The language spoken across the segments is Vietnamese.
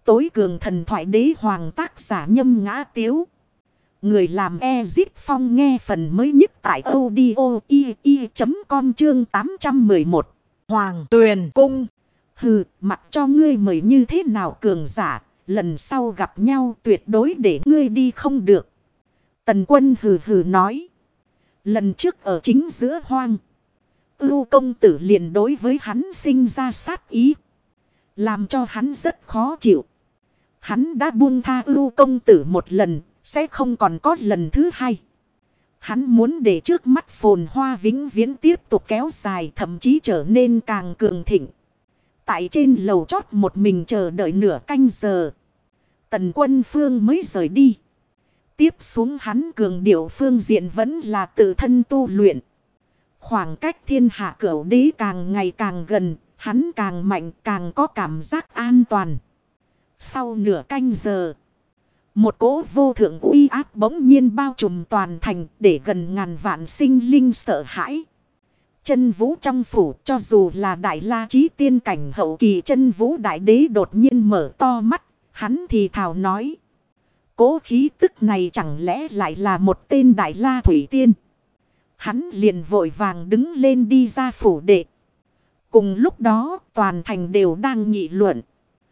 tối cường thần thoại đế hoàng tác giả Nhâm Ngã Tiếu. Người làm Ezip Phong nghe phần mới nhất tại audio.com chương 811. Hoàng Tuyền Cung. Hừ, mặc cho ngươi mời như thế nào cường giả, lần sau gặp nhau tuyệt đối để ngươi đi không được. Tần Quân hừ hừ nói. Lần trước ở chính giữa hoang, Ưu công tử liền đối với hắn sinh ra sát ý, làm cho hắn rất khó chịu. Hắn đã buông tha Ưu công tử một lần, sẽ không còn có lần thứ hai. Hắn muốn để trước mắt phồn hoa vĩnh viễn tiếp tục kéo dài, thậm chí trở nên càng cường thịnh. Tại trên lầu chót một mình chờ đợi nửa canh giờ, Tần Quân Phương mới rời đi. Tiếp xuống hắn cường điệu phương diện vẫn là tự thân tu luyện. Khoảng cách thiên hạ cửu đế càng ngày càng gần, hắn càng mạnh, càng có cảm giác an toàn. Sau nửa canh giờ, một cỗ vô thượng uy áp bỗng nhiên bao trùm toàn thành, để gần ngàn vạn sinh linh sợ hãi. Chân vũ trong phủ, cho dù là đại la chí tiên cảnh hậu kỳ chân vũ đại đế đột nhiên mở to mắt, hắn thì thào nói. Cỗ khí tức này chẳng lẽ lại là một tên đại la thủy tiên. Hắn liền vội vàng đứng lên đi ra phủ đệ. Cùng lúc đó toàn thành đều đang nghị luận.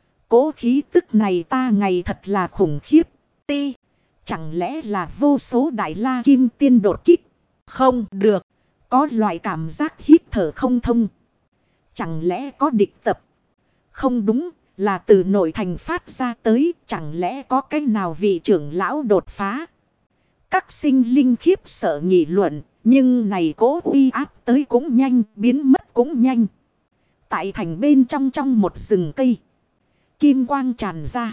Cỗ khí tức này ta ngày thật là khủng khiếp. Ti, chẳng lẽ là vô số đại la kim tiên đột kích? Không được, có loại cảm giác hít thở không thông. Chẳng lẽ có địch tập? Không đúng, là từ nội thành phát ra tới, chẳng lẽ có cái nào vị trưởng lão đột phá? Các sinh linh khiếp sợ nghị luận, nhưng này cố uy áp tới cũng nhanh, biến mất cũng nhanh. Tại thành bên trong một rừng cây, kim quang tràn ra,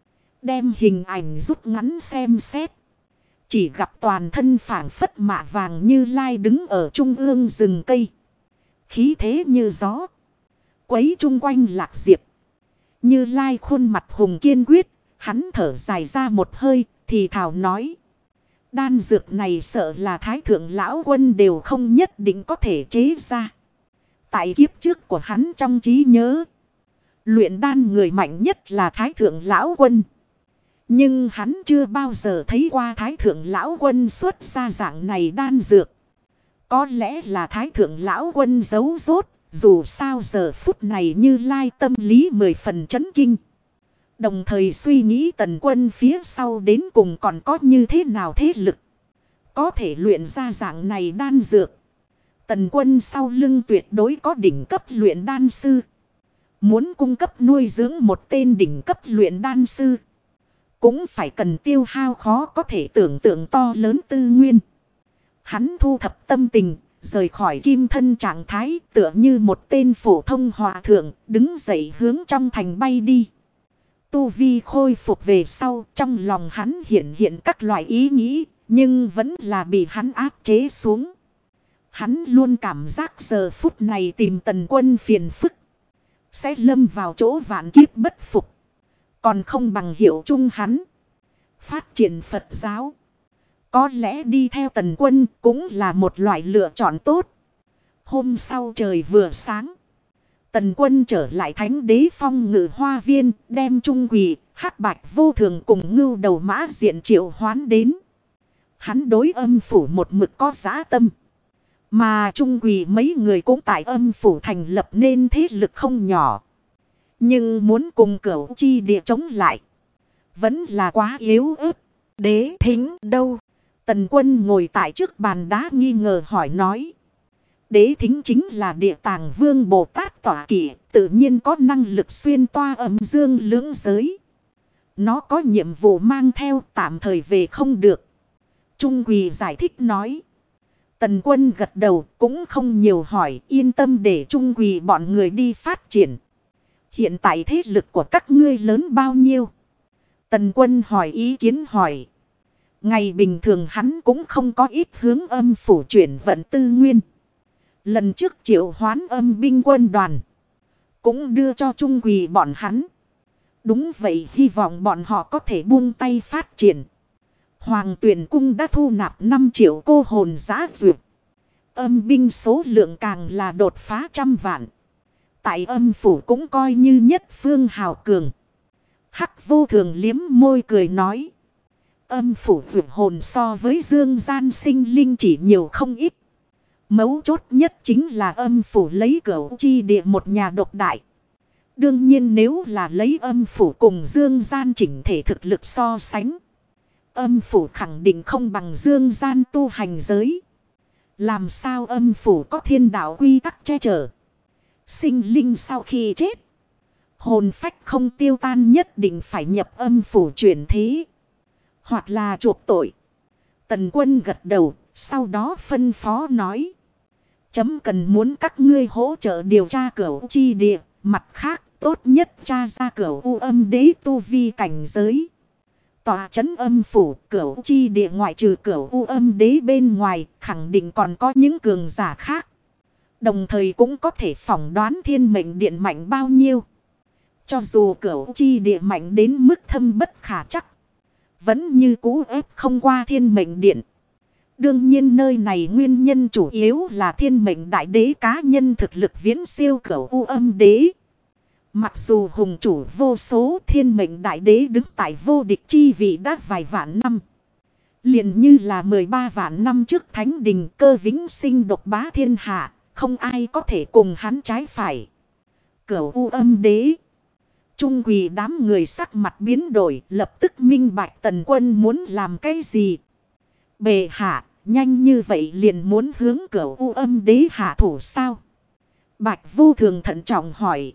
đem hình ảnh rút ngắn xem xét. Chỉ gặp toàn thân phảng phất mạ vàng Như Lai đứng ở trung ương rừng cây. Khí thế như gió, quấy chung quanh Lạc Diệp. Như Lai khuôn mặt hùng kiên quyết, hắn thở dài ra một hơi, thì thào nói. Đan dược này sợ là Thái Thượng Lão Quân đều không nhất định có thể chế ra. Tại kiếp trước của hắn trong trí nhớ, luyện đan người mạnh nhất là Thái Thượng Lão Quân. Nhưng hắn chưa bao giờ thấy qua Thái Thượng Lão Quân xuất ra dạng này đan dược. Có lẽ là Thái Thượng Lão Quân giấu rốt, dù sao giờ phút này Như Lai tâm lý 10 phần chấn kinh. Đồng thời suy nghĩ Tần Quân phía sau đến cùng còn có như thế nào thế lực, có thể luyện ra dạng này đan dược. Tần Quân sau lưng tuyệt đối có đỉnh cấp luyện đan sư. Muốn cung cấp nuôi dưỡng một tên đỉnh cấp luyện đan sư, cũng phải cần tiêu hao khó có thể tưởng tượng to lớn tư nguyên. Hắn thu thập tâm tình, rời khỏi kim thân trạng thái, tựa như một tên phổ thông hòa thượng, đứng dậy hướng trong thành bay đi. Tu vi khôi phục về sau, trong lòng hắn hiện các loại ý nghĩ, nhưng vẫn là bị hắn áp chế xuống. Hắn luôn cảm giác giờ phút này tìm Tần Quân phiền phức, sẽ lâm vào chỗ vạn kiếp bất phục. Còn không bằng hiệu chung hắn phát triển Phật giáo. Có lẽ đi theo Tần Quân cũng là một loại lựa chọn tốt. Hôm sau trời vừa sáng, Tần Quân trở lại Thánh Đế Phong Ngự Hoa Viên, đem Trung Quỳ, Hắc Bạch Vô Thường cùng Ngưu Đầu Mã Diện triệu hoán đến. Hắn đối âm phủ một mực có dã tâm, mà Trung Quỳ mấy người cũng tại âm phủ thành lập nên thế lực không nhỏ. Nhưng muốn cùng Cửu Chi Địa chống lại, vẫn là quá yếu ớt. Đế Thính đâu? Tần Quân ngồi tại trước bàn đá nghi ngờ hỏi nói. Đế Thính chính là Địa Tàng Vương Bồ Tát tọa kỵ, tự nhiên có năng lực xuyên toa âm dương lưỡng giới. Nó có nhiệm vụ mang theo, tạm thời về không được. Trung Quỳ giải thích nói. Tần Quân gật đầu, cũng không nhiều hỏi, yên tâm để Trung Quỳ bọn người đi phát triển. Hiện tại thế lực của các ngươi lớn bao nhiêu? Tần Quân hỏi ý kiến hỏi. Ngày bình thường hắn cũng không có ít hướng âm phủ chuyển vận tư nguyên. Lần trước triệu hoán âm binh quân đoàn, cũng đưa cho Trung Quỳ bọn hắn. Đúng vậy, hy vọng bọn họ có thể buông tay phát triển. Hoàng Tuyền Cung đã thu nạp 5 triệu cô hồn giá dược. Âm binh số lượng càng là đột phá 100 vạn. Tại âm phủ cũng coi như nhất phương hào cường. Hắc Vô Thường liếm môi cười nói. Âm phủ vượt hồn so với dương gian sinh linh chỉ nhiều không ít. Mấu chốt nhất chính là âm phủ lấy Cửu Chi Địa một nhà độc đại. Đương nhiên nếu là lấy âm phủ cùng dương gian chỉnh thể thực lực so sánh. Âm phủ khẳng định không bằng dương gian tu hành giới. Làm sao âm phủ có thiên đạo quy tắc che chở. Sinh linh sau khi chết. Hồn phách không tiêu tan nhất định phải nhập âm phủ chuyển thế. Hoặc là chuộc tội. Tần Quân gật đầu, sau đó phân phó nói. Chấm cần muốn các ngươi hỗ trợ điều tra Cửu Chi Địa. Mặt khác, tốt nhất tra ra Cửu U Âm Đế tu vi cảnh giới. Tòa trấn âm phủ Cửu Chi Địa ngoại trừ Cửu U Âm Đế bên ngoài, khẳng định còn có những cường giả khác. Đồng thời cũng có thể phỏng đoán Thiên Mệnh Điện mạnh bao nhiêu. Cho dù Cửu Chi Địa mạnh đến mức thâm bất khả chắc, vẫn như cũ ép không qua Thiên Mệnh Điện. Đương nhiên nơi này nguyên nhân chủ yếu là Thiên Mệnh Đại Đế cá nhân thực lực viễn siêu Cửu U Âm Đế. Mặc dù hùng chủ vô số, Thiên Mệnh Đại Đế đứng tại vô địch chi vị đã vài vạn năm. Liền như là 13 vạn năm trước Thánh Đình Cơ vĩnh sinh độc bá thiên hạ, không ai có thể cùng hắn trái phải. Cửu U Âm Đế. Trung quỳ đám người sắc mặt biến đổi, lập tức minh bạch Tần Quân muốn làm cái gì. Bệ hạ, nhanh như vậy liền muốn hướng Cửu U Âm Đế hạ thủ sao? Bạch Vô Thường thận trọng hỏi.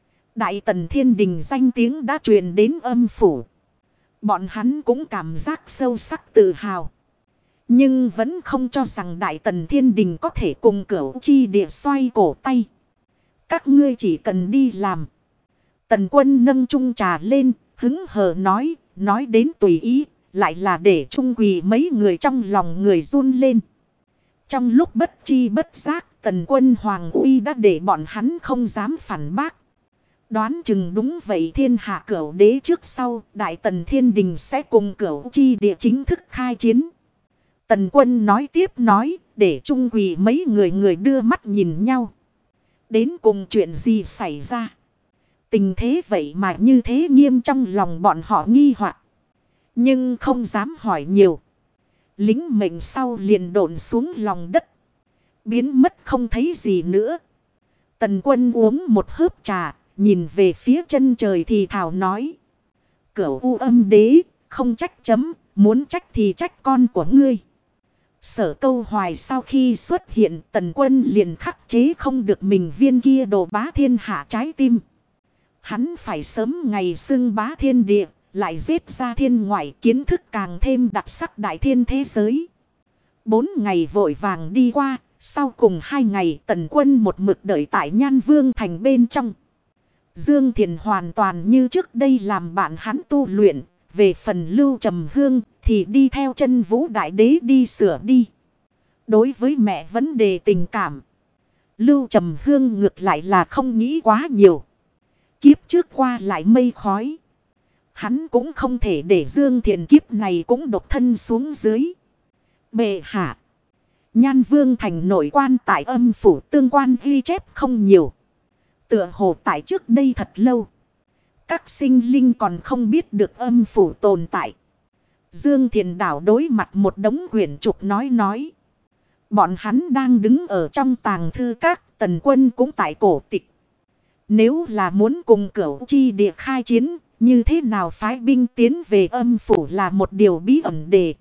Đại Tần Thiên Đình danh tiếng đã truyền đến âm phủ. Bọn hắn cũng cảm giác sâu sắc tự hào. Nhưng vẫn không cho rằng Đại Tần Thiên Đình có thể cùng Cửu Chi Địa xoay cổ tay. Các ngươi chỉ cần đi làm. Tần Quân nâng chung trà lên, hứng hờ nói đến tùy ý, lại là để trung quỳ mấy người trong lòng người run lên. Trong lúc bất chi bất giác, Tần Quân hoàng uy đã để bọn hắn không dám phản bác. Đoán chừng đúng vậy, thiên hạ Cửu Đế trước sau, Đại Tần Thiên Đình sẽ cùng Cửu Chi Địa chính thức khai chiến. Tần Quân nói tiếp nói, để trung quỳ mấy người đưa mắt nhìn nhau. Đến cùng chuyện gì xảy ra? Tình thế vậy mà như thế nghiêm trong lòng bọn họ nghi hoặc, nhưng không dám hỏi nhiều. Lính mệnh sau liền độn xuống lòng đất, biến mất không thấy gì nữa. Tần Quân uống một hớp trà, nhìn về phía chân trời thì thào nói. Cửu U Âm Đế, không trách chấm, muốn trách thì trách con của ngươi. Sở Câu Hoài sau khi xuất hiện, Tần Quân liền khắc chế không được mình viên kia đồ bá thiên hạ trái tim. Hắn phải sớm ngày xưng bá thiên địa, lại giết ra thiên ngoại, kiến thức càng thêm đặc sắc đại thiên thế giới. 4 ngày vội vàng đi qua, sau cùng 2 ngày Tần Quân một mực đợi tại Nhan Vương thành bên trong. Dương Thiền hoàn toàn như trước đây làm bạn hắn tu luyện, về phần Lưu Trầm Hương thì đi theo Chân Vũ Đại Đế đi sửa đi. Đối với mẹ vấn đề tình cảm, Lưu Trầm Hương ngược lại là không nghĩ quá nhiều. Kiếp trước qua lại mây khói, hắn cũng không thể để Dương Thiền kiếp này cũng độc thân xuống dưới. Bệ hạ, Nhan Vương thành nội quan tại âm phủ tương quan ghi chép không nhiều. Tựa hồ tại trước đây thật lâu, các sinh linh còn không biết được âm phủ tồn tại. Dương Thiền Đảo đối mặt một đống quyển trục nói. Bọn hắn đang đứng ở trong tàng thư các, Tần Quân cũng tại cổ tịch. Nếu là muốn cùng Cửu Chi Địa khai chiến, như thế nào phái binh tiến về âm phủ là một điều bí ẩn đề.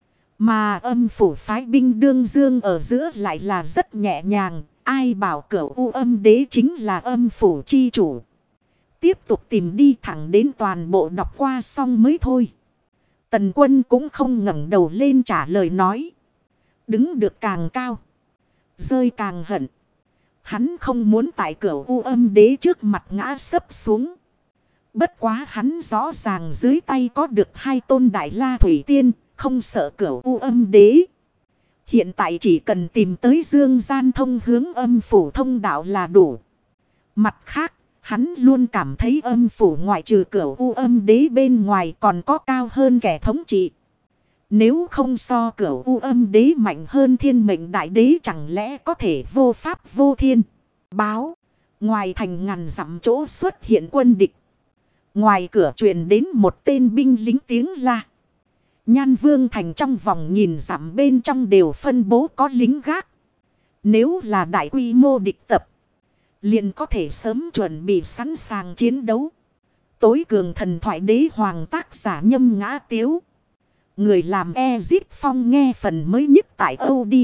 Mà âm phủ phái binh đương dương ở giữa lại là rất nhẹ nhàng. Ai bảo Cửu U Âm Đế chính là âm phủ chi chủ. Tiếp tục tìm đi thẳng đến toàn bộ đọc qua xong mới thôi. Tần Quân cũng không ngẩng đầu lên trả lời nói. Đứng được càng cao, rơi càng hận. Hắn không muốn tại Cửu U Âm Đế trước mặt ngã sấp xuống. Bất quá hắn rõ ràng dưới tay có được 2 tôn Đại La Thủy Tiên, không sợ Cửu U Âm Đế. Hiện tại chỉ cần tìm tới dương gian thông hướng âm phủ thông đạo là đủ. Mặt khác, hắn luôn cảm thấy âm phủ ngoại trừ Cửu U Âm Đế bên ngoài còn có cao hơn kẻ thống trị. Nếu không so Cửu U Âm Đế mạnh hơn Thiên Mệnh Đại Đế, chẳng lẽ có thể vô pháp vô thiên. Báo, ngoài thành ngàn dặm chỗ xuất hiện quân địch. Ngoài cửa truyền đến một tên binh lính tiếng la. Nhan Vương thành trong vòng nhìn dặm bên trong đều phân bố có lính gác. Nếu là đại quy mô địch tập, liền có thể sớm chuẩn bị sẵn sàng chiến đấu. Tối cường thần thoại đế hoàng tác giả Nhâm Ngã Tiếu. Người làm Ezip Phong nghe phần mới nhất tại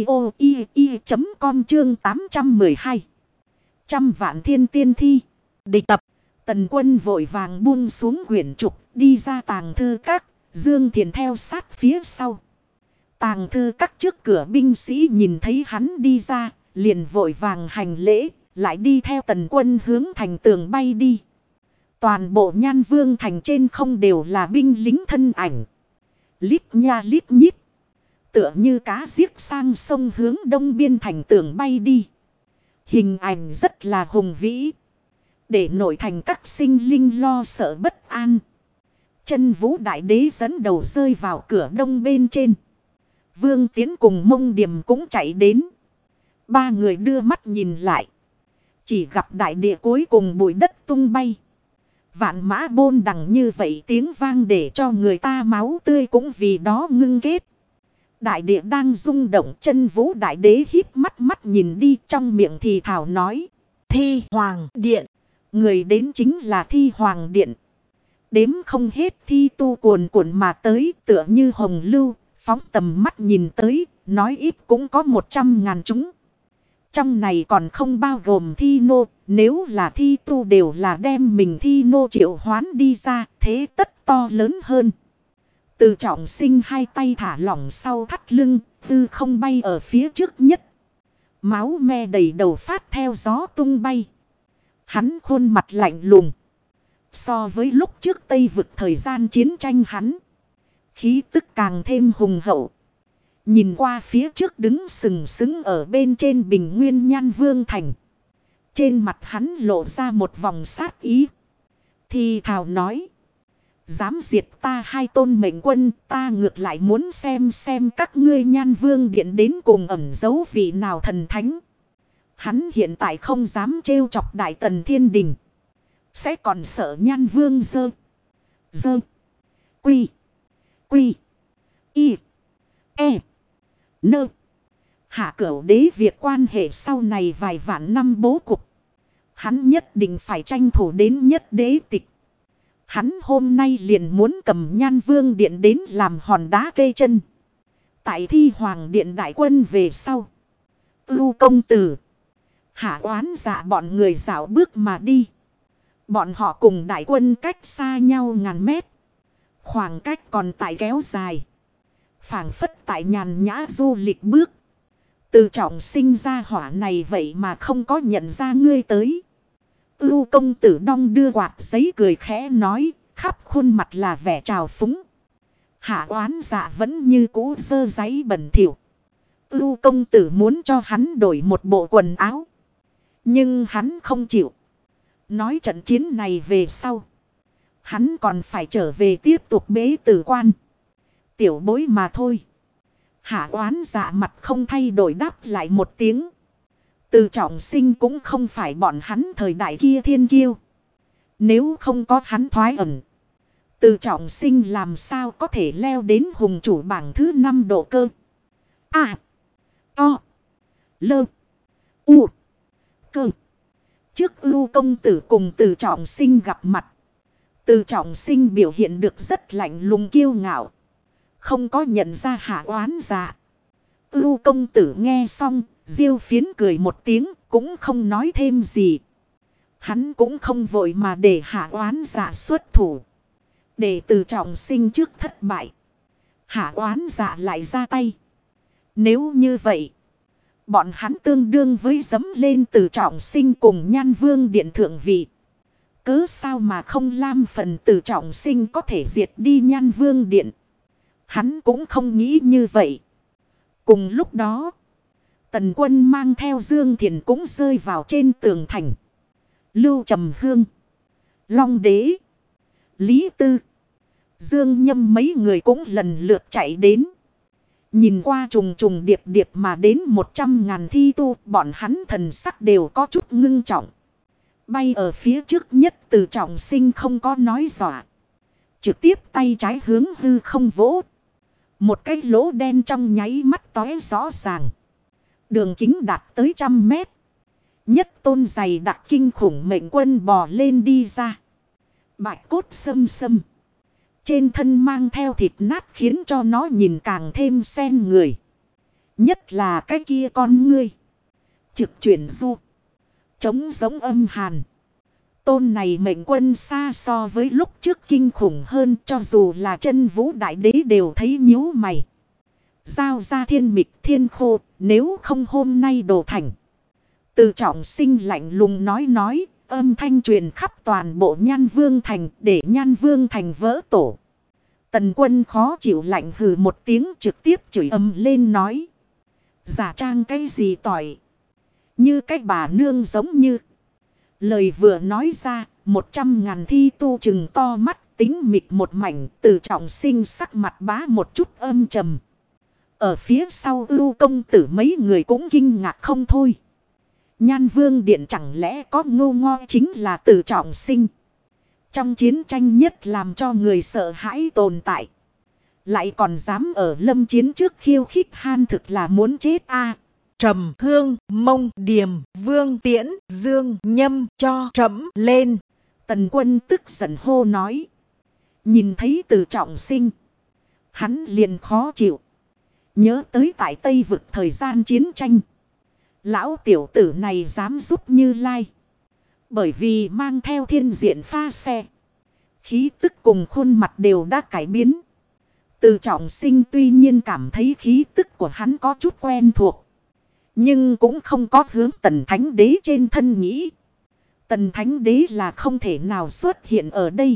audio.com chương 812. Trăm vạn thiên tiên thi. Địch tập. Tần Quân vội vàng buông xuống quyển trục đi ra tàng thư các. Dương Thiền theo sát phía sau. Tàng thư các trước cửa binh sĩ nhìn thấy hắn đi ra. Liền vội vàng hành lễ. Lại đi theo Tần Quân hướng thành tường bay đi. Toàn bộ Nhan Vương thành trên không đều là binh lính thân ảnh. Lít nha lít nhít. Tựa như cá giết sang sông hướng đông biên thành tường bay đi. Hình ảnh rất là hùng vĩ. Để nội thành các sinh linh lo sợ bất an. Chân Vũ Đại Đế dẫn đầu rơi vào cửa đông bên trên. Vương Tiến cùng Mông Điềm cũng chạy đến. Ba người đưa mắt nhìn lại. Chỉ gặp đại địa cuối cùng bụi đất tung bay. Vạn mã bôn đằng như vậy tiếng vang để cho người ta máu tươi cũng vì đó ngưng kết. Đại địa đang rung động. Chân Vũ Đại Đế híp mắt nhìn đi, trong miệng thì thảo nói. Thi Hoàng Điện. Người đến chính là Thi Hoàng Điện. Đếm không hết thi tu cuồn cuộn mà tới, tựa như hồng lưu, phóng tầm mắt nhìn tới, nói ít cũng có 100.000 chúng. Trong này còn không bao gồm thi nô, nếu là thi tu đều là đem mình thi nô triệu hoán đi ra, thế tất to lớn hơn. Từ Trọng Sinh hai tay thả lỏng sau thắt lưng, tư không bay ở phía trước nhất. Máu me đầy đầu phát theo gió tung bay. Hắn khuôn mặt lạnh lùng. So với lúc trước Tây vực thời gian chiến tranh hắn, khí tức càng thêm hùng hậu. Nhìn qua phía trước đứng sừng sững ở bên trên bình nguyên Nhan Vương thành. Trên mặt hắn lộ ra một vòng sát ý. Thì thào nói. Dám diệt ta hai tôn mệnh quân, ta ngược lại muốn xem các ngươi Nhan Vương điện đến cùng ẩn giấu vị nào thần thánh. Hắn hiện tại không dám trêu chọc Đại Tần Thiên Đình. Sẽ còn sợ Nhan Vương dơ. Quy. Y. E. Nơ. Hạ Cửu Đế việc quan hệ sau này vài vạn năm bố cục. Hắn nhất định phải tranh thủ đến nhất đế tịch. Hắn hôm nay liền muốn cầm Nhan Vương điện đến làm hòn đá cây chân. Tại Thi Hoàng điện đại quân về sau. Ưu công tử. Hạ Oán Dạ bọn người dạo bước mà đi. Bọn họ cùng đại quân cách xa nhau ngàn mét. Khoảng cách còn tại kéo dài. Phảng phất tại nhàn nhã du lịch bước. Từ Trọng Sinh ra hỏa này vậy mà không có nhận ra ngươi tới. Ưu công tử đong đưa quạt giấy cười khẽ nói, khắp khuôn mặt là vẻ trào phúng. Hạ Oán Dạ vẫn như cũ dơ giấy bẩn thỉu. Ưu công tử muốn cho hắn đổi một bộ quần áo. Nhưng hắn không chịu. Nói trận chiến này về sau. Hắn còn phải trở về tiếp tục bế tử quan. Tiểu bối mà thôi. Hạ Oán Dạ mặt không thay đổi đáp lại một tiếng. Từ Trọng Sinh cũng không phải bọn hắn thời đại kia thiên kiêu. Nếu không có hắn thoái ẩn. Từ Trọng Sinh làm sao có thể leo đến hùng chủ bảng thứ 5 độ cơ. A. O. Lơ. U. Cơ. Trước Ưu công tử cùng Từ Trọng Sinh gặp mặt. Từ Trọng Sinh biểu hiện được rất lạnh lùng kiêu ngạo. Không có nhận ra Hạ Oán Dạ. Ưu công tử nghe xong, Diêu Phiến cười một tiếng, cũng không nói thêm gì. Hắn cũng không vội mà để Hạ Oán Dạ xuất thủ. Để Từ Trọng Sinh trước thất bại. Hạ Oán Dạ lại ra tay. Nếu như vậy, bọn hắn tương đương với dẫm lên Từ Trọng Sinh cùng Nhan Vương điện thượng vị. Cớ sao mà không lam phần Từ Trọng Sinh có thể diệt đi Nhan Vương điện. Hắn cũng không nghĩ như vậy. Cùng lúc đó, Tần Quân mang theo Dương Thiền cũng rơi vào trên tường thành. Lưu Trầm Hương, Long Đế, Lý Tư, Dương Nhâm mấy người cũng lần lượt chạy đến. Nhìn qua trùng trùng điệp điệp mà đến 100.000 thi tu, bọn hắn thần sắc đều có chút ngưng trọng. Bay ở phía trước nhất Từ Trọng Sinh không có nói dọa. Trực tiếp tay trái hướng hư không vỗ. Một cái lỗ đen trong nháy mắt tóe rõ ràng. Đường kính đạt tới 100 mét. Nhất tôn dày đặc kinh khủng mệnh quân bò lên đi ra. Bạch cốt xâm xâm. Trên thân mang theo thịt nát khiến cho nó nhìn càng thêm sen người. Nhất là cái kia con ngươi. Trực chuyển du. Trống giống âm hàn. Tôn này mệnh quân xa so với lúc trước kinh khủng hơn, cho dù là Chân Vũ Đại Đế đều thấy nhíu mày. Giao ra thiên mịch thiên khô, nếu không hôm nay đổ thành. Từ Trọng Sinh lạnh lùng nói, âm thanh truyền khắp toàn bộ Nhan Vương Thành để Nhan Vương Thành vỡ tổ. Tần Quân khó chịu lạnh hừ một tiếng, trực tiếp chửi ầm lên nói. Giả trang cái gì tỏi. Như cái bà nương giống như. Lời vừa nói ra, 100.000 thi tu chừng to mắt, tính mịt một mảnh. Từ Trọng Sinh sắc mặt bá một chút âm trầm. Ở phía sau Ưu công tử mấy người cũng kinh ngạc không thôi. Nhan Vương Điện chẳng lẽ có ngô ngo chính là Từ Trọng Sinh. Trong chiến tranh nhất làm cho người sợ hãi tồn tại. Lại còn dám ở lâm chiến trước khiêu khích han, thực là muốn chết a. Trầm Hương, Mông Điềm, Vương Tiễn, Dương Nhâm cho trẫm lên. Tần Quân tức giận hô nói. Nhìn thấy Từ Trọng Sinh, hắn liền khó chịu. Nhớ tới tại Tây Vực thời gian chiến tranh. Lão tiểu tử này dám giúp Như Lai. Bởi vì mang theo thiên diện pha xe. Khí tức cùng khuôn mặt đều đã cải biến. Từ Trọng Sinh tuy nhiên cảm thấy khí tức của hắn có chút quen thuộc. Nhưng cũng không có hướng Tần Thánh Đế trên thân nghĩ. Tần Thánh Đế là không thể nào xuất hiện ở đây.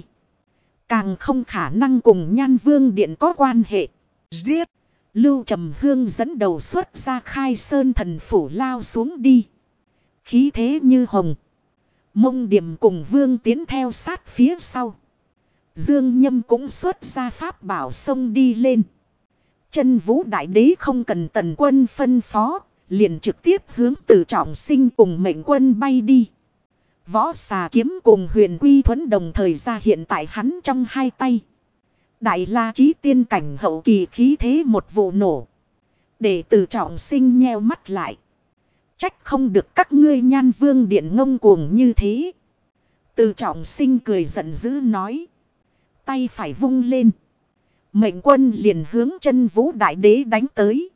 Càng không khả năng cùng Nhan Vương Điện có quan hệ. Giết! Lưu Trầm Hương dẫn đầu xuất ra Khai Sơn Thần Phủ lao xuống đi. Khí thế như hồng. Mông Điểm cùng Vương Tiến theo sát phía sau. Dương Nhâm cũng xuất ra pháp bảo xông đi lên. Chân Vũ Đại Đế không cần Tần Quân phân phó, liền trực tiếp hướng Từ Trọng Sinh cùng mệnh quân bay đi. Võ xà kiếm cùng Huyền Quy Thuẫn đồng thời ra hiện tại hắn trong hai tay. Đại La Chí tiên cảnh hậu kỳ khí thế một vụ nổ. Để Từ Trọng Sinh nheo mắt lại. Trách không được các ngươi Nhan Vương Điện ngông cuồng như thế. Từ Trọng Sinh cười giận dữ nói. Tay phải vung lên. Mệnh quân liền hướng Chân Vũ Đại Đế đánh tới.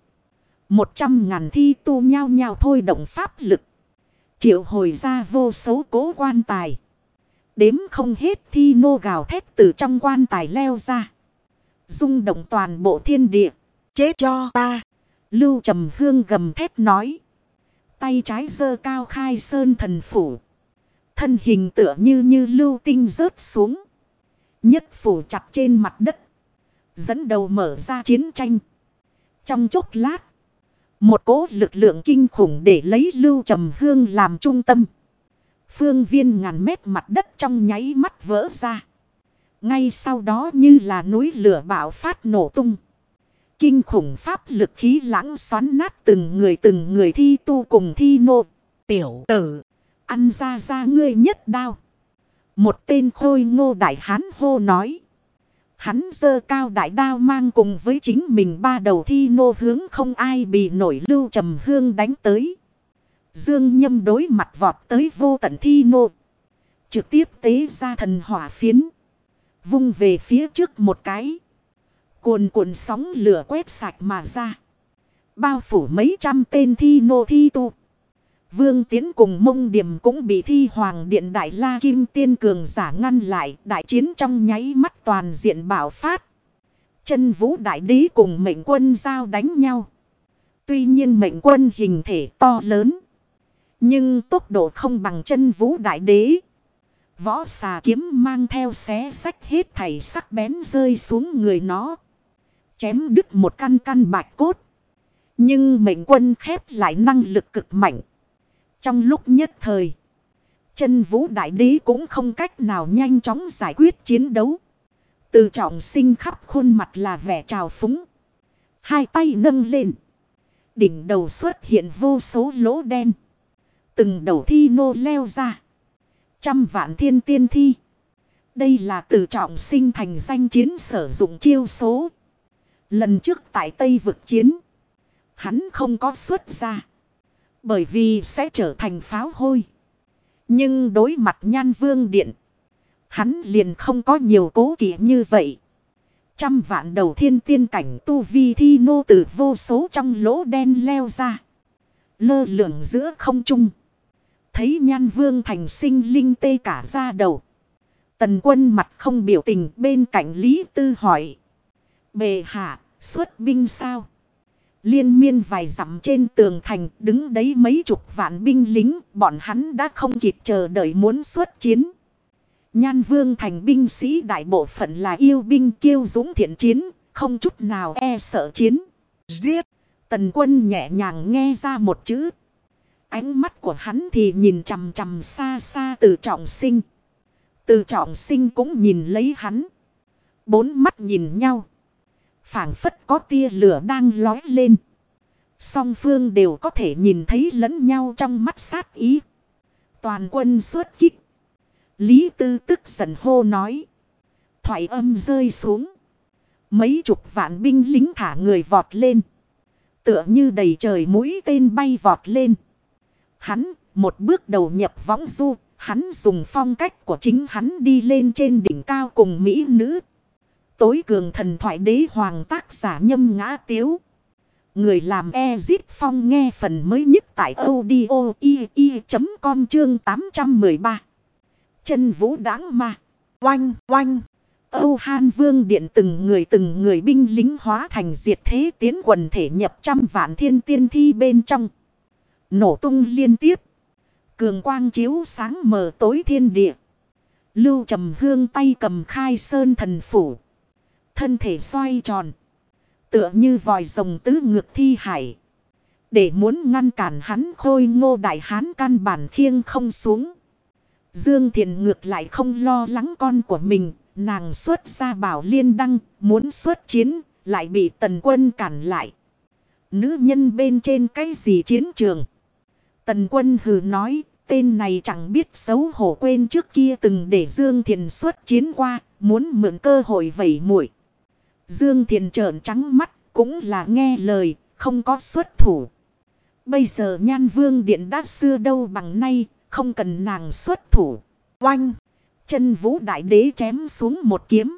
100.000 thi tu nhao nhao thôi động pháp lực. Triệu hồi ra vô số cố quan tài. Đếm không hết thi nô gào thét từ trong quan tài leo ra. Rung động toàn bộ thiên địa. Chết cho ta! Lưu Trầm Hương gầm thét nói. Tay trái giơ cao Khai Sơn Thần Phủ. Thân hình tựa như lưu tinh rớt xuống. Nhất phủ chặt trên mặt đất. Dẫn đầu mở ra chiến tranh. Trong chốc lát. Một cỗ lực lượng kinh khủng để lấy Lưu Trầm Hương làm trung tâm. Phương viên ngàn mét mặt đất trong nháy mắt vỡ ra. Ngay sau đó như là núi lửa bạo phát nổ tung. Kinh khủng pháp lực khí lãng xoắn nát từng người thi tu cùng thi nô. Tiểu tử, ăn ra ngươi nhất đao. Một tên khôi ngô đại hán hô nói. Hắn giơ cao đại đao mang cùng với chính mình ba đầu thi nô hướng không ai bị nổi Lưu Trầm Hương đánh tới. Dương Nhâm đối mặt vọt tới vô tận thi nô. Trực tiếp tế ra thần hỏa phiến. Vung về phía trước một cái. Cuồn cuộn sóng lửa quét sạch mà ra. Bao phủ mấy trăm tên thi nô thi tu. Vương Tiến cùng Mông Điểm cũng bị Thi Hoàng Điện Đại La Kim Tiên cường giả ngăn lại. Đại chiến trong nháy mắt toàn diện bạo phát. Chân Vũ Đại Đế cùng mệnh quân giao đánh nhau. Tuy nhiên mệnh quân hình thể to lớn. Nhưng tốc độ không bằng Chân Vũ Đại Đế. Võ xà kiếm mang theo xé xách hết thảy sắc bén rơi xuống người nó. Chém đứt một căn bạch cốt. Nhưng mệnh quân khép lại năng lực cực mạnh. Trong lúc nhất thời, Chân Vũ Đại Đế cũng không cách nào nhanh chóng giải quyết chiến đấu. Từ Trọng Sinh khắp khuôn mặt là vẻ trào phúng. Hai tay nâng lên. Đỉnh đầu xuất hiện vô số lỗ đen. Từng đầu thi nô leo ra. Trăm vạn thiên tiên thi. Đây là Từ Trọng Sinh thành danh chiến sử dụng chiêu số. Lần trước tại Tây vực chiến, hắn không có xuất ra, bởi vì sẽ trở thành pháo hôi. Nhưng đối mặt Nhan Vương Điện, hắn liền không có nhiều cố kỵ như vậy. Trăm vạn đầu thiên tiên cảnh tu vi thi nô từ vô số trong lỗ đen leo ra, lơ lửng giữa không trung. Thấy Nhan Vương thành sinh linh tê cả da đầu. Tần Quân mặt không biểu tình, bên cạnh Lý Tư hỏi: bệ hạ, xuất binh sao? Liên miên vài dặm trên tường thành đứng đấy mấy chục vạn binh lính, bọn hắn đã không kịp chờ đợi muốn xuất chiến. Nhan Vương thành binh sĩ đại bộ phận là yêu binh kiêu dũng thiện chiến, không chút nào e sợ chiến. Giết! Tần Quân nhẹ nhàng nghe ra một chữ. Ánh mắt của hắn thì nhìn chằm chằm xa xa Từ Trọng Sinh. Từ Trọng Sinh cũng nhìn lấy hắn. Bốn mắt nhìn nhau, phảng phất có tia lửa đang lói lên. Song phương đều có thể nhìn thấy lẫn nhau trong mắt sát ý. Toàn quân xuất kích. Lý Tư tức giận hô nói. Thoại âm rơi xuống, mấy chục vạn binh lính thả người vọt lên, tựa như đầy trời mũi tên bay vọt lên. Hắn một bước đầu nhập võng du. Hắn dùng phong cách của chính hắn đi lên trên đỉnh cao cùng mỹ nữ. Tối cường thần thoại đế hoàng tác giả Nhâm Ngã Tiếu. Người làm Ezit Phong nghe phần mới nhất tại audio.com chương 813. Chân vũ đáng ma. Oanh oanh. Âu Han Vương Điện từng người binh lính hóa thành diệt thế tiến quần thể nhập trăm vạn thiên tiên thi bên trong. Nổ tung liên tiếp. Cường quang chiếu sáng mờ tối thiên địa. Lưu Trầm Hương tay cầm Khai Sơn thần phủ, thân thể xoay tròn, tựa như vòi rồng tứ ngược thi hải. Để muốn ngăn cản hắn khôi ngô đại hán căn bản khiêng không xuống. Dương Thiền ngược lại không lo lắng con của mình. Nàng xuất ra Bảo Liên Đăng, muốn xuất chiến, lại bị Tần Quân cản lại. Nữ nhân bên trên cái gì chiến trường? Tần Quân hừ nói, tên này chẳng biết xấu hổ, quên trước kia từng để Dương Thiền xuất chiến qua, muốn mượn cơ hội vẩy muội. Dương Thiền trợn trắng mắt, cũng là nghe lời, không có xuất thủ. Bây giờ Nhan Vương Điện đã xưa đâu bằng nay, không cần nàng xuất thủ. Oanh! Chân vũ đại đế chém xuống một kiếm,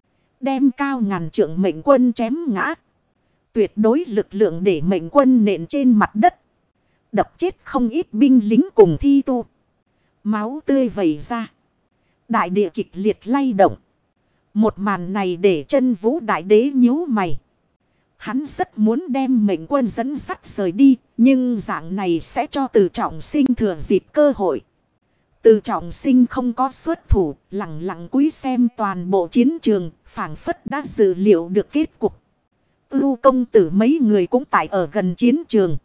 đem cao ngàn trượng Mệnh Quân chém ngã. Tuyệt đối lực lượng để Mệnh Quân nện trên mặt đất, đập chết không ít binh lính cùng thi tu. Máu tươi vẩy ra, đại địa kịch liệt lay động. Một màn này để Chân vũ đại đế nhíu mày. Hắn rất muốn đem Mệnh Quân dẫn dắt rời đi, nhưng dạng này sẽ cho Từ Trọng Sinh thừa dịp cơ hội. Từ Trọng Sinh không có xuất thủ, lặng lặng cúi xem toàn bộ chiến trường, phảng phất đã dự liệu được kết cục. Ưu công tử mấy người cũng tại ở gần chiến trường.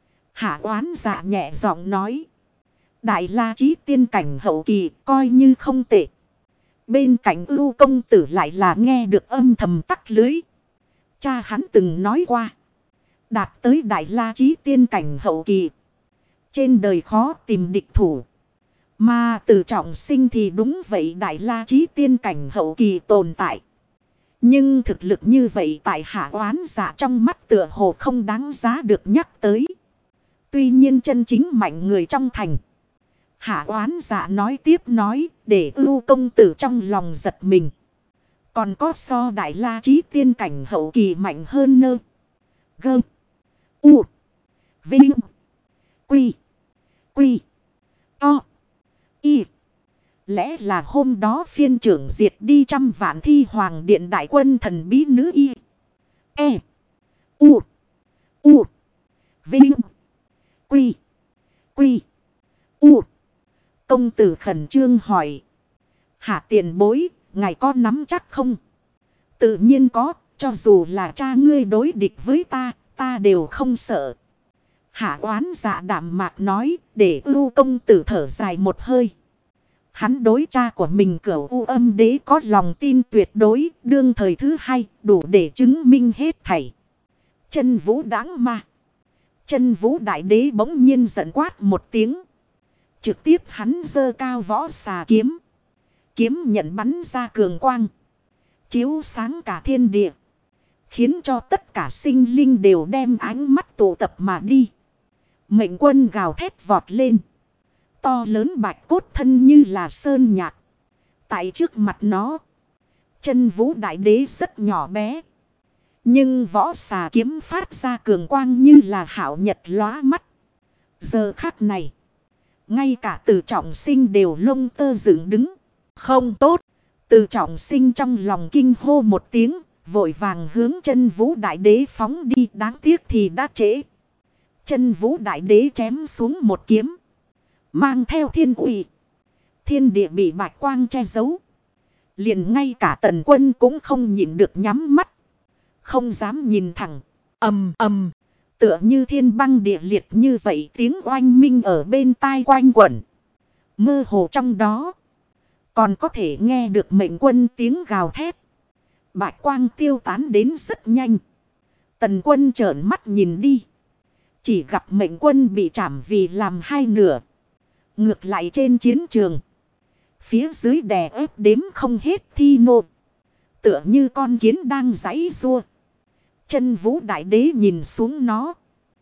Hạ Oán Dạ nhẹ giọng nói. Đại La Chí tiên cảnh hậu kỳ coi như không tệ. Bên cạnh Ưu công tử lại là nghe được âm thầm tắc lưới. Cha hắn từng nói qua, đạt tới Đại La Chí tiên cảnh hậu kỳ, trên đời khó tìm địch thủ. Mà Từ Trọng Sinh thì đúng vậy, Đại La Chí tiên cảnh hậu kỳ tồn tại. Nhưng thực lực như vậy tại Hạ Oán Dạ trong mắt tựa hồ không đáng giá được nhắc tới. Tuy nhiên chân chính mạnh người trong thành. Hạ Oán Dạ nói tiếp nói, để Ưu công tử trong lòng giật mình. Còn có so Đại La Chí tiên cảnh hậu kỳ mạnh hơn nơ. Gơ. U. Vinh. Quy. Quy. To. Y. Lẽ là hôm đó phiên trưởng diệt đi trăm vạn thi hoàng điện đại quân thần bí nữ Y. E. U. U. Vinh. Quy. Quy. U. Công tử khẩn trương hỏi. Hạ tiền bối, ngài có nắm chắc không? Tự nhiên có, cho dù là cha ngươi đối địch với ta, ta đều không sợ. Hạ Oán Dạ đạm mạc nói, để Ưu công tử thở dài một hơi. Hắn đối cha của mình Cửu U Âm Đế có lòng tin tuyệt đối, đương thời thứ hai, đủ để chứng minh hết thảy. Chân vũ đáng ma. Chân vũ đại đế bỗng nhiên giận quát một tiếng. Trực tiếp hắn giơ cao võ xà kiếm. Kiếm nhận bắn ra cường quang. Chiếu sáng cả thiên địa. Khiến cho tất cả sinh linh đều đem ánh mắt tụ tập mà đi. Mệnh quân gào thét vọt lên. To lớn bạch cốt thân như là sơn nhạc. Tại trước mặt nó, chân vũ đại đế rất nhỏ bé. Nhưng võ xà kiếm phát ra cường quang như là hạo nhật lóa mắt. Giờ khắc này, ngay cả Từ Trọng Sinh đều lông tơ dựng đứng. Không tốt. Từ Trọng Sinh trong lòng kinh hô một tiếng, vội vàng hướng chân vũ đại đế phóng đi. Đáng tiếc thì đã trễ. Chân vũ đại đế chém xuống một kiếm, mang theo thiên uy. Thiên địa bị bạch quang che giấu. Liền ngay cả Tần Quân cũng không nhịn được nhắm mắt, không dám nhìn thẳng. Ầm ầm, tựa như thiên băng địa liệt như vậy, tiếng oanh minh ở bên tai quanh quẩn. Mơ hồ trong đó còn có thể nghe được mệnh quân tiếng gào thét. Bạch quang tiêu tán đến rất nhanh. Tần Quân trợn mắt nhìn đi, chỉ gặp mệnh quân bị chảm vì làm hai nửa. Ngược lại trên chiến trường, phía dưới đè ép đếm không hết thi nô, tựa như con kiến đang giãy giụa. Chân vũ đại đế nhìn xuống nó.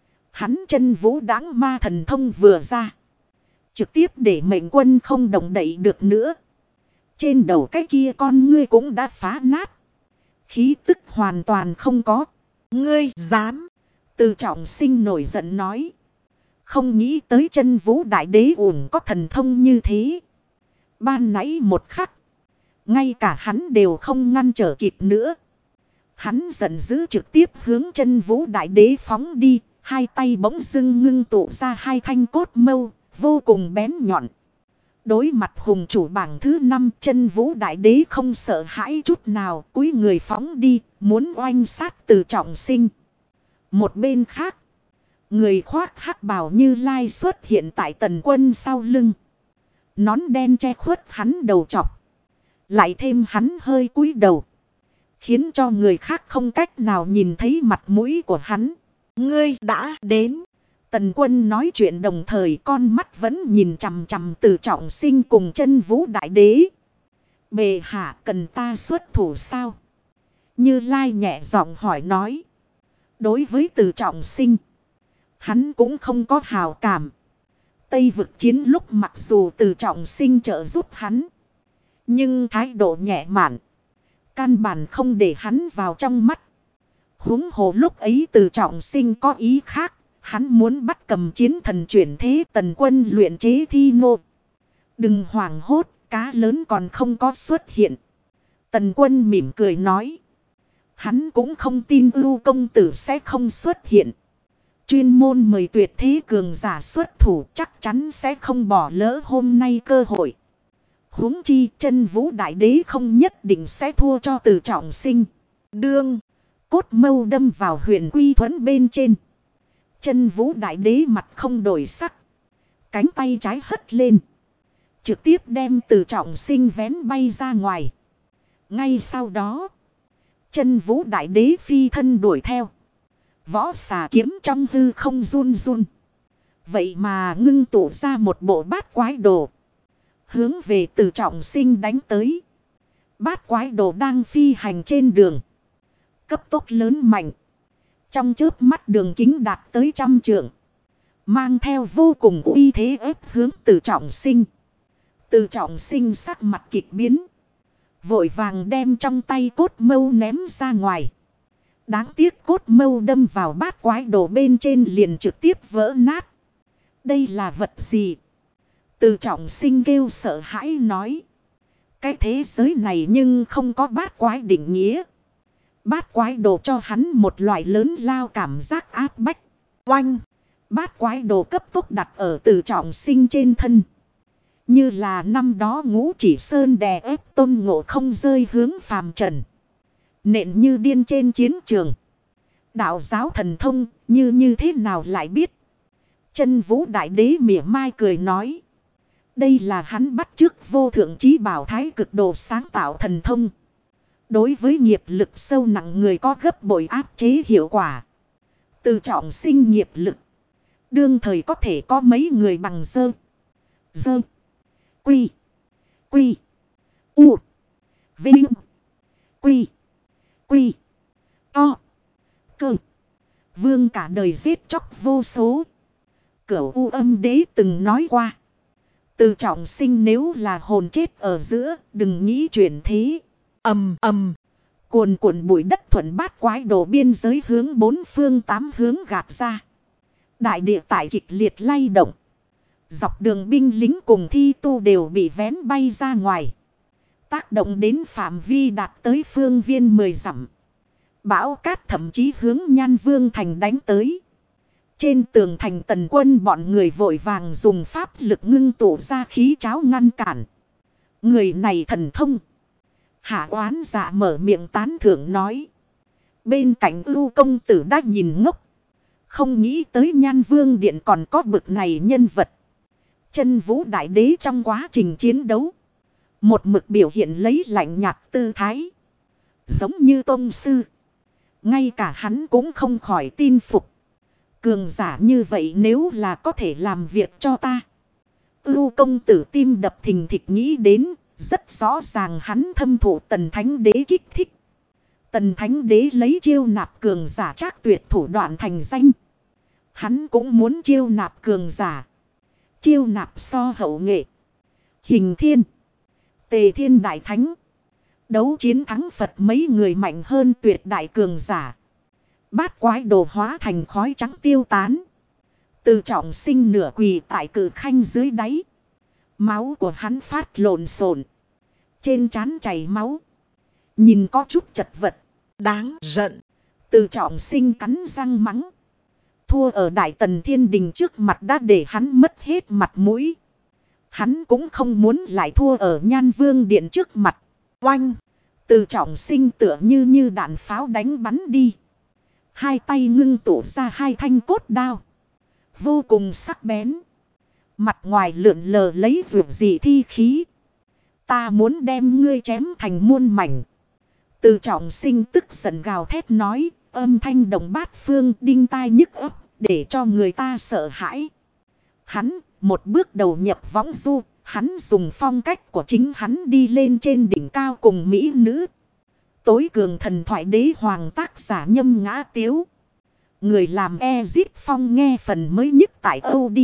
Hắn chân vũ đãng ma thần thông vừa ra, trực tiếp để mệnh quân không động đậy được nữa. Trên đầu cái kia con ngươi cũng đã phá nát. Khí tức hoàn toàn không có. Ngươi dám? Từ Trọng Sinh nổi giận nói. Không nghĩ tới chân vũ đại đế ủng có thần thông như thế. Ban nãy một khắc, ngay cả hắn đều không ngăn trở kịp nữa. Hắn giận dữ trực tiếp hướng chân vũ đại đế phóng đi. Hai tay bỗng dưng ngưng tụ ra hai thanh cốt mâu, vô cùng bén nhọn. Đối mặt hùng chủ bảng thứ 5, chân vũ đại đế không sợ hãi chút nào, cúi người phóng đi, muốn oanh sát Từ Trọng Sinh. Một bên khác, người khoác hắc bào Như Lai xuất hiện tại Tần Quân sau lưng. Nón đen che khuất hắn đầu trọc, lại thêm hắn hơi cúi đầu, khiến cho người khác không cách nào nhìn thấy mặt mũi của hắn. Ngươi đã đến. Tần Quân nói chuyện đồng thời con mắt vẫn nhìn chằm chằm Từ Trọng Sinh cùng chân vũ đại đế. Bệ hạ cần ta xuất thủ sao? Như Lai nhẹ giọng hỏi nói. Đối với Từ Trọng Sinh, hắn cũng không có hào cảm. Tây vực chiến lúc mặc dù Từ Trọng Sinh trợ giúp hắn, nhưng thái độ nhẹ mạn, căn bản không để hắn vào trong mắt. Huống hồ lúc ấy Từ Trọng Sinh có ý khác. Hắn muốn bắt cầm chiến thần chuyển thế. Tần Quân luyện chế thi nô. Đừng hoảng hốt, cá lớn còn không có xuất hiện. Tần Quân mỉm cười nói. Hắn cũng không tin Ưu công tử sẽ không xuất hiện. Chuyên môn mời tuyệt thế cường giả xuất thủ, chắc chắn sẽ không bỏ lỡ hôm nay cơ hội. Huống chi chân vũ đại đế không nhất định sẽ thua cho Từ Trọng Sinh. Đương, cốt mâu đâm vào huyền quy thuẫn bên trên. Chân vũ đại đế mặt không đổi sắc, cánh tay trái hất lên, trực tiếp đem Từ Trọng Sinh vén bay ra ngoài. Ngay sau đó, chân vũ đại đế phi thân đuổi theo. Võ xà kiếm trong hư không run run. Vậy mà ngưng tụ ra một bộ bát quái đồ, hướng về Từ Trọng Sinh đánh tới. Bát quái đồ đang phi hành trên đường, cấp tốc lớn mạnh. Trong chớp mắt đường kính đạt tới 100 trượng, mang theo vô cùng uy thế ép hướng Từ Trọng Sinh. Từ Trọng Sinh sắc mặt kịch biến, vội vàng đem trong tay cốt mâu ném ra ngoài. Đáng tiếc cốt mâu đâm vào bát quái đồ bên trên liền trực tiếp vỡ nát. Đây là vật gì? Từ Trọng Sinh kêu sợ hãi nói. Cái thế giới này nhưng không có bát quái định nghĩa. Bát quái đồ cho hắn một loại lớn lao cảm giác áp bách. Oanh! Bát quái đồ cấp tốc đặt ở Từ Trọng Sinh trên thân. Như là năm đó Ngũ Chỉ Sơn đè ép Tôn Ngộ Không rơi hướng phàm trần. Nện như điên trên chiến trường. Đạo giáo thần thông như thế nào lại biết? Chân vũ đại đế mỉa mai cười nói. Đây là hắn bắt chước vô thượng chí bảo thái cực đồ sáng tạo thần thông. Đối với nghiệp lực sâu nặng người có gấp bội áp chế hiệu quả. Từ Trọng Sinh nghiệp lực, đương thời có thể có mấy người bằng dơ Dơ. Quy. Quy. U. Vinh. Quy. Quy. To. Cơ. Vương cả đời giết chóc vô số. Cửu U Âm Đế từng nói qua. Từ Trọng Sinh nếu là hồn chết ở giữa, đừng nghĩ chuyển thế. ầm ầm. Cuồn cuộn bụi đất thuận bát quái đồ biên giới hướng bốn phương tám hướng gạt ra. Đại địa tại kịch liệt lay động. Dọc đường binh lính cùng thi tu đều bị vén bay ra ngoài. Tác động đến phạm vi đạt tới phương viên 10 dặm. Bão cát thậm chí hướng Nhan Vương thành đánh tới. Trên tường thành Tần quân bọn người vội vàng dùng pháp lực ngưng tụ ra khí tráo ngăn cản. Người này thần thông. Hạ Oán Dạ mở miệng tán thưởng nói. Bên cạnh Ưu công tử đã nhìn ngốc. Không nghĩ tới Nhan Vương điện còn có bực này nhân vật. Chân Vũ Đại Đế trong quá trình chiến đấu. Một mực biểu hiện lấy lạnh nhạt tư thái. Giống như tôn sư. Ngay cả hắn cũng không khỏi tin phục. Cường giả như vậy nếu là có thể làm việc cho ta. Ưu công tử tim đập thình thịch nghĩ đến. Rất rõ ràng hắn thâm thụ Tần Thánh Đế kích thích. Tần Thánh Đế lấy chiêu nạp cường giả trác tuyệt thủ đoạn thành danh. Hắn cũng muốn chiêu nạp cường giả. Chiêu nạp so hậu nghệ. Hình Thiên. Tề Thiên Đại Thánh. Đấu chiến thắng Phật mấy người mạnh hơn tuyệt đại cường giả. Bát quái đồ hóa thành khói trắng tiêu tán. Từ Trọng Sinh nửa quỳ tại cử khanh dưới đáy. Máu của hắn phát lộn xộn. Trên trán chảy máu. Nhìn có chút chật vật. Đáng giận. Từ Trọng Sinh cắn răng mắng. Thua ở Đại Tần Thiên Đình trước mặt đã để hắn mất hết mặt mũi. Hắn cũng không muốn lại thua ở Nhan Vương điện trước mặt. Oanh. Từ Trọng Sinh tựa như đạn pháo đánh bắn đi. Hai tay ngưng tụ ra hai thanh cốt đao. Vô cùng sắc bén. Mặt ngoài lượn lờ lấy vượt dị thi khí. Ta muốn đem ngươi chém thành muôn mảnh. Từ Trọng Sinh tức giận gào thét nói. Âm thanh đồng bát phương đinh tai nhức ấp. Để cho người ta sợ hãi. Hắn một bước đầu nhập võng du. Hắn dùng phong cách của chính hắn đi lên trên đỉnh cao cùng mỹ nữ. Tối cường thần thoại đế hoàng tác giả Nhâm Ngã Tiếu. Người làm Ezit Phong nghe phần mới nhất tại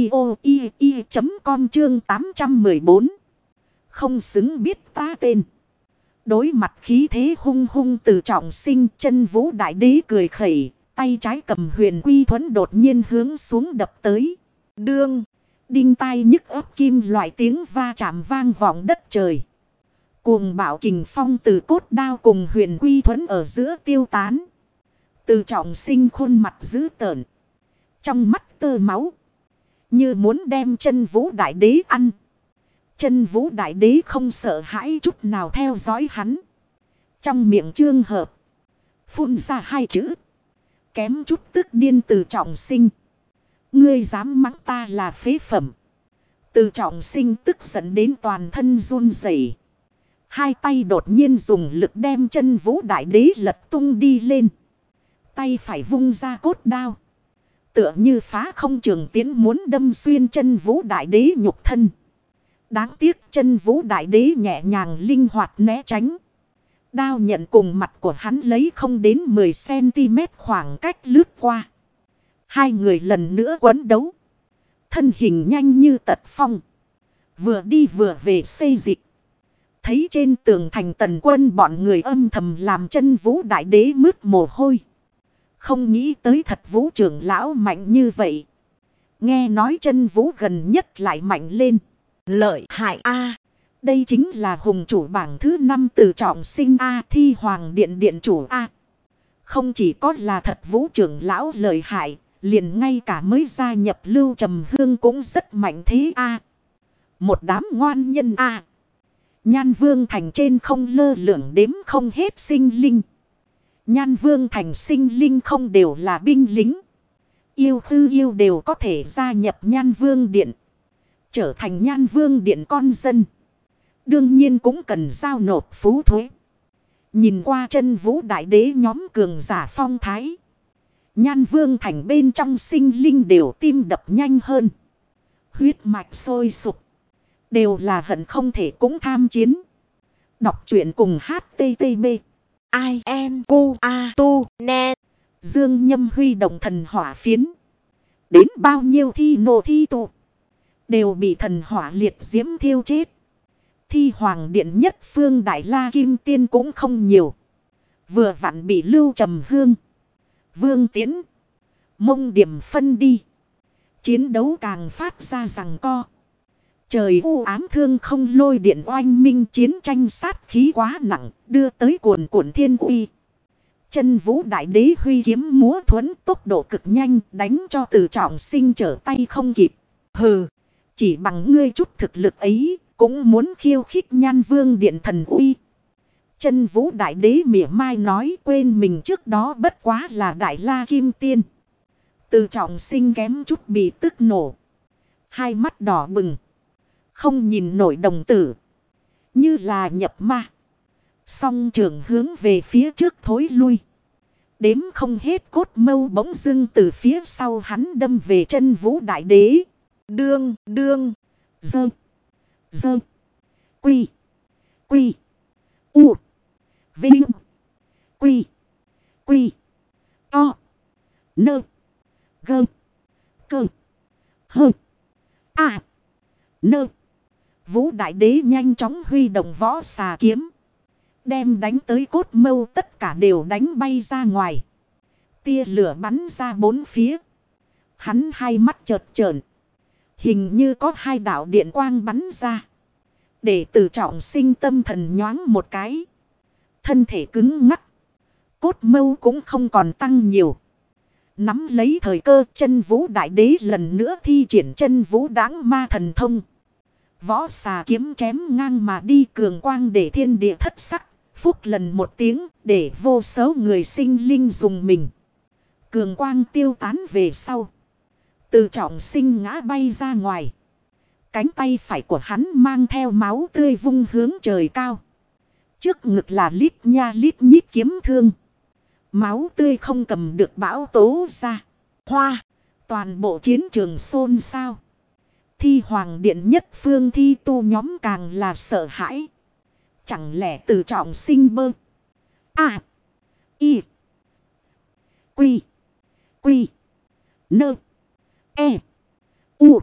audio.com chương 814. Không xứng biết ta tên. Đối mặt khí thế hung hung Từ Trọng Sinh, Chân Vũ Đại Đế cười khẩy. Tay trái cầm Huyền Quy Thuẫn đột nhiên hướng xuống đập tới. Đương. Đinh tai nhức ấp kim loại tiếng va chạm vang vọng đất trời. Cuồng bạo kình phong từ cốt đao cùng Huyền Quy Thuẫn ở giữa tiêu tán. Từ Trọng Sinh khuôn mặt dữ tợn. Trong mắt tơ máu. Như muốn đem Chân Vũ Đại Đế ăn. Chân Vũ Đại Đế không sợ hãi chút nào theo dõi hắn. Trong miệng trương hợp. Phun ra hai chữ. Kém chút tức điên Từ Trọng Sinh. Ngươi dám mắng ta là phế phẩm. Từ Trọng Sinh tức giận đến toàn thân run rẩy. Hai tay đột nhiên dùng lực đem Chân Vũ Đại Đế lật tung đi lên. Tay phải vung ra cốt đao. Tựa như phá không trường tiến muốn đâm xuyên Chân Vũ Đại Đế nhục thân. Đáng tiếc Chân Vũ Đại Đế nhẹ nhàng linh hoạt né tránh. Đao nhận cùng mặt của hắn lấy không đến 10 cm khoảng cách lướt qua. Hai người lần nữa quấn đấu. Thân hình nhanh như tật phong. Vừa đi vừa về xây dịch. Thấy trên tường thành Tần quân bọn người âm thầm làm Chân Vũ Đại Đế mướt mồ hôi. Không nghĩ tới thật Vũ trưởng lão mạnh như vậy. Nghe nói Chân Vũ gần nhất lại mạnh lên. Lợi hại a. Đây chính là hùng chủ bảng thứ 5 Từ Trọng Sinh a, Thi Hoàng Điện điện chủ a. Không chỉ có là thật Vũ trưởng lão lợi hại, liền ngay cả mới gia nhập Lưu Trầm Hương cũng rất mạnh thế a. Một đám ngoan nhân a. Nhan Vương thành trên không lơ lửng đếm không hết sinh linh. Nhan Vương thành sinh linh không đều là binh lính. Yêu hư yêu đều có thể gia nhập Nhan Vương điện. Trở thành Nhan Vương điện con dân. Đương nhiên cũng cần giao nộp phú thuế. Nhìn qua Chân Vũ Đại Đế nhóm cường giả phong thái. Nhan Vương thành bên trong sinh linh đều tim đập nhanh hơn. Huyết mạch sôi sục. Đều là hận không thể cũng tham chiến. Đọc truyện cùng HTTP. INQA.net. Dương Nhâm huy động thần hỏa phiến. Đến bao nhiêu thi nô thi tụ. Đều bị thần hỏa liệt diễm thiêu chết. Thi hoàng điện nhất phương Đại La Kim Tiên cũng không nhiều. Vừa vặn bị Lưu Trầm Hương, Vương Tiễn, Mông Điểm phân đi. Chiến đấu càng phát ra giằng co. Trời u ám thương không lôi điện oanh minh, chiến tranh sát khí quá nặng, đưa tới cuồn cuộn thiên uy. Chân Vũ Đại Đế huy kiếm múa thuẫn tốc độ cực nhanh, đánh cho Từ Trọng Sinh trở tay không kịp. Hừ, chỉ bằng ngươi chút thực lực ấy, cũng muốn khiêu khích Nhan Vương điện thần uy. Chân Vũ Đại Đế mỉa mai nói, quên mình trước đó bất quá là Đại La Kim Tiên. Từ Trọng Sinh kém chút bị tức nổ. Hai mắt đỏ bừng. Không nhìn nổi đồng tử. Như là nhập ma. Song trường hướng về phía trước thối lui. Đếm không hết cốt mâu bỗng dưng từ phía sau hắn đâm về Chân Vũ Đại Đế. Đương. Dơ. Quy. U. Vinh. Quy. To. Nơ. Gơ. Cơ. Hơ. À. Nơ. Vũ Đại Đế nhanh chóng huy động võ xà kiếm. Đem đánh tới cốt mâu tất cả đều đánh bay ra ngoài. Tia lửa bắn ra bốn phía. Hắn hai mắt chợt trợn. Hình như có hai đạo điện quang bắn ra. Để Từ Trọng Sinh tâm thần nhoáng một cái. Thân thể cứng ngắc. Cốt mâu cũng không còn tăng nhiều. Nắm lấy thời cơ, Chân Vũ Đại Đế lần nữa thi triển Chân Vũ Đãng Ma thần thông. Võ xà kiếm chém ngang mà đi, cường quang để thiên địa thất sắc. Phúc lần một tiếng, để vô số người sinh linh dùng mình. Cường quang tiêu tán về sau. Từ Trọng Sinh ngã bay ra ngoài. Cánh tay phải của hắn mang theo máu tươi vung hướng trời cao. Trước ngực là lít nha lít nhít kiếm thương. Máu tươi không cầm được bão tố ra. Hoa, toàn bộ chiến trường xôn xao. Thi hoàng điện nhất phương thi tu nhóm càng là sợ hãi. Chẳng lẽ Từ Trọng Sinh bơ. À. Y. Quy. Nơ. E. U.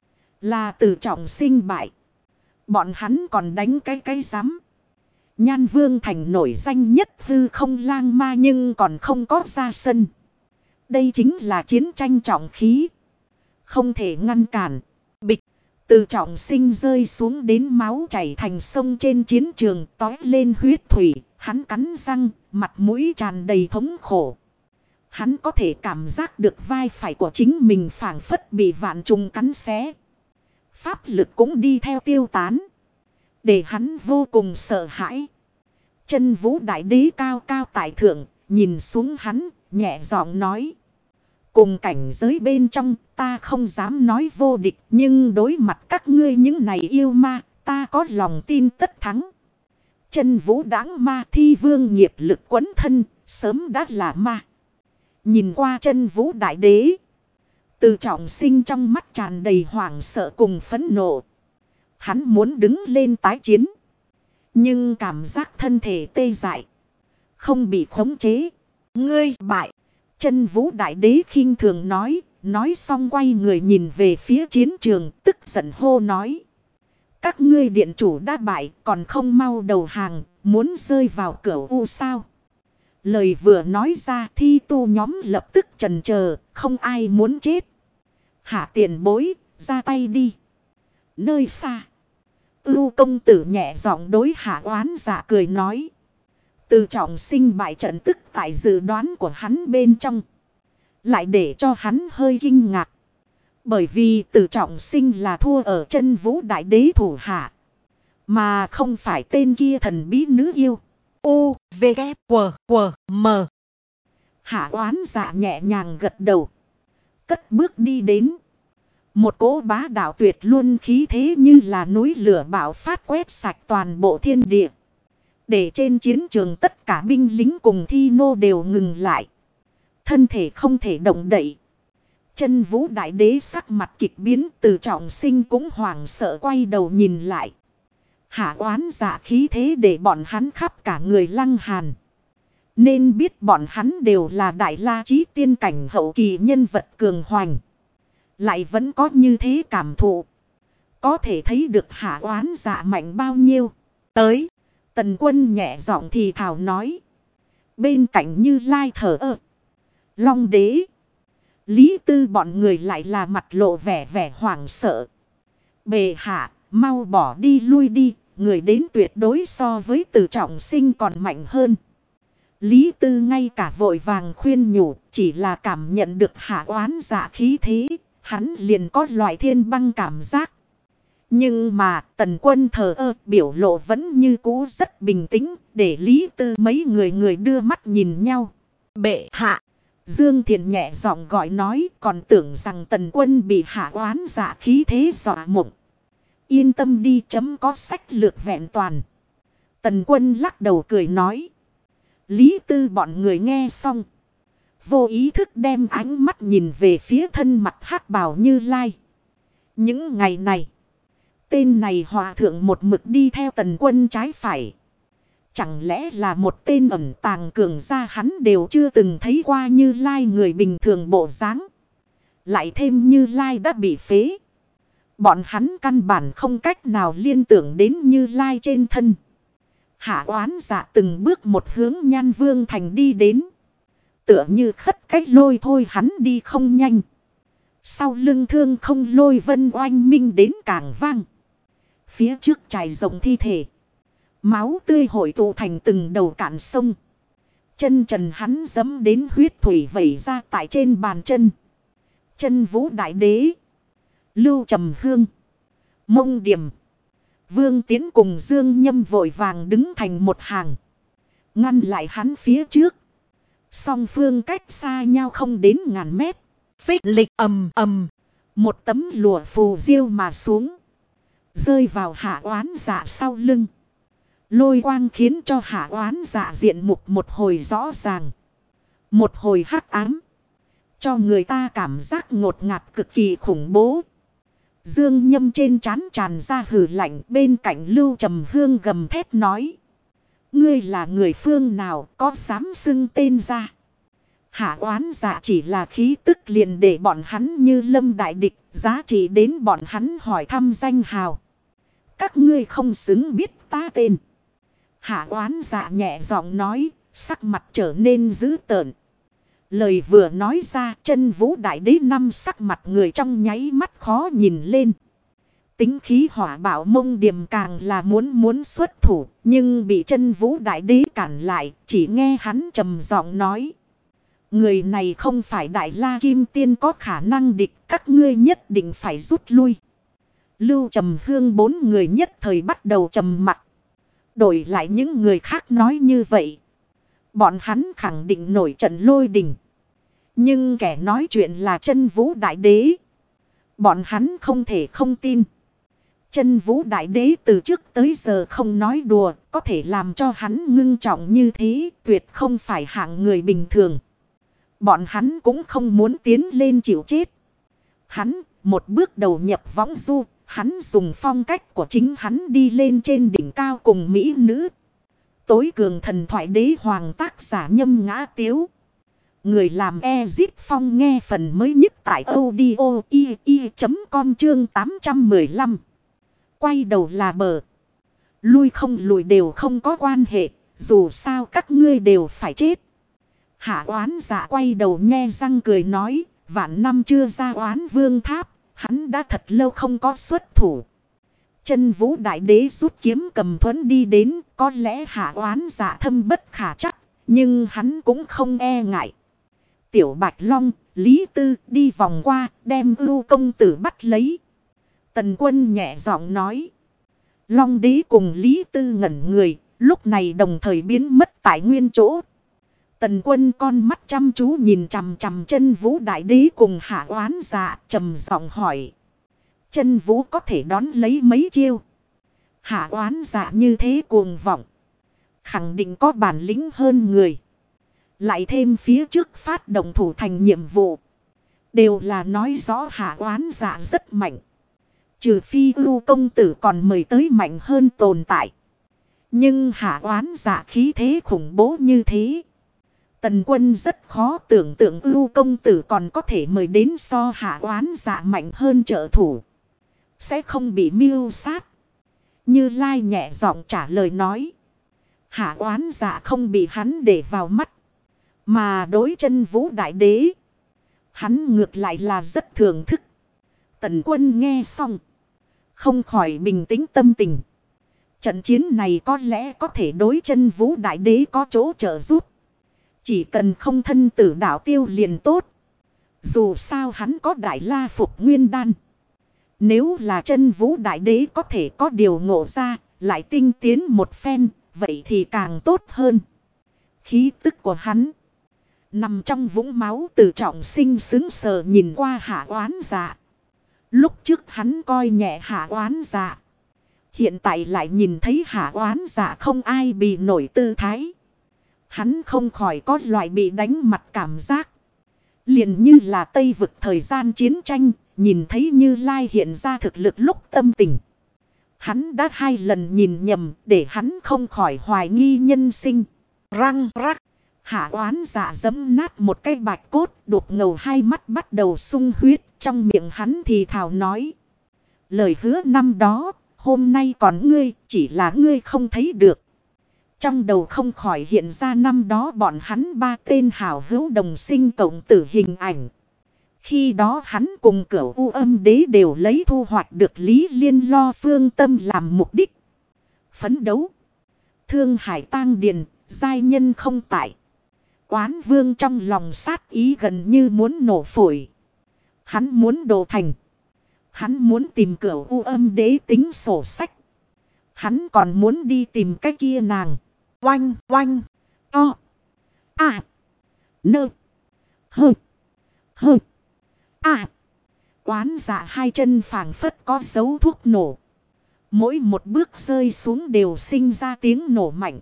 Là Từ Trọng Sinh bại. Bọn hắn còn đánh cái rắm. Nhan Vương thành nổi danh nhất hư không lang ma nhưng còn không có ra sân. Đây chính là chiến tranh trọng khí. Không thể ngăn cản. Bịch. Từ Trọng Sinh rơi xuống đến máu chảy thành sông trên chiến trường, tói lên huyết thủy. Hắn cắn răng, mặt mũi tràn đầy thống khổ. Hắn có thể cảm giác được vai phải của chính mình phảng phất bị vạn trùng cắn xé. Pháp lực cũng đi theo tiêu tán. Để hắn vô cùng sợ hãi. Chân Vũ Đại Đế cao cao tại thượng, nhìn xuống hắn, nhẹ giọng nói. Cùng cảnh giới bên trong, ta không dám nói vô địch, nhưng đối mặt các ngươi những này yêu ma, ta có lòng tin tất thắng. Chân Vũ Đãng Ma thi vương nghiệp lực quấn thân, sớm đã là ma. Nhìn qua Chân Vũ Đại Đế, Từ Trọng Sinh trong mắt tràn đầy hoảng sợ cùng phẫn nộ. Hắn muốn đứng lên tái chiến. Nhưng cảm giác thân thể tê dại. Không bị khống chế. Ngươi bại. Chân Vũ Đại Đế khinh thường nói. Nói xong quay người nhìn về phía chiến trường, tức giận hô nói. Các ngươi điện chủ đã bại, còn không mau đầu hàng, muốn rơi vào cửa u sao. Lời vừa nói ra, thi tu nhóm lập tức chần chờ, không ai muốn chết. Hạ tiền bối, ra tay đi. Nơi xa, Ưu công tử nhẹ giọng đối Hạ Oán Dạ cười nói. Từ Trọng Sinh bại trận tức tại dự đoán của hắn bên trong. Lại để cho hắn hơi kinh ngạc. Bởi vì Từ Trọng Sinh là thua ở Chân Vũ Đại Đế thủ hạ. Mà không phải tên kia thần bí nữ yêu. U, V, K, W, M. Hạ Oán Dạ nhẹ nhàng gật đầu. Cất bước đi đến. Một cỗ bá đạo tuyệt luôn khí thế như là núi lửa bạo phát quét sạch toàn bộ thiên địa. Để trên chiến trường tất cả binh lính cùng thi nô đều ngừng lại. Thân thể không thể động đậy. Chân Vũ Đại Đế sắc mặt kịch biến, Từ Trọng Sinh cũng hoảng sợ quay đầu nhìn lại. Hạ oán dạ khí thế để bọn hắn khắp cả người Lăng Hàn. Nên biết bọn hắn đều là Đại La Chí tiên cảnh hậu kỳ nhân vật cường hoành. Lại vẫn có như thế cảm thụ. Có thể thấy được hạ oán dạ mạnh bao nhiêu. Tới, Tần Quân nhẹ giọng thì thào nói. Bên cạnh Như Lai thở ơ. Long Đế. Lý Tư bọn người lại là mặt lộ vẻ hoảng sợ. Bệ hạ, mau bỏ đi lui đi, người đến tuyệt đối so với Từ Trọng Sinh còn mạnh hơn. Lý Tư ngay cả vội vàng khuyên nhủ, chỉ là cảm nhận được hạ oán dạ khí thế, hắn liền có loại thiên băng cảm giác. Nhưng mà Tần Quân thờ ơ, biểu lộ vẫn như cũ rất bình tĩnh, để Lý Tư mấy người đưa mắt nhìn nhau. Bệ hạ! Dương Thiện nhẹ giọng gọi nói, còn tưởng rằng Tần Quân bị hạ oán dạ khí thế dọa mộng. Yên tâm đi, chấm có sách lược vẹn toàn. Tần Quân lắc đầu cười nói. Lý Tư bọn người nghe xong. Vô ý thức đem ánh mắt nhìn về phía thân mặt hắc bào Như Lai. Những ngày này, tên này hòa thượng một mực đi theo Tần Quân trái phải. Chẳng lẽ là một tên ẩn tàng cường gia hắn đều chưa từng thấy qua Như Lai người bình thường bộ dáng. Lại thêm Như Lai đã bị phế. Bọn hắn căn bản không cách nào liên tưởng đến Như Lai trên thân. Hạ oán dạ từng bước một hướng Nhan Vương Thành đi đến. Tựa như khất cách lôi thôi hắn đi không nhanh. Sau lưng Thương Không Lôi vân oanh minh đến càng vang. Phía trước trải rộng thi thể. Máu tươi hội tụ thành từng đầu cạn sông. Chân trần hắn dẫm đến huyết thủy vẩy ra tại trên bàn chân. Chân Vũ Đại Đế. Lưu Trầm Hương. Mông Điểm. Vương Tiến cùng Dương Nhâm vội vàng đứng thành một hàng. Ngăn lại hắn phía trước. Song phương cách xa nhau không đến ngàn mét. Phích lịch ầm ầm. Một tấm lụa phù diêu mà xuống. Rơi vào hạ oán dạ sau lưng. Lôi quang khiến cho hạ oán dạ diện mục một hồi rõ ràng. Một hồi hắc ám. Cho người ta cảm giác ngột ngạt cực kỳ khủng bố. Dương Nhâm trên trán tràn ra hừ lạnh, bên cạnh Lưu Trầm Hương gầm thét nói. Ngươi là người phương nào có dám xưng tên ra. Hạ oán dạ chỉ là khí tức liền để bọn hắn như lâm đại địch, giá trị đến bọn hắn hỏi thăm danh hào. Các ngươi không xứng biết ta tên. Hạ oán dạ nhẹ giọng nói, sắc mặt trở nên dữ tợn. Lời vừa nói ra, Chân Vũ Đại Đế năm sắc mặt người trong nháy mắt khó nhìn lên. Tính khí hỏa bạo Mông Điềm càng là muốn xuất thủ, nhưng bị Chân Vũ Đại Đế cản lại, chỉ nghe hắn trầm giọng nói. Người này không phải Đại La Kim Tiên có khả năng địch, các ngươi nhất định phải rút lui. Lưu Trầm Hương bốn người nhất thời bắt đầu trầm mặc. Đổi lại những người khác nói như vậy. Bọn hắn khẳng định nổi trận lôi đình. Nhưng kẻ nói chuyện là Chân Vũ Đại Đế. Bọn hắn không thể không tin. Chân Vũ Đại Đế từ trước tới giờ không nói đùa, có thể làm cho hắn ngưng trọng như thế, tuyệt không phải hạng người bình thường. Bọn hắn cũng không muốn tiến lên chịu chết. Hắn, một bước đầu nhập võng du, hắn dùng phong cách của chính hắn đi lên trên đỉnh cao cùng mỹ nữ. Tối cường thần thoại đế hoàng tác giả Nhâm Ngã Tiếu. Người làm Ezip Phong nghe phần mới nhất tại audio.com chương 815. Quay đầu là bờ. Lui không lùi đều không có quan hệ, dù sao các ngươi đều phải chết. Hạ oán dạ quay đầu nhe răng cười nói, vạn năm chưa ra oán vương tháp, hắn đã thật lâu không có xuất thủ. Chân Vũ Đại Đế rút kiếm cầm thuẫn đi đến, có lẽ hạ oán dạ thâm bất khả trắc, nhưng hắn cũng không e ngại. Tiểu Bạch Long, Lý Tư đi vòng qua, đem Ưu công tử bắt lấy. Tần Quân nhẹ giọng nói. Long Đế cùng Lý Tư ngẩn người, lúc này đồng thời biến mất tại nguyên chỗ. Tần Quân con mắt chăm chú nhìn chằm chằm Chân Vũ Đại Đế cùng hạ oán dạ, trầm giọng hỏi. Chân Vũ có thể đón lấy mấy chiêu. Hạ oán dạ như thế cuồng vọng. Khẳng định có bản lĩnh hơn người. Lại thêm phía trước phát động thủ thành nhiệm vụ. Đều là nói rõ Hạ Oán Dạ rất mạnh. Trừ phi Ưu công tử còn mời tới mạnh hơn tồn tại. Nhưng Hạ Oán Dạ khí thế khủng bố như thế. Tần Quân rất khó tưởng tượng Ưu công tử còn có thể mời đến so Hạ Oán Dạ mạnh hơn trợ thủ. Sẽ không bị mưu sát. Như Lai nhẹ giọng trả lời nói. Hạ Oán Dạ không bị hắn để vào mắt. Mà đối Chân Vũ Đại Đế, hắn ngược lại là rất thưởng thức. Tần Quân nghe xong, không khỏi bình tĩnh tâm tình. Trận chiến này có lẽ có thể đối Chân Vũ Đại Đế có chỗ trợ giúp. Chỉ cần không thân tử đạo tiêu liền tốt. Dù sao hắn có Đại La Phục Nguyên Đan. Nếu là Chân Vũ Đại Đế có thể có điều ngộ ra, lại tinh tiến một phen, vậy thì càng tốt hơn. Khí tức của hắn nằm trong vũng máu từ Trọng Sinh sững sờ nhìn qua Hạ Oán Dạ. Lúc trước hắn coi nhẹ Hạ Oán Dạ. Hiện tại lại nhìn thấy Hạ Oán Dạ không ai bị nổi tư thái. Hắn không khỏi có loại bị đánh mặt cảm giác. Liền như là Tây Vực thời gian chiến tranh, nhìn thấy Như Lai hiện ra thực lực lúc tâm tình. Hắn đã 2 lần nhìn nhầm để hắn không khỏi hoài nghi nhân sinh. Răng rắc. Hạ Oán Dạ giẫm nát một cái bạch cốt, đục ngầu 2 mắt bắt đầu sung huyết, trong miệng hắn thì thào nói. Lời hứa năm đó, hôm nay còn ngươi, chỉ là ngươi không thấy được. Trong đầu không khỏi hiện ra năm đó bọn hắn 3 tên hảo hữu đồng sinh cộng tử hình ảnh. Khi đó hắn cùng Cửu U Âm Đế đều lấy thu hoạch được Lý Liên Lo phương tâm làm mục đích. Phấn đấu. Thương Hải tang điền, giai nhân không tại. Oán Vương trong lòng sát ý gần như muốn nổ phổi. Hắn muốn đồ thành. Hắn muốn tìm Cửu U Âm Đế tính sổ sách. Hắn còn muốn đi tìm cái kia nàng. Oanh oanh. To. À. Nơ. Hơ. Hơ. À. Oán Dạ 2 chân phảng phất có dấu thuốc nổ. Mỗi một bước rơi xuống đều sinh ra tiếng nổ mạnh.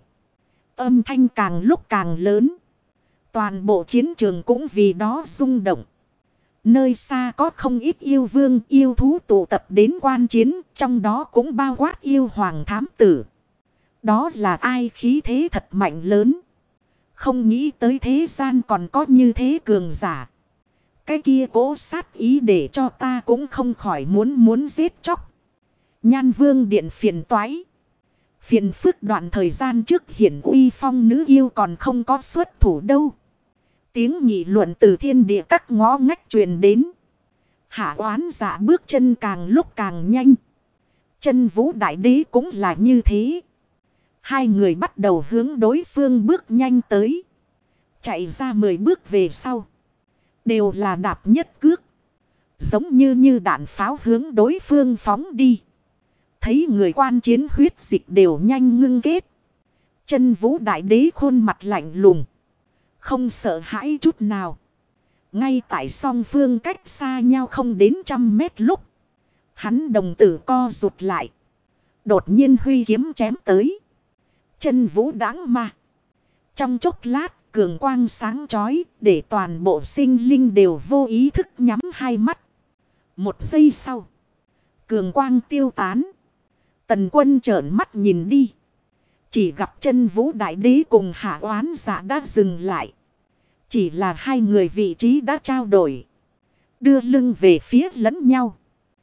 Âm thanh càng lúc càng lớn. Toàn bộ chiến trường cũng vì đó rung động. Nơi xa có không ít yêu vương yêu thú tụ tập đến quan chiến, trong đó cũng bao quát yêu hoàng thám tử. Đó là ai khí thế thật mạnh lớn. Không nghĩ tới thế gian còn có như thế cường giả. Cái kia cố sát ý để cho ta cũng không khỏi muốn giết chóc. Nhan Vương điện phiền toái. Phiền phức đoạn thời gian trước hiển uy phong nữ yêu còn không có xuất thủ đâu. Tiếng nghị luận từ thiên địa các ngõ ngách truyền đến. Hạ Oán Dạ bước chân càng lúc càng nhanh. Chân Vũ Đại Đế cũng là như thế. 2 người bắt đầu hướng đối phương bước nhanh tới. Chạy ra 10 bước về sau. Đều là đạp nhất cước. Giống như đạn pháo hướng đối phương phóng đi. Thấy người quan chiến huyết dịch đều nhanh ngưng kết. Chân Vũ Đại Đế khuôn mặt lạnh lùng. Không sợ hãi chút nào. Ngay tại song phương cách xa nhau không đến 100 mét lúc. Hắn đồng tử co rụt lại. Đột nhiên huy kiếm chém tới. Chân Vũ đãng ma. Trong chốc lát cường quang sáng chói để toàn bộ sinh linh đều vô ý thức nhắm 2 mắt. 1 giây sau. Cường quang tiêu tán. Tần Quân trợn mắt nhìn đi. Chỉ gặp Chân Vũ Đại Đế cùng Hạ Oán Dạ đã dừng lại. Chỉ là 2 người vị trí đã trao đổi. Đưa lưng về phía lẫn nhau.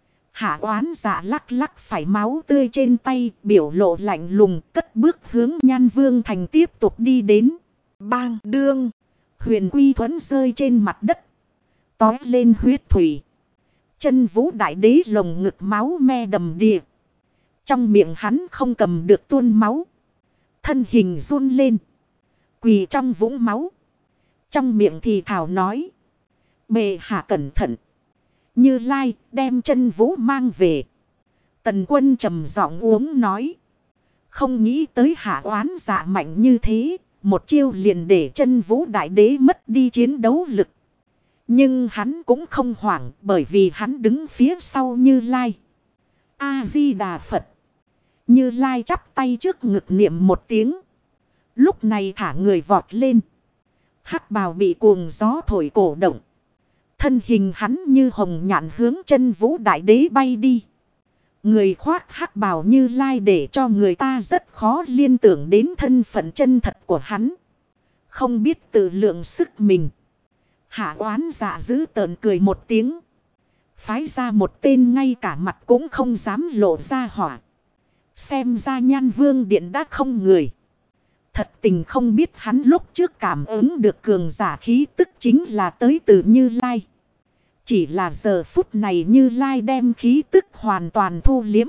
Hạ Oán Dạ lắc lắc phải máu tươi trên tay, biểu lộ lạnh lùng, cất bước hướng Nhan Vương thành tiếp tục đi đến. Bang đương. Huyền quy thuẫn rơi trên mặt đất. Tói lên huyết thủy. Chân Vũ Đại Đế lồng ngực máu me đầm đìa. Trong miệng hắn không cầm được tuôn máu. Thân hình run lên. Quỳ trong vũng máu. Trong miệng thì thảo nói. Bệ hạ cẩn thận. Như Lai đem Chân Vũ mang về. Tần Quân trầm giọng uống nói. Không nghĩ tới Hạ Oán Dạ mạnh như thế. Một chiêu liền để Chân Vũ Đại Đế mất đi chiến đấu lực. Nhưng hắn cũng không hoảng bởi vì hắn đứng phía sau Như Lai. A-di-đà Phật. Như Lai chắp tay trước ngực niệm một tiếng. Lúc này thả người vọt lên. Hắc bào bị cuồng gió thổi cổ động. Thân hình hắn như hồng nhạn hướng chân vũ đại đế bay đi. Người khoác hắc bào Như Lai để cho người ta rất khó liên tưởng đến thân phận chân thật của hắn. Không biết tự lượng sức mình. Hạ Oán Dạ giữ tợn cười một tiếng. Phái ra một tên ngay cả mặt cũng không dám lộ ra hỏa. Xem ra Nhan Vương Điện đã không người. Thật tình không biết hắn lúc trước cảm ứng được cường giả khí tức chính là tới từ Như Lai. Chỉ là giờ phút này Như Lai đem khí tức hoàn toàn thu liếm.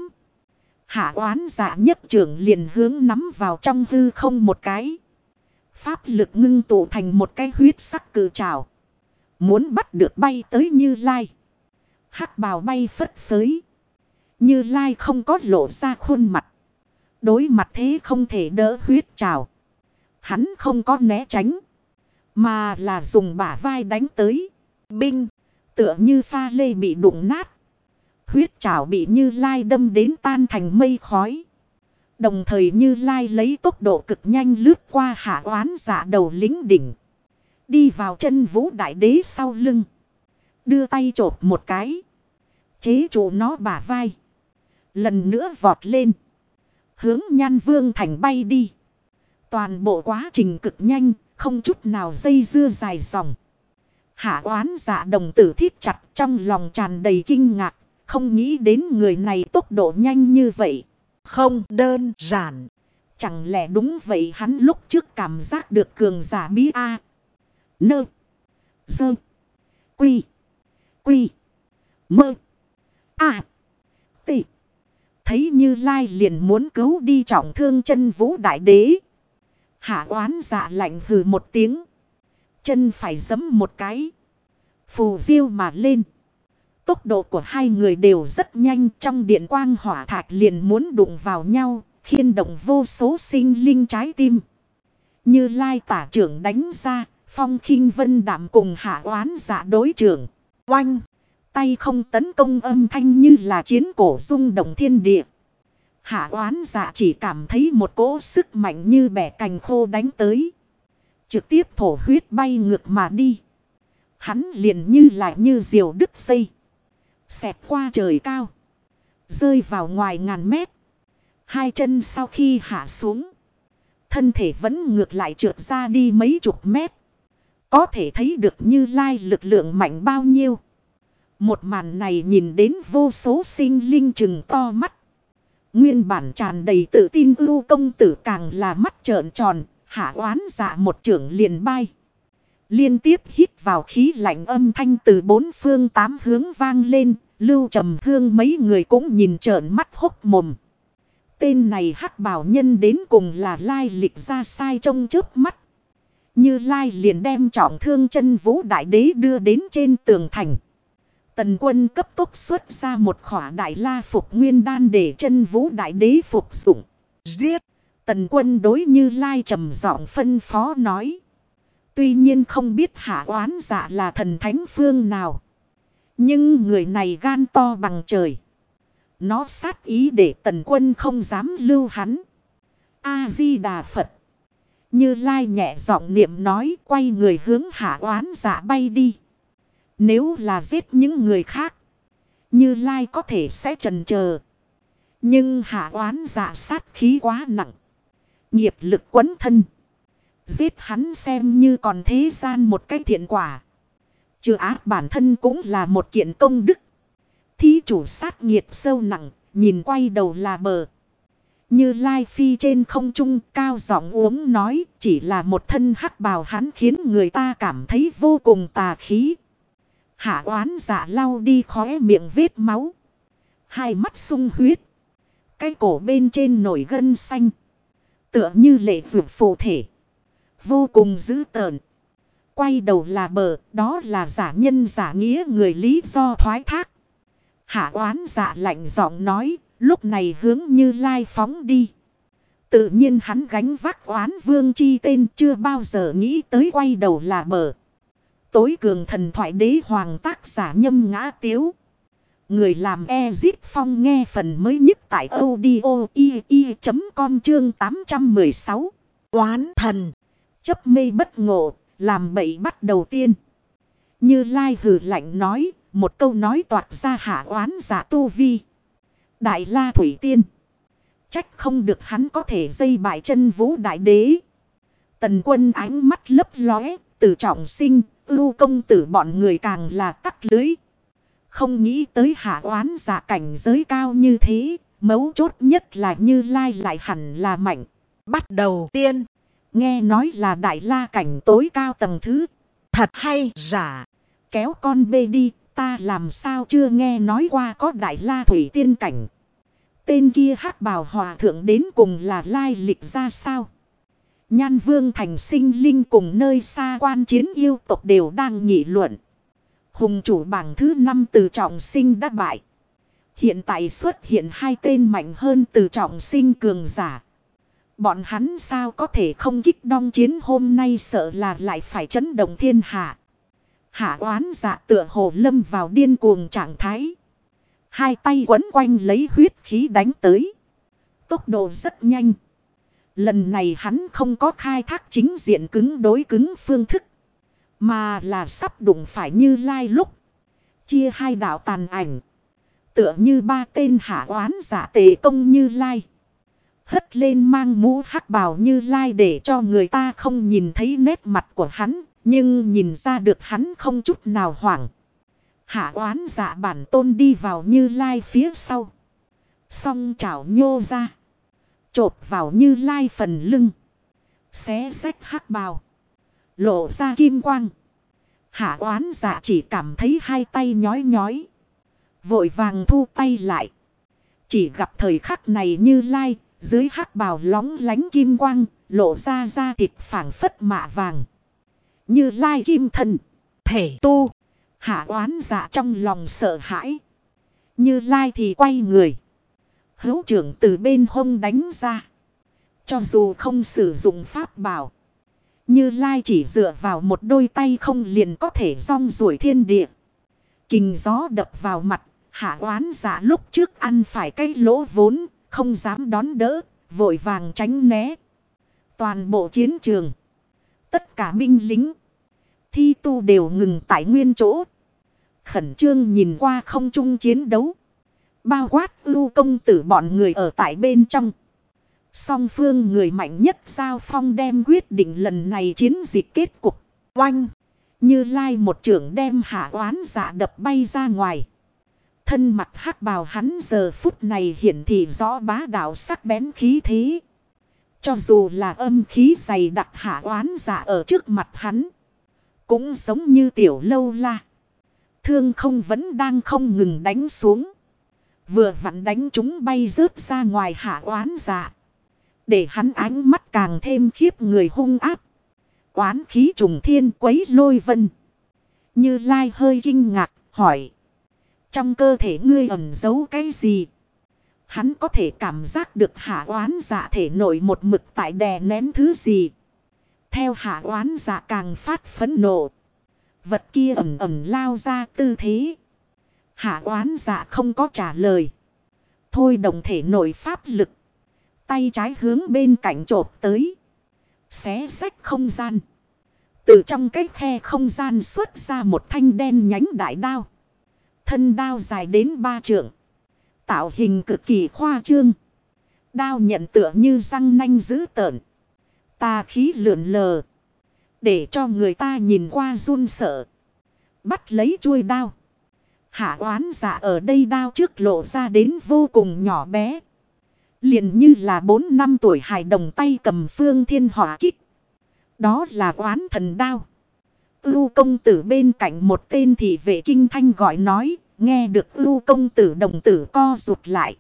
Hạ Oán Dạ nhất trưởng liền hướng nắm vào trong hư không một cái. Pháp lực ngưng tụ thành một cái huyết sắc cự trảo. Muốn bắt được bay tới Như Lai. Hắc bào bay phất phới. Như Lai không có lộ ra khuôn mặt. Đối mặt thế không thể đỡ huyết trảo. Hắn không có né tránh. Mà là dùng bả vai đánh tới. Binh. Tựa như pha lê bị đụng nát. Huyết trảo bị Như Lai đâm đến tan thành mây khói. Đồng thời Như Lai lấy tốc độ cực nhanh lướt qua Hạ Oán Dạ đầu lính đỉnh. Đi vào chân vũ đại đế sau lưng. Đưa tay chộp một cái. Chế trụ nó bả vai. Lần nữa vọt lên. Hướng Nhan Vương Thành bay đi. Toàn bộ quá trình cực nhanh. Không chút nào dây dưa dài dòng. Hạ Oán Dạ đồng tử thít chặt trong lòng tràn đầy kinh ngạc. Không nghĩ đến người này tốc độ nhanh như vậy. Không đơn giản. Chẳng lẽ đúng vậy hắn lúc trước cảm giác được cường giả bí A. Nơ. Sơ. Quy. Quy. Mơ. A. Tị. Thấy Như Lai liền muốn cứu đi trọng thương chân vũ đại đế. Hạ Oán Dạ lạnh hừ một tiếng. Chân phải giẫm một cái. Phù diêu mà lên. Tốc độ của hai người đều rất nhanh, trong điện quang hỏa thạch liền muốn đụng vào nhau, khiên động vô số sinh linh trái tim. Như Lai tả trưởng đánh ra, Phong Khinh Vân Đạm cùng Hạ Oán Dạ đối trưởng. Oanh! Tay không tấn công âm thanh như là chiến cổ rung động thiên địa. Hạ Oán Dạ chỉ cảm thấy một cỗ sức mạnh như bẻ cành khô đánh tới. Trực tiếp thổ huyết bay ngược mà đi. Hắn liền như diều đứt dây. Xẹt qua trời cao. Rơi vào ngoài ngàn mét. Hai chân sau khi hạ xuống. Thân thể vẫn ngược lại trượt ra đi mấy chục mét. Có thể thấy được Như Lai lực lượng mạnh bao nhiêu. Một màn này nhìn đến vô số sinh linh chừng to mắt. Nguyên bản tràn đầy tự tin ưu công tử càng là mắt trợn tròn. Hạ Oán Dạ một chưởng liền bay. Liên tiếp hít vào khí lạnh âm thanh từ bốn phương tám hướng vang lên. Lưu Trầm Hương mấy người cũng nhìn trợn mắt hốc mồm. Tên này hắc bào nhân đến cùng là lai lịch ra sai trong chớp mắt. Như Lai liền đem trọng thương chân vũ đại đế đưa đến trên tường thành. Tần Quân cấp tốc xuất ra một khỏa đại la phục nguyên đan để chân vũ đại đế phục dụng. Giết! Tần Quân đối Như Lai trầm giọng phân phó nói. Tuy nhiên không biết Hạ Oán Dạ là thần thánh phương nào. Nhưng người này gan to bằng trời. Nó sát ý để Tần Quân không dám lưu hắn. A-di-đà Phật. Như Lai nhẹ giọng niệm nói, quay người hướng Hạ Oán Dạ bay đi. Nếu là giết những người khác, Như Lai có thể sẽ chần chờ. Nhưng Hạ Oán Dạ sát khí quá nặng. Nghiệp lực quấn thân. Giết hắn xem như còn thế gian một cái thiện quả. Trừ ác bản thân cũng là một kiện công đức. Thí chủ sát nghiệp sâu nặng, nhìn quay đầu là bờ. Như Lai phi trên không trung cao giọng uống nói, chỉ là một thân hắc bào hắn khiến người ta cảm thấy vô cùng tà khí. Hạ Oán Dạ lau đi khóe miệng vết máu. Hai mắt sung huyết. Cái cổ bên trên nổi gân xanh. Tựa như lệ vượt phù thể. Vô cùng dữ tợn. Quay đầu là bờ, đó là giả nhân giả nghĩa người lý do thoái thác. Hạ Oán Dạ lạnh giọng nói, lúc này hướng Như Lai phóng đi. Tự nhiên hắn gánh vác Oán Vương chi tên, chưa bao giờ nghĩ tới quay đầu là bờ. Tối cường thần thoại đế hoàng tác giả Nhâm Ngã Tiếu. Người làm Ezit Phong nghe phần mới nhất tại audio.com chương 816. Oán thần. Chấp mê bất ngộ, làm bậy bắt đầu tiên. Như Lai hừ lạnh nói, một câu nói toạc ra Hạ Oán Dạ tu vi. Đại La Thủy Tiên. Trách không được hắn có thể dây bại chân Vũ Đại Đế. Tần Quân ánh mắt lấp lóe, Từ Trọng Sinh, Ưu công tử bọn người càng là tắc lưới. Không nghĩ tới Hạ Oán Dạ cảnh giới cao như thế, mấu chốt nhất là Như Lai lại hẳn là mạnh. Bắt đầu tiên, nghe nói là Đại La cảnh tối cao tầng thứ. Thật hay giả? Kéo con bê đi, ta làm sao chưa nghe nói qua có Đại La Thủy Tiên cảnh. Tên kia Hắc Bào Hòa Thượng đến cùng là lai lịch ra sao? Nhan Vương Thành Sinh Linh cùng nơi xa quan chiến yêu tộc đều đang nghị luận. Hùng chủ bảng thứ 5 Từ Trọng Sinh đã bại. Hiện tại xuất hiện 2 tên mạnh hơn Từ Trọng Sinh cường giả. Bọn hắn sao có thể không kích đong chiến hôm nay, sợ là lại phải chấn động thiên hạ. Hạ Oán Dạ tựa hồ lâm vào điên cuồng trạng thái. 2 tay quấn quanh lấy huyết khí đánh tới. Tốc độ rất nhanh. Lần này hắn không có khai thác chính diện cứng đối cứng phương thức. Mà là sắp đụng phải Như Lai lúc. Chia 2 đạo tàn ảnh. Tựa như 3 tên Hạ Oán Dạ tề công Như Lai. Hất lên mang mũ hắc bào Như Lai để cho người ta không nhìn thấy nét mặt của hắn. Nhưng nhìn ra được hắn không chút nào hoảng. Hạ Oán Dạ bản tôn đi vào Như Lai phía sau. Song chảo nhô ra. Chộp vào Như Lai phần lưng. Xé rách hắc bào. Lộ ra kim quang. Hạ Oán Dạ chỉ cảm thấy 2 tay nhói nhói. Vội vàng thu tay lại. Chỉ gặp thời khắc này Như Lai. Dưới hắc bào lóng lánh kim quang. Lộ ra da thịt phảng phất mạ vàng. Như Lai kim thần. Thể tu. Hạ Oán Dạ trong lòng sợ hãi. Như Lai thì quay người. Hữu trưởng từ bên hông đánh ra. Cho dù không sử dụng pháp bảo. Như Lai chỉ dựa vào một đôi tay không liền có thể rong ruổi thiên địa. Kình gió đập vào mặt. Hạ Oán Dạ lúc trước ăn phải cái lỗ vốn. Không dám đón đỡ. Vội vàng tránh né. Toàn bộ chiến trường. Tất cả binh lính. Thi tu đều ngừng tại nguyên chỗ. Khẩn trương nhìn qua không trung chiến đấu. Bao quát Ưu công tử bọn người ở tại bên trong. Song phương người mạnh nhất giao phong đem quyết định lần này chiến dịch kết cục. Oanh! Như Lai một chưởng đem Hạ Oán Dạ đập bay ra ngoài. Thân mặt hắc bào hắn giờ phút này hiển thị rõ bá đạo sắc bén khí thế. Cho dù là âm khí dày đặc Hạ Oán Dạ ở trước mặt hắn. Cũng giống như tiểu lâu la. Thương không vẫn đang không ngừng đánh xuống. Vừa vặn đánh chúng bay rớt ra ngoài Hạ Oán Dạ. Để hắn ánh mắt càng thêm khiếp người hung áp. Oán khí trùng thiên quấy lôi vân. Như Lai hơi kinh ngạc hỏi. Trong cơ thể ngươi ẩn giấu cái gì? Hắn có thể cảm giác được Hạ Oán Dạ thể nội một mực tại đè nén thứ gì. Theo Hạ Oán Dạ càng phát phẫn nộ. Vật kia ẩm ẩm lao ra tư thế. Hạ Oán Dạ không có trả lời. Thôi đồng thể nội pháp lực. Tay trái hướng bên cạnh chộp tới. Xé rách không gian. Từ trong cái khe không gian xuất ra một thanh đen nhánh đại đao. Thân đao dài đến 3 trượng. Tạo hình cực kỳ khoa trương. Đao nhận tựa như răng nanh dữ tợn. Tà khí lượn lờ. Để cho người ta nhìn qua run sợ. Bắt lấy chuôi đao. Hạ Oán Dạ ở đây đao trước lộ ra đến vô cùng nhỏ bé. Liền như là 4 năm tuổi hài đồng tay cầm phương thiên hỏa kích. Đó là Oán Thần đao. Ưu công tử bên cạnh một tên thị vệ kinh thanh gọi nói. Nghe được Ưu công tử đồng tử co rụt lại.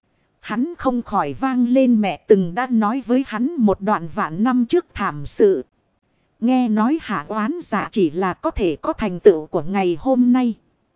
Hắn không khỏi vang lên mẹ từng đã nói với hắn một đoạn vạn năm trước thảm sự. Nghe nói Hạ Oán Dạ chỉ là có thể có thành tựu của ngày hôm nay.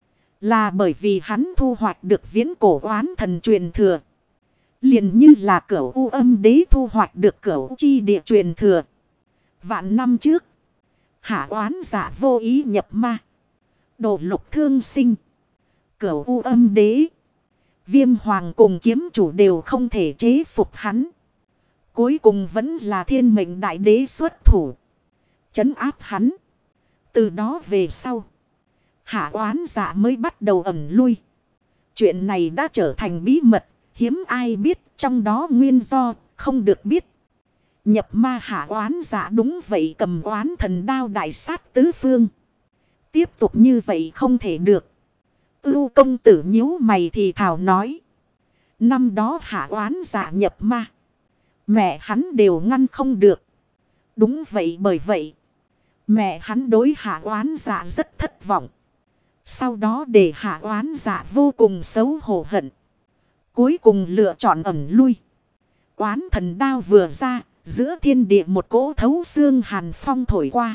Là bởi vì hắn thu hoạch được viễn cổ oán thần truyền thừa. Liền như là Cửu U Âm Đế thu hoạch được Cửu Chi Địa truyền thừa. Vạn năm trước, Hạ Oán Dạ vô ý nhập ma. Độ lục thương sinh. Cửu U Âm Đế, Viêm Hoàng cùng kiếm chủ đều không thể chế phục hắn. Cuối cùng vẫn là Thiên Mệnh Đại Đế xuất thủ. Trấn áp hắn. Từ đó về sau, Hạ oán dạ mới bắt đầu ẩn lui. Chuyện này đã trở thành bí mật, hiếm ai biết, trong đó nguyên do không được biết. Nhập ma hạ oán dạ đúng vậy, cầm oán thần đao đại sát tứ phương. Tiếp tục như vậy không thể được. Ưu công tử nhíu mày thì thào nói. Năm đó hạ oán dạ nhập ma, mẹ hắn đều ngăn không được. Đúng vậy, bởi vậy mẹ hắn đối hạ oán dạ rất thất vọng. Sau đó để hạ oán dạ vô cùng xấu hổ hận. Cuối cùng lựa chọn ẩn lui. Oán thần đao vừa ra, giữa thiên địa một cỗ thấu xương hàn phong thổi qua.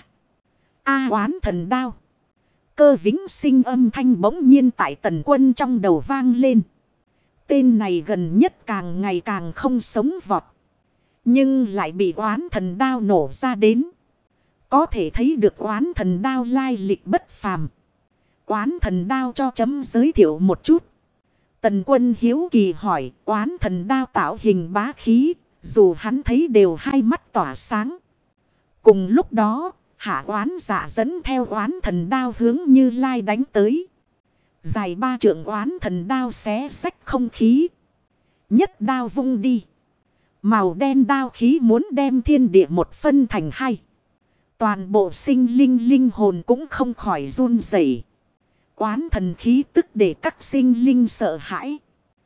Oán thần đao. Cơ vĩnh sinh âm thanh bỗng nhiên tại Tần Quân trong đầu vang lên. Tên này gần nhất càng ngày càng không sống vọt. Nhưng lại bị oán thần đao nổ ra đến. Có thể thấy được oán thần đao lai lịch bất phàm. Oán thần đao cho chấm giới thiệu một chút. Tần Quân hiếu kỳ hỏi, oán thần đao tạo hình bá khí, dù hắn thấy đều hai mắt tỏa sáng. Cùng lúc đó, hạ oán dạ dẫn theo oán thần đao hướng Như Lai đánh tới. Dài 3 trượng oán thần đao xé xách không khí. Nhất đao vung đi. Màu đen đao khí muốn đem thiên địa một phân thành hai. Toàn bộ sinh linh linh hồn cũng không khỏi run rẩy. Oán thần khí tức để các sinh linh sợ hãi.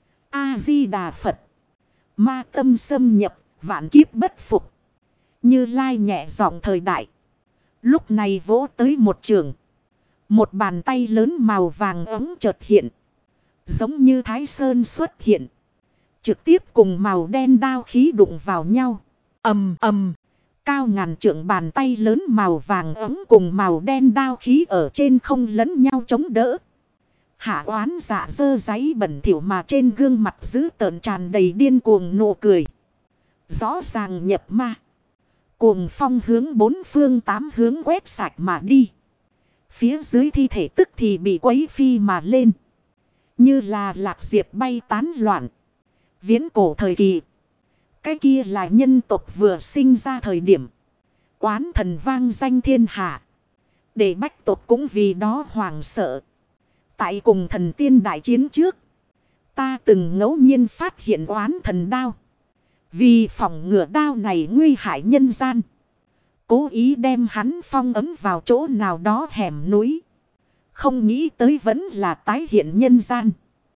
A-di-đà Phật. Ma tâm xâm nhập, vạn kiếp bất phục. Như Lai nhẹ giọng thời đại. Lúc này vỗ tới một trường. Một bàn tay lớn màu vàng ấm chợt hiện. Giống như Thái Sơn xuất hiện. Trực tiếp cùng màu đen đao khí đụng vào nhau. Ầm ầm. Cao ngàn trượng bàn tay lớn màu vàng ấm cùng màu đen đao khí ở trên không lẫn nhau chống đỡ. Hạ oán dạ dơ giấy bẩn thỉu mà trên gương mặt dữ tợn tràn đầy điên cuồng nụ cười. Rõ ràng nhập ma. Cuồng phong hướng 4 phương 8 hướng quét sạch mà đi. Phía dưới thi thể tức thì bị quấy phi mà lên. Như là lạc diệp bay tán loạn. Viễn cổ thời kỳ. Cái kia là nhân tộc vừa sinh ra thời điểm. Oán thần vang danh thiên hạ. Để bách tộc cũng vì đó hoảng sợ. Tại cùng thần tiên đại chiến trước. Ta từng ngẫu nhiên phát hiện oán thần đao. Vì phòng ngừa đao này nguy hại nhân gian. Cố ý đem hắn phong ấm vào chỗ nào đó hẻm núi. Không nghĩ tới vẫn là tái hiện nhân gian.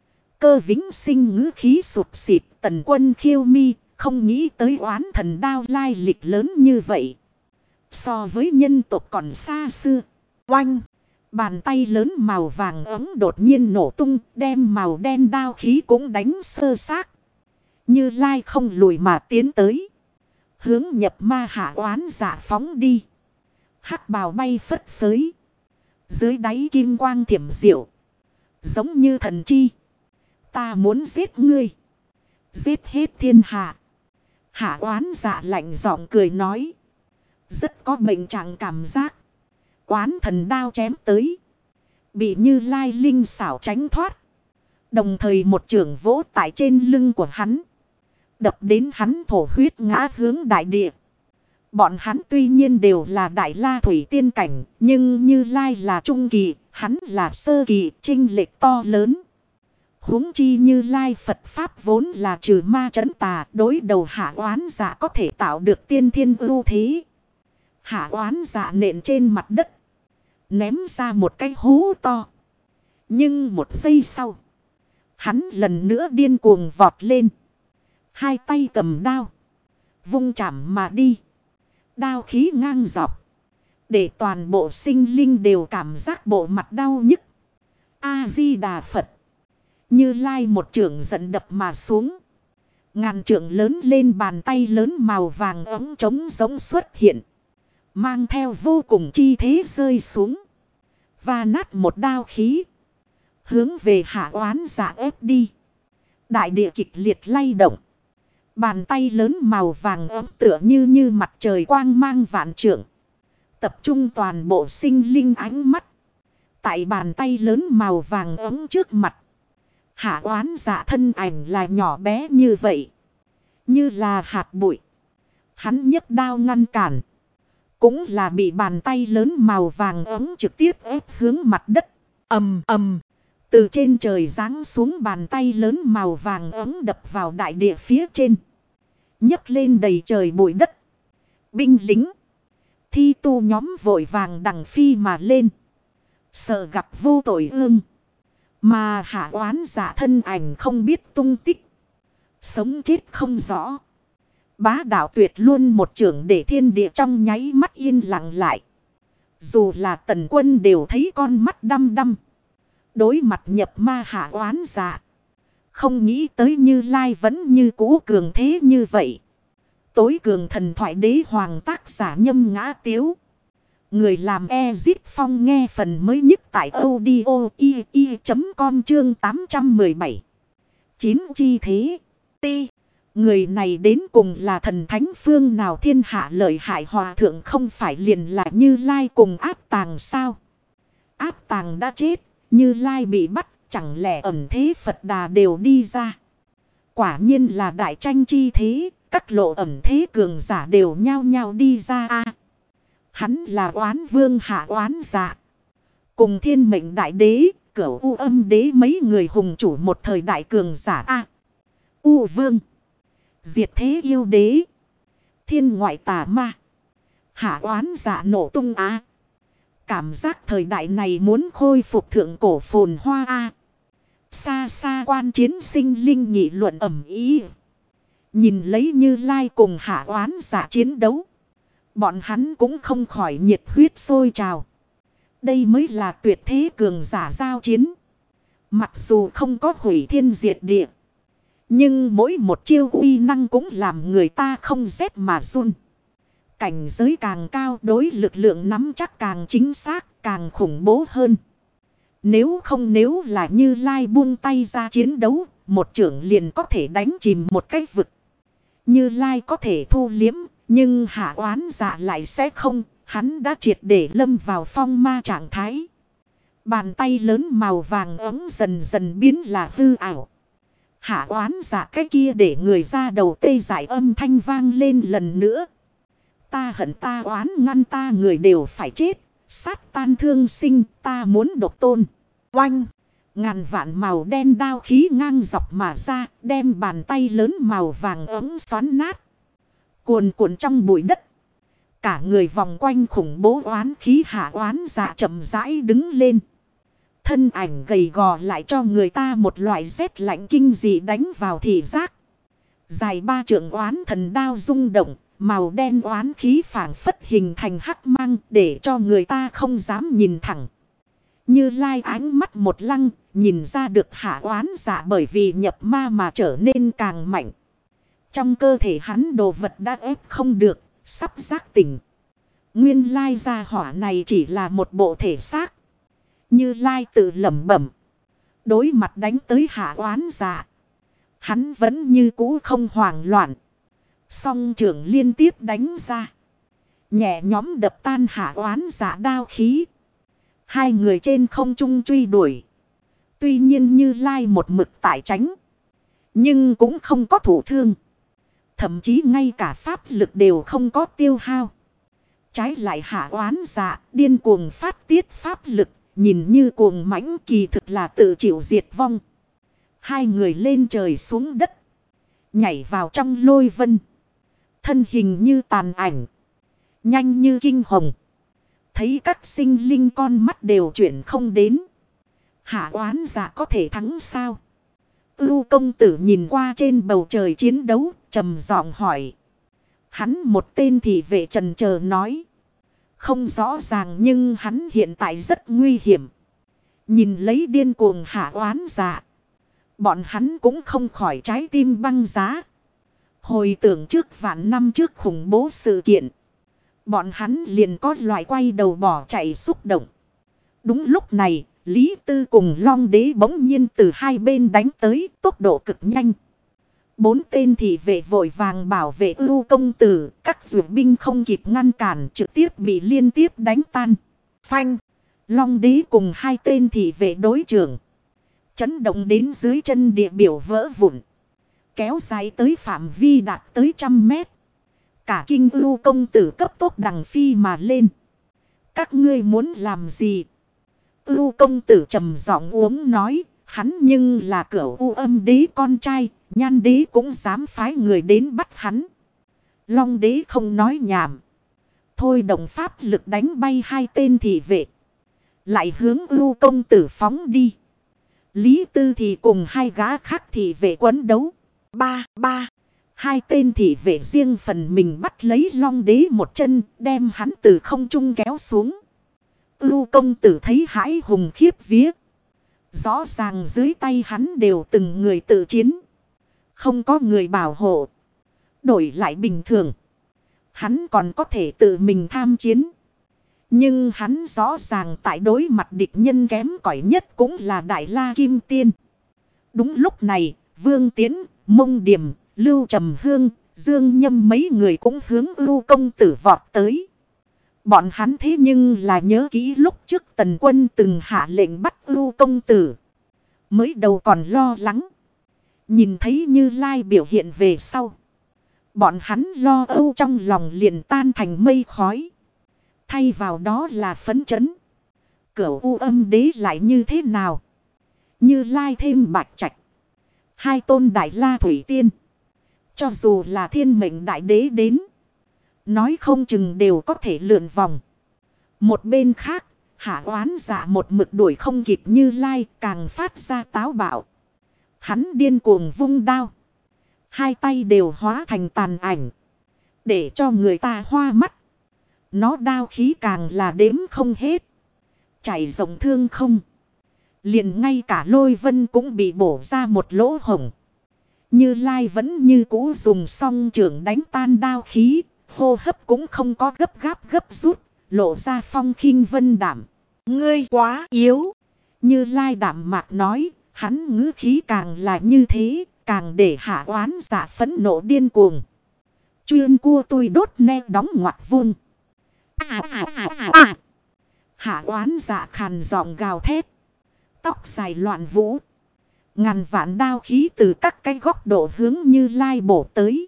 Cơ vĩnh sinh ngữ khí sụp xịt, Tần Quân khiêu mi. Không nghĩ tới oán thần đao lai lịch lớn như vậy. So với nhân tộc còn xa xưa. Oanh! Bàn tay lớn màu vàng ấm đột nhiên nổ tung, đem màu đen đao khí cũng đánh sơ xác. Như Lai không lùi mà tiến tới. Hướng nhập ma hạ oán dạ phóng đi. Hắc bào bay phất phới. Dưới đáy kim quang thiểm diệu. Giống như thần chi. Ta muốn giết ngươi. Giết hết thiên hạ. Hạ oán dạ lạnh giọng cười nói. Rất có bệnh trạng cảm giác. Oán thần đao chém tới. Bị Như Lai linh xảo tránh thoát. Đồng thời một chưởng vỗ tại trên lưng của hắn. Đập đến hắn thổ huyết ngã hướng đại địa. Bọn hắn tuy nhiên đều là đại la thủy tiên cảnh. Nhưng Như Lai là trung kỳ. Hắn là sơ kỳ, chênh lệch to lớn. Huống chi Như Lai Phật Pháp vốn là trừ ma trấn tà. Đối đầu hạ oán dạ có thể tạo được tiên thiên ưu thế. Hạ oán dạ nện trên mặt đất. Ném ra một cái hố to. Nhưng một giây sau. Hắn lần nữa điên cuồng vọt lên. Hai tay cầm đao. Vung chảm mà đi. Đao khí ngang dọc. Để toàn bộ sinh linh đều cảm giác bộ mặt đau nhức. A-di-đà Phật. Như Lai một chưởng giận đập mà xuống. Ngàn chưởng lớn lên bàn tay lớn màu vàng ấm trống giống xuất hiện. Mang theo vô cùng chi thế rơi xuống. Và nát một đao khí. Hướng về hạ oán dạ ép đi. Đại địa kịch liệt lay động. Bàn tay lớn màu vàng ấm tựa như mặt trời quang mang vạn trượng. Tập trung toàn bộ sinh linh ánh mắt. Tại bàn tay lớn màu vàng ấm trước mặt. Hạ oán dạ thân ảnh là nhỏ bé như vậy. Như là hạt bụi. Hắn nhấc đao ngăn cản. Cũng là bị bàn tay lớn màu vàng ấm trực tiếp ép hướng mặt đất. ầm ầm. Từ trên trời giáng xuống bàn tay lớn màu vàng ấm đập vào đại địa phía trên. Nhấc lên đầy trời bụi đất. Binh lính, thi tu nhóm vội vàng đằng phi mà lên. Sợ gặp vô tội ương. Mà Hạ Oán Dạ thân ảnh không biết tung tích. Sống chết không rõ. Bá đạo tuyệt luôn một chưởng để thiên địa trong nháy mắt yên lặng lại. Dù là Tần Quân đều thấy con mắt đăm đăm. Đối mặt nhập ma Hạ Oán Dạ. Không nghĩ tới Như Lai vẫn như cũ cường thế như vậy. Tối cường thần thoại đế hoàng tác giả Nhâm Ngã Tiếu. Người làm Ezit Phong nghe phần mới nhất tại audio.com chương 817. 9 chi thế. Ti. Người này đến cùng là thần thánh phương nào thiên hạ lợi hại hòa thượng không phải liền là Như Lai cùng Áp Tàng sao? Áp Tàng đã chết, Như Lai bị bắt, chẳng lẽ ẩn thế Phật Đà đều đi ra? Quả nhiên là đại tranh chi thế, các lộ ẩn thế cường giả đều nhao nhao đi ra a. Hắn là Oán Vương Hạ Oán Dạ. Cùng Thiên Mệnh Đại Đế, Cửu U Âm Đế mấy người hùng chủ một thời đại cường giả a. U Vương, Diệt Thế Yêu Đế, Thiên Ngoại Tà Ma. Hạ Oán Dạ nổ tung a. Cảm giác thời đại này muốn khôi phục thượng cổ phồn hoa a. Xa xa quan chiến sinh linh nghị luận ầm ĩ. Nhìn lấy Như Lai cùng Hạ Oán Dạ chiến đấu. Bọn hắn cũng không khỏi nhiệt huyết sôi trào. Đây mới là tuyệt thế cường giả giao chiến. Mặc dù không có hủy thiên diệt địa. Nhưng mỗi một chiêu uy năng cũng làm người ta không rét mà run. Cảnh giới càng cao đối lực lượng nắm chắc càng chính xác, càng khủng bố hơn. Nếu là Như Lai buông tay ra chiến đấu, một chưởng liền có thể đánh chìm một cái vực. Như Lai có thể thu liếm, nhưng Hạ Oán Dạ lại sẽ không, hắn đã triệt để lâm vào phong ma trạng thái. Bàn tay lớn màu vàng ấm dần dần biến là hư ảo. Hạ Oán Dạ cái kia để người ra đầu tê dại âm thanh vang lên lần nữa. Ta hận ta oán ngăn ta người đều phải chết, sát tan thương sinh, ta muốn độc tôn. Oanh! Ngàn vạn màu đen đao khí ngang dọc mà ra, đem bàn tay lớn màu vàng ấm xoắn nát. Cuồn cuộn trong bụi đất. Cả người vòng quanh khủng bố oán khí Hạ Oán Dạ chậm rãi đứng lên. Thân ảnh gầy gò lại cho người ta một loại rét lạnh kinh dị đánh vào thị giác. Dài 3 trượng oán thần đao rung động, màu đen oán khí phảng phất hình thành hắc mang để cho người ta không dám nhìn thẳng. Như Lai ánh mắt một lăng, nhìn ra được Hạ Oán Dạ bởi vì nhập ma mà trở nên càng mạnh. Trong cơ thể hắn đồ vật đã ép không được, sắp giác tỉnh. Nguyên lai gia hỏa này chỉ là một bộ thể xác. Như Lai tự lẩm bẩm. Đối mặt đánh tới Hạ Oán Dạ. Hắn vẫn như cũ không hoảng loạn. Song trưởng liên tiếp đánh ra. Nhẹ nhóm đập tan Hạ Oán Dạ đao khí. Hai người trên không trung truy đuổi. Tuy nhiên Như Lai một mực tại tránh. Nhưng cũng không có thụ thương. Thậm chí ngay cả pháp lực đều không có tiêu hao. Trái lại Hạ Oán Dạ điên cuồng phát tiết pháp lực. Nhìn như cuồng mãnh kỳ thực là tự chịu diệt vong. Hai người lên trời xuống đất. Nhảy vào trong lôi vân. Thân hình như tàn ảnh. Nhanh như kinh hồng. Thấy các sinh linh con mắt đều chuyển không đến. Hạ Oán Dạ có thể thắng sao? Ưu công tử nhìn qua trên bầu trời chiến đấu, trầm giọng hỏi. Hắn một tên thị vệ trần chờ nói. Không rõ ràng nhưng hắn hiện tại rất nguy hiểm. Nhìn lấy điên cuồng Hạ Oán Dạ. Bọn hắn cũng không khỏi trái tim băng giá. Hồi tưởng trước vạn năm trước khủng bố sự kiện. Bọn hắn liền có loại quay đầu bỏ chạy xúc động. Đúng lúc này, Lý Tư cùng Long Đế bỗng nhiên từ hai bên đánh tới tốc độ cực nhanh. 4 tên thị vệ vội vàng bảo vệ Ưu công tử, các dược binh không kịp ngăn cản trực tiếp bị liên tiếp đánh tan. Phanh, Long Đế cùng 2 tên thị vệ đối trưởng. Chấn động đến dưới chân địa biểu vỡ vụn. Kéo dài tới phạm vi đạt tới 100 mét. Cả kinh Ưu công tử cấp tốc đằng phi mà lên. Các ngươi muốn làm gì? Ưu công tử trầm giọng uống nói, hắn nhưng là Cửu U Âm đế con trai, Nhan đế cũng dám phái người đến bắt hắn. Long đế không nói nhảm. Thôi động pháp lực đánh bay hai tên thị vệ. Lại hướng Ưu công tử phóng đi. Lý Tư thì cùng hai gã khác thị vệ quấn đấu. Hai tên thị vệ riêng phần mình bắt lấy Long đế một chân, đem hắn từ không trung kéo xuống. Ưu công tử thấy hãi hùng khiếp vía. Rõ ràng dưới tay hắn đều từng người tự chiến. Không có người bảo hộ. Đổi lại bình thường. Hắn còn có thể tự mình tham chiến. Nhưng hắn rõ ràng tại đối mặt địch nhân kém cỏi nhất cũng là Đại La Kim Tiên. Đúng lúc này, Vương Tiến, Mông Điềm, Lưu Trầm Hương, Dương Nhâm mấy người cũng hướng Ưu công tử vọt tới. Bọn hắn thế nhưng là nhớ kỹ lúc trước Tần Quân từng hạ lệnh bắt Ưu công tử. Mới đầu còn lo lắng. Nhìn thấy Như Lai biểu hiện về sau. Bọn hắn lo âu trong lòng liền tan thành mây khói. Thay vào đó là phấn chấn. Cửu U Âm đế lại như thế nào? Như Lai thêm Bạch Trạch. Hai tôn Đại La Thủy Tiên. Cho dù là Thiên Mệnh Đại Đế đến. Nói không chừng đều có thể lượn vòng. Một bên khác, Hạ Oán Dạ một mực đuổi không kịp Như Lai, càng phát ra táo bạo. Hắn điên cuồng vung đao. Hai tay đều hóa thành tàn ảnh. Để cho người ta hoa mắt. Nó đao khí càng là đếm không hết. Chảy rộng thương không. Liền ngay cả Lôi Vân cũng bị bổ ra một lỗ hổng. Như Lai vẫn như cũ dùng song trưởng đánh tan đao khí. Hô hấp cũng không có gấp gáp rút. Lộ ra phong khinh vân đảm. Ngươi quá yếu. Như Lai đảm mạc nói. Hắn ngữ khí càng là như thế. Càng để Hạ Oán Dạ phẫn nộ điên cuồng. Chuyên cua tôi đốt ne đóng ngoặt vuông. Hạ Oán Dạ khàn giọng gào thét. Tóc dài loạn vũ. Ngàn vạn đao khí từ các cái góc độ hướng Như Lai bổ tới.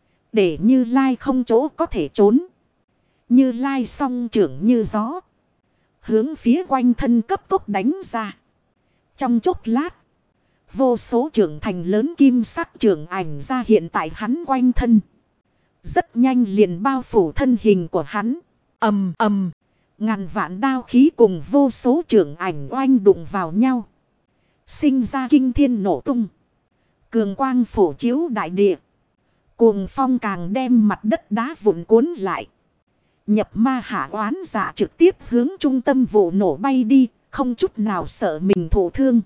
Để Như Lai không chỗ có thể trốn. Như Lai song trưởng như gió. Hướng phía quanh thân cấp tốc đánh ra. Trong chốc lát. Vô số trưởng thành lớn kim sắc trưởng ảnh ra hiện tại hắn quanh thân. Rất nhanh liền bao phủ thân hình của hắn. Ầm ầm. Ngàn vạn đao khí cùng vô số trưởng ảnh oanh đụng vào nhau. Sinh ra kinh thiên nổ tung. Cường quang phổ chiếu đại địa. Cuồng phong càng đem mặt đất đá vụn cuốn lại. Nhập ma Hạ Oán Dạ trực tiếp hướng trung tâm vụ nổ bay đi. Không chút nào sợ mình thụ thương.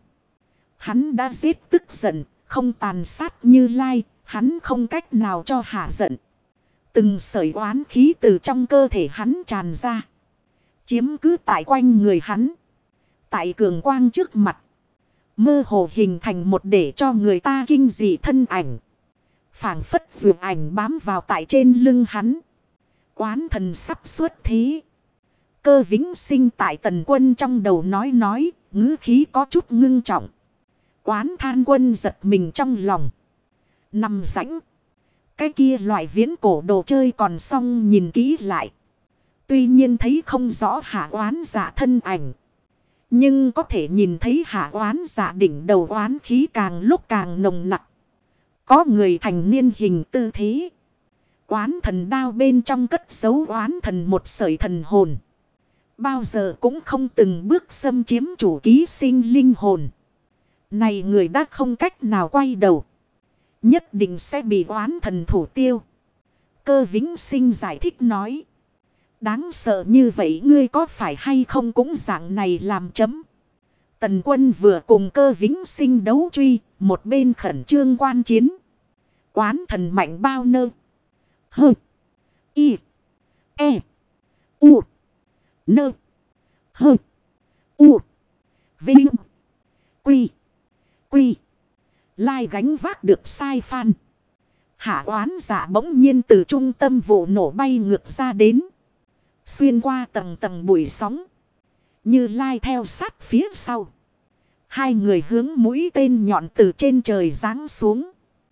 Hắn đã giết tức giận. Không tàn sát Như Lai. Hắn không cách nào cho hạ giận. Từng sợi oán khí từ trong cơ thể hắn tràn ra. Chiếm cứ tại quanh người hắn. Tại cường quang trước mặt. Mơ hồ hình thành một để cho người ta kinh dị thân ảnh. Phảng phất vượt ảnh bám vào tại trên lưng hắn. Oán thần sắp xuất thế. Cơ Vĩnh Sinh tại Tần Quân trong đầu nói. Ngữ khí có chút ngưng trọng. Oán Than Quân giật mình trong lòng. Nằm rãnh. Cái kia loại viễn cổ đồ chơi còn xong nhìn kỹ lại. Tuy nhiên thấy không rõ Hạ Oán Dạ thân ảnh. Nhưng có thể nhìn thấy Hạ Oán Dạ đỉnh đầu oán khí càng lúc càng nồng nặc. Có người thành niên hình tư thế. Oán thần đao bên trong cất giấu oán thần một sợi thần hồn. Bao giờ cũng không từng bước xâm chiếm chủ ký sinh linh hồn. Này người đã không cách nào quay đầu. Nhất định sẽ bị oán thần thủ tiêu. Cơ Vĩnh Sinh giải thích nói. Đáng sợ như vậy ngươi có phải hay không cũng dạng này làm chấm. Tần Quân vừa cùng Cơ Vĩnh Sinh đấu truy. Một bên khẩn trương quan chiến. Oán thần mạnh bao nơ. Hơ. Y. E. U. Nơ. Hơ. U. Vinh. Quy. Quy. Lai gánh vác được sai phan. Hạ Oán Dạ bỗng nhiên từ trung tâm vụ nổ bay ngược ra đến. Xuyên qua tầng tầng bụi sóng. Như Lai theo sát phía sau. Hai người hướng mũi tên nhọn từ trên trời giáng xuống.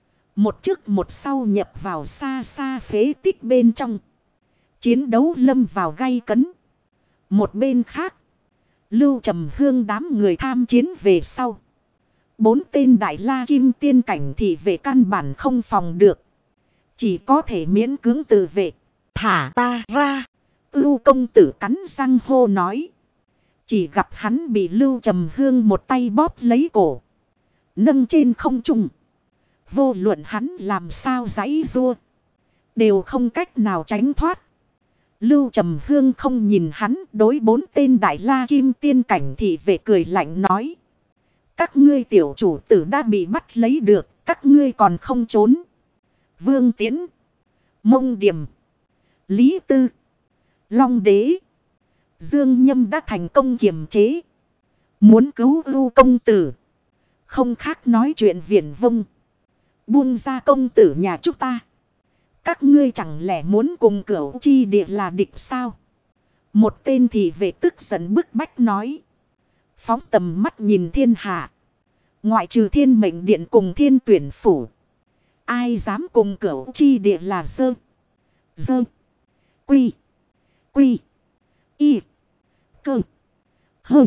Một trước một sau nhập vào xa xa phế tích bên trong. Chiến đấu lâm vào gay cấn. Một bên khác. Lưu Trầm Hương đám người tham chiến về sau. 4 tên Đại La Kim Tiên cảnh thị vệ căn bản không phòng được. Chỉ có thể miễn cưỡng tự vệ. Thả ta ra. Ưu công tử cắn răng hô nói. Chỉ gặp hắn bị Lưu Trầm Hương một tay bóp lấy cổ. Nâng trên không trung. Vô luận hắn làm sao giãy giụa, đều không cách nào tránh thoát. Lưu Trầm Hương không nhìn hắn, đối 4 tên Đại La Kim Tiên cảnh thị vệ cười lạnh nói. Các ngươi tiểu chủ tử đã bị bắt lấy được, các ngươi còn không trốn. Vương Tiễn, Mông Điềm, Lý Tư, Long Đế, Dương Nhâm đã thành công kiềm chế. Muốn cứu Ưu công tử, không khác nói chuyện viển vông. Buông ra công tử nhà chúng ta. Các ngươi chẳng lẽ muốn cùng Cửu Chi Địa là địch sao? Một tên thị vệ tức giận bức bách nói. Phóng tầm mắt nhìn thiên hạ. Ngoại trừ Thiên Mệnh Điện cùng Thiên Tuyển Phủ, ai dám cùng Cửu Chi Địa là dơ. Quy. Y. Cơ. Hơ.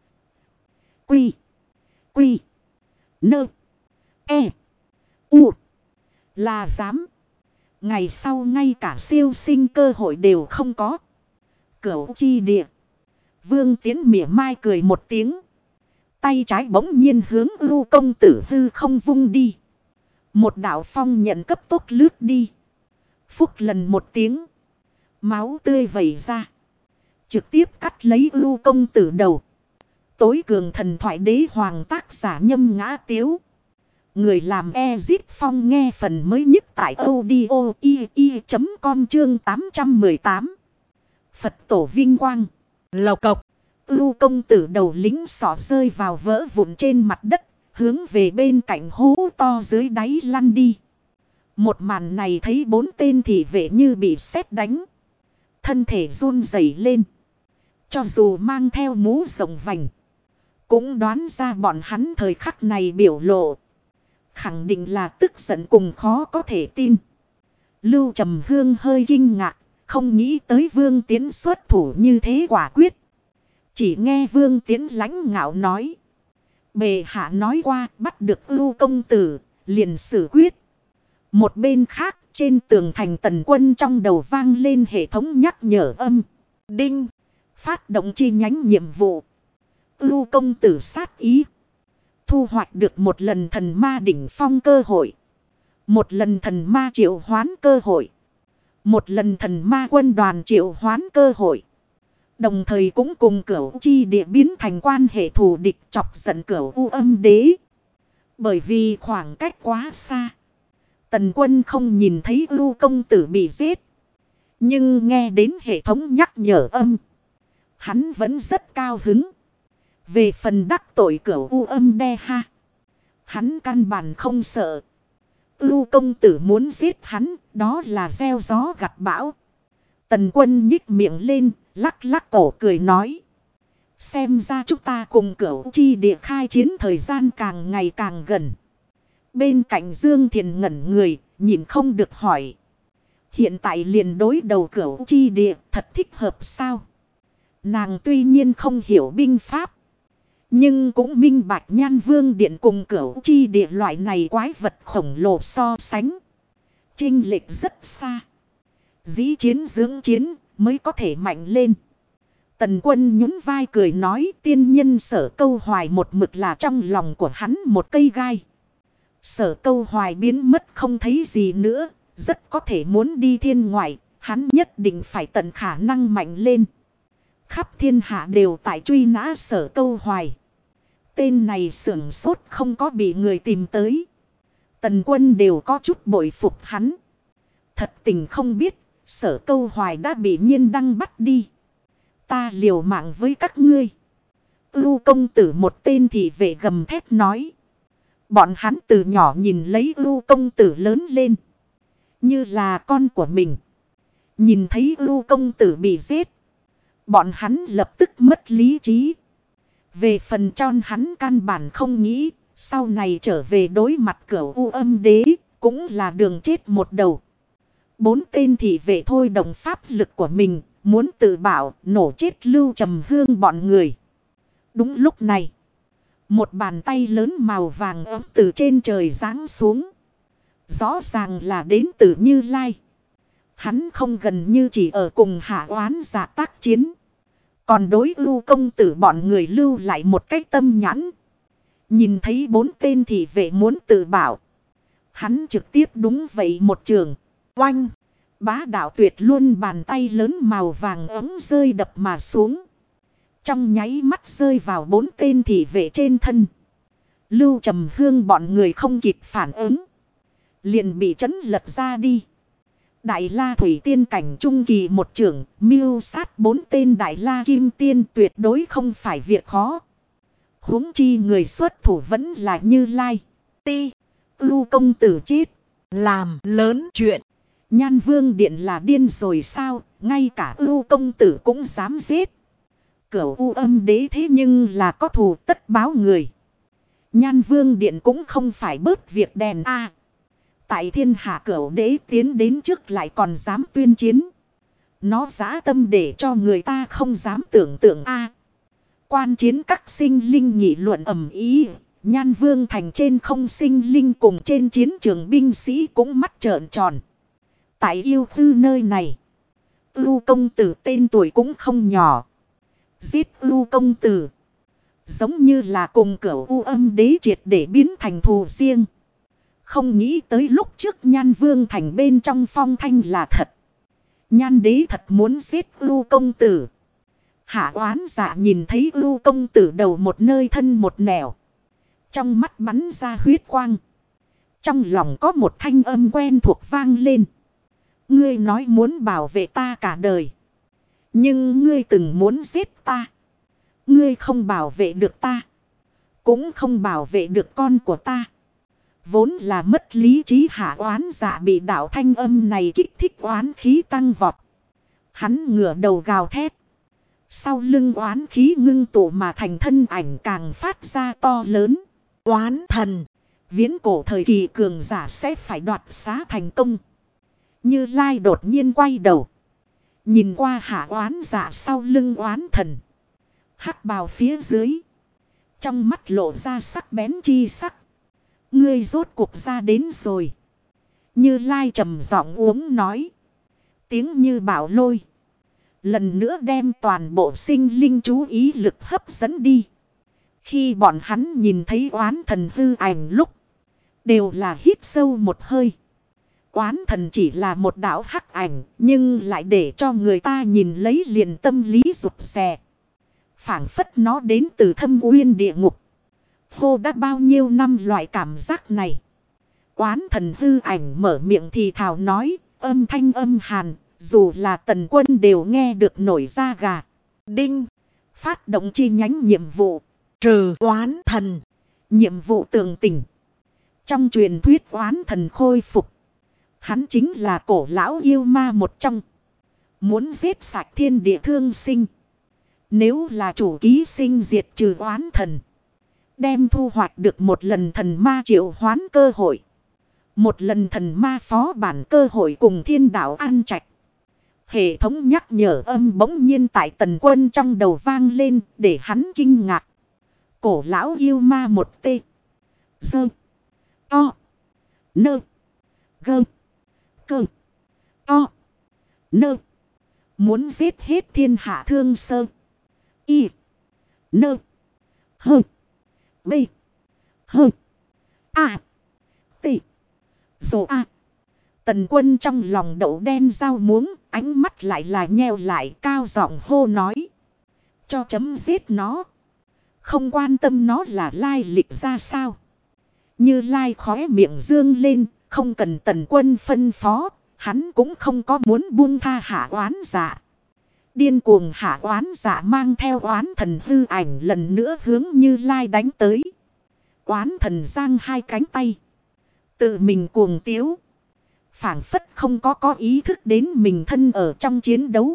Quy. Nơ. E. U. Là dám. Ngày sau ngay cả siêu sinh cơ hội đều không có. Cửu Chi Địa. Vương Tiễn mỉa mai cười một tiếng. Tay trái bỗng nhiên hướng Ưu công tử hư không vung đi. Một đạo phong nhận cấp tốc lướt đi. Phúc lần một tiếng. Máu tươi vẩy ra. Trực tiếp cắt lấy Ưu công tử đầu. Tối cường thần thoại đế hoàng tác giả Nhâm Ngã Tiếu. Người làm Ezip Phong nghe phần mới nhất tại audio.com chương 818. Phật tổ vinh quang. Lộc cộc. Ưu công tử đầu lính sọ rơi vào vỡ vụn trên mặt đất. Hướng về bên cạnh hố to dưới đáy lăn đi. Một màn này thấy 4 tên thị vệ như bị sét đánh. Thân thể run rẩy lên. Cho dù mang theo mũ rộng vành, cũng đoán ra bọn hắn thời khắc này biểu lộ. Khẳng định là tức giận cùng khó có thể tin. Lưu Trầm Hương hơi kinh ngạc. Không nghĩ tới Vương Tiễn xuất thủ như thế quả quyết. Chỉ nghe Vương Tiễn lãnh ngạo nói. Bệ hạ nói qua bắt được Ưu công tử, liền xử quyết. Một bên khác trên tường thành Tần Quân trong đầu vang lên hệ thống nhắc nhở âm. Đinh. Phát động chi nhánh nhiệm vụ. Ưu công tử sát ý. Thu hoạch được một lần thần ma đỉnh phong cơ hội. Một lần thần ma triệu hoán cơ hội. Một lần thần ma quân đoàn triệu hoán cơ hội. Đồng thời cũng cùng Cửu Chi Địa biến thành quan hệ thù địch chọc giận Cửu U Âm Đế. Bởi vì khoảng cách quá xa, Tần Quân không nhìn thấy Ưu công tử bị giết. Nhưng nghe đến hệ thống nhắc nhở âm, hắn vẫn rất cao hứng. Về phần đắc tội Cửu U Âm Đế ha, hắn căn bản không sợ. Ưu công tử muốn giết hắn, đó là gieo gió gặt bão. Tần Quân nhích miệng lên, lắc lắc cổ cười nói. Xem ra chúng ta cùng Cửu Chi Địa khai chiến thời gian càng ngày càng gần. Bên cạnh Dương Thiền ngẩn người, nhìn không được hỏi. Hiện tại liền đối đầu Cửu Chi Địa thật thích hợp sao? Nàng tuy nhiên không hiểu binh pháp, nhưng cũng minh bạch Nhan Vương Điện cùng Cửu Chi Địa loại này quái vật khổng lồ so sánh. Chênh lệch rất xa. Dĩ chiến dưỡng chiến mới có thể mạnh lên. Tần Quân nhún vai cười nói tiên nhân Sở Câu Hoài một mực là trong lòng của hắn một cây gai. Sở Câu Hoài biến mất không thấy gì nữa, rất có thể muốn đi thiên ngoại, hắn nhất định phải tận khả năng mạnh lên. Khắp thiên hạ đều tại truy nã Sở Câu Hoài. Tên này sửng sốt không có bị người tìm tới. Tần Quân đều có chút bội phục hắn. Thật tình không biết, Sở Câu Hoài đã bị Nhiên Đăng bắt đi. Ta liều mạng với các ngươi. Ưu công tử một tên thị vệ gầm thét nói. Bọn hắn từ nhỏ nhìn lấy Ưu công tử lớn lên, như là con của mình. Nhìn thấy Ưu công tử bị giết, bọn hắn lập tức mất lý trí. Về phần Tròn hắn căn bản không nghĩ, sau này trở về đối mặt Cửu U Âm Đế, cũng là đường chết một đầu. 4 tên thị vệ thôi động pháp lực của mình, muốn tự bảo nổ chết Lưu Trầm Hương bọn người. Đúng lúc này, một bàn tay lớn màu vàng ấm từ trên trời giáng xuống. Rõ ràng là đến từ Như Lai. Hắn không gần như chỉ ở cùng Hạ Oán Dạ tác chiến. Còn đối Ưu công tử bọn người lưu lại một cách tâm nhãn. Nhìn thấy 4 tên thị vệ muốn tự bảo. Hắn trực tiếp đúng vậy một trường. Oanh! Bá đạo tuyệt luôn, bàn tay lớn màu vàng ấm rơi đập mà xuống. Trong nháy mắt rơi vào 4 tên thị vệ trên thân. Lưu Trầm Hương bọn người không kịp phản ứng. Liền bị chấn lật ra đi. Đại La Thủy Tiên cảnh trung kỳ một trưởng, mưu sát 4 tên Đại La Kim Tiên tuyệt đối không phải việc khó. Huống chi người xuất thủ vẫn là Như Lai. Ti, Ưu công tử chết, làm lớn chuyện. Nhan Vương Điện là điên rồi sao, ngay cả Ưu công tử cũng dám giết. Cửu U Âm Đế thế nhưng là có thù tất báo người. Nhan Vương Điện cũng không phải bớt việc đèn a. Tại thiên hạ Cửu Đế tiến đến trước lại còn dám tuyên chiến. Nó dã tâm để cho người ta không dám tưởng tượng a. Quan chiến các sinh linh nghị luận ầm ĩ. Nhan Vương thành trên không sinh linh cùng trên chiến trường binh sĩ cũng mắt trợn tròn. Tại yêu thư nơi này, Ưu công tử tên tuổi cũng không nhỏ. Giết Ưu công tử, giống như là cùng Cửu U Âm Đế triệt để biến thành thù riêng. Không nghĩ tới lúc trước Nhan Vương thành bên trong phong thanh là thật. Nhan Đế thật muốn giết Ưu công tử. Hạ Oán Dạ nhìn thấy Ưu công tử đầu một nơi thân một nẻo. Trong mắt bắn ra huyết quang. Trong lòng có một thanh âm quen thuộc vang lên. Ngươi nói muốn bảo vệ ta cả đời. Nhưng ngươi từng muốn giết ta. Ngươi không bảo vệ được ta. Cũng không bảo vệ được con của ta. Vốn là mất lý trí Hạ Oán Dạ bị đạo thanh âm này kích thích oán khí tăng vọt. Hắn ngửa đầu gào thét. Sau lưng oán khí ngưng tụ mà thành thân ảnh càng phát ra to lớn. Oán thần. Viễn cổ thời kỳ cường giả sẽ phải đoạt xá thành công. Như Lai đột nhiên quay đầu. Nhìn qua Hạ Oán Dạ sau lưng oán thần. Hắc bào phía dưới. Trong mắt lộ ra sắc bén chi sắc. Ngươi rốt cuộc ra đến rồi. Như Lai trầm giọng uống nói. Tiếng như bão lôi. Lần nữa đem toàn bộ sinh linh chú ý lực hấp dẫn đi. Khi bọn hắn nhìn thấy oán thần hư ảnh lúc. Đều là hít sâu một hơi. Oán thần chỉ là một đạo hắc ảnh. Nhưng lại để cho người ta nhìn lấy liền tâm lý rụt rè. Phảng phất nó đến từ thâm uyên địa ngục. Hô đã bao nhiêu năm loại cảm giác này. Oán thần hư ảnh mở miệng thì thào nói. Âm thanh âm hàn. Dù là Tần Quân đều nghe được nổi da gà. Đinh. Phát động chi nhánh nhiệm vụ. Trừ oán thần. Nhiệm vụ tường tình. Trong truyền thuyết oán thần khôi phục. Hắn chính là cổ lão yêu ma một trong. Muốn giết sạch thiên địa thương sinh. Nếu là chủ ký sinh diệt trừ oán thần. Đem thu hoạch được một lần thần ma triệu hoán cơ hội. Một lần thần ma phó bản cơ hội cùng thiên đạo ăn trạch. Hệ thống nhắc nhở âm bỗng nhiên tại Tần Quân trong đầu vang lên để hắn kinh ngạc. Cổ lão yêu ma một tê. Sơ. To. Nơ. Gơ. Cơ. To. Nơ. Muốn giết hết thiên hạ thương sơ. Y. Nơ. Hơ. B. Hơ. A. T. Dồ A. Tần Quân trong lòng đậu đen dao muống, ánh mắt lại là nheo lại, cao giọng hô nói. Cho chấm giết nó. Không quan tâm nó là lai lịch ra sao. Như Lai khóe miệng dương lên, không cần Tần Quân phân phó, hắn cũng không có muốn buông tha Hạ Oán Dạ. Điên cuồng Hạ Oán Dạ mang theo oán thần hư ảnh lần nữa hướng Như Lai đánh tới. Oán thần giang hai cánh tay. Tự mình cuồng tiếu. Phảng phất không có ý thức đến mình thân ở trong chiến đấu.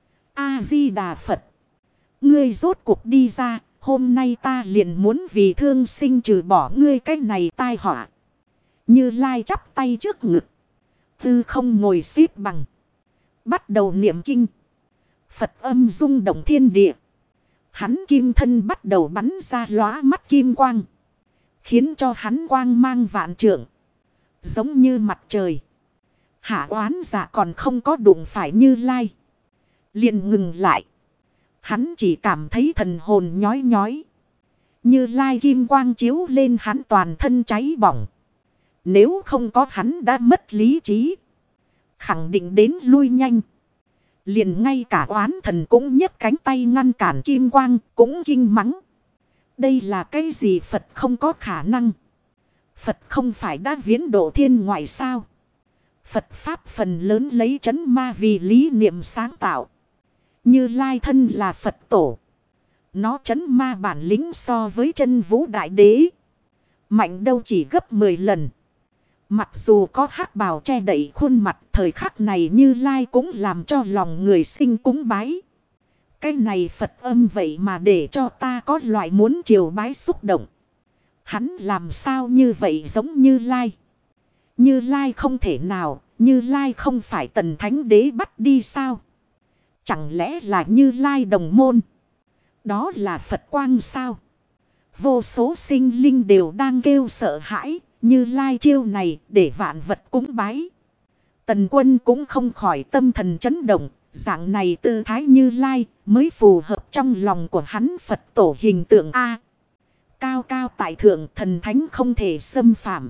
A-di-đà Phật. Ngươi rốt cuộc đi ra. Hôm nay ta liền muốn vì thương sinh trừ bỏ ngươi cái này tai họa. Như Lai chắp tay trước ngực. Tư không ngồi xếp bằng. Bắt đầu niệm kinh. Phật âm rung động thiên địa. Hắn kim thân bắt đầu bắn ra lóa mắt kim quang. Khiến cho hắn quang mang vạn trượng. Giống như mặt trời. Hạ oán dạ còn không có đụng phải Như Lai. Liền ngừng lại. Hắn chỉ cảm thấy thần hồn nhói nhói. Như Lai kim quang chiếu lên hắn toàn thân cháy bỏng. Nếu không có hắn đã mất lý trí. Khẳng định đến lui nhanh. Liền ngay cả oán thần cũng nhấc cánh tay ngăn cản kim quang, cũng kinh mắng. Đây là cái gì Phật không có khả năng. Phật không phải đã viễn độ thiên ngoại sao. Phật Pháp phần lớn lấy trấn ma vì lý niệm sáng tạo. Như Lai thân là Phật tổ. Nó trấn ma bản lĩnh so với chân vũ đại đế. Mạnh đâu chỉ gấp 10 lần. Mặc dù có hắc bào che đậy khuôn mặt, thời khắc này Như Lai cũng làm cho lòng người sinh cúng bái. Cái này Phật âm vậy mà để cho ta có loại muốn triều bái xúc động. Hắn làm sao như vậy giống Như Lai. Như Lai không thể nào, Như Lai không phải Tần Thánh Đế bắt đi sao? Chẳng lẽ là Như Lai đồng môn? Đó là Phật quang sao? Vô số sinh linh đều đang kêu sợ hãi. Như Lai chiêu này để vạn vật cúng bái. Tần Quân cũng không khỏi tâm thần chấn động. Dạng này tư thái Như Lai mới phù hợp trong lòng của hắn Phật tổ hình tượng A. Cao cao tại thượng, thần thánh không thể xâm phạm.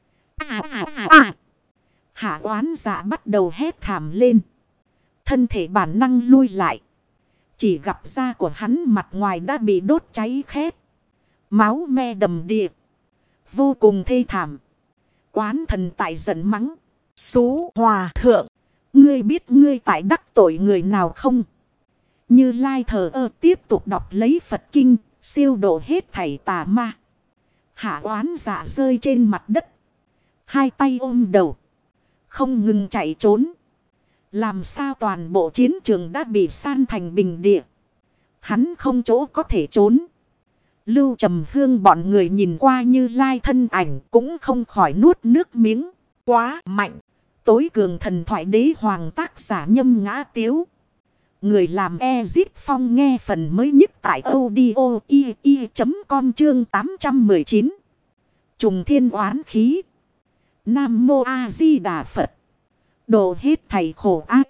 Hạ oán dạ bắt đầu hét thảm lên. Thân thể bản năng lui lại. Chỉ gặp da của hắn mặt ngoài đã bị đốt cháy khét. Máu me đầm đìa. Vô cùng thê thảm. Oán thần tại giận mắng. Xú hòa thượng. Ngươi biết ngươi tại đắc tội người nào không? Như Lai thờ ơ tiếp tục đọc lấy Phật kinh. Siêu độ hết thảy tà ma. Hạ oán dạ rơi trên mặt đất. Hai tay ôm đầu. Không ngừng chạy trốn. Làm sao toàn bộ chiến trường đã bị san thành bình địa. Hắn không chỗ có thể trốn. Lưu Trầm Hương bọn người nhìn qua Như Lai thân ảnh cũng không khỏi nuốt nước miếng. Quá mạnh. Tối cường thần thoại đế hoàng tác giả Nhâm Ngã Tiếu. Người làm Ezip Phong nghe phần mới nhất tại audio.com chương 819. Trùng thiên oán khí. Nam Mô A Di Đà Phật. Độ hết thảy khổ ác.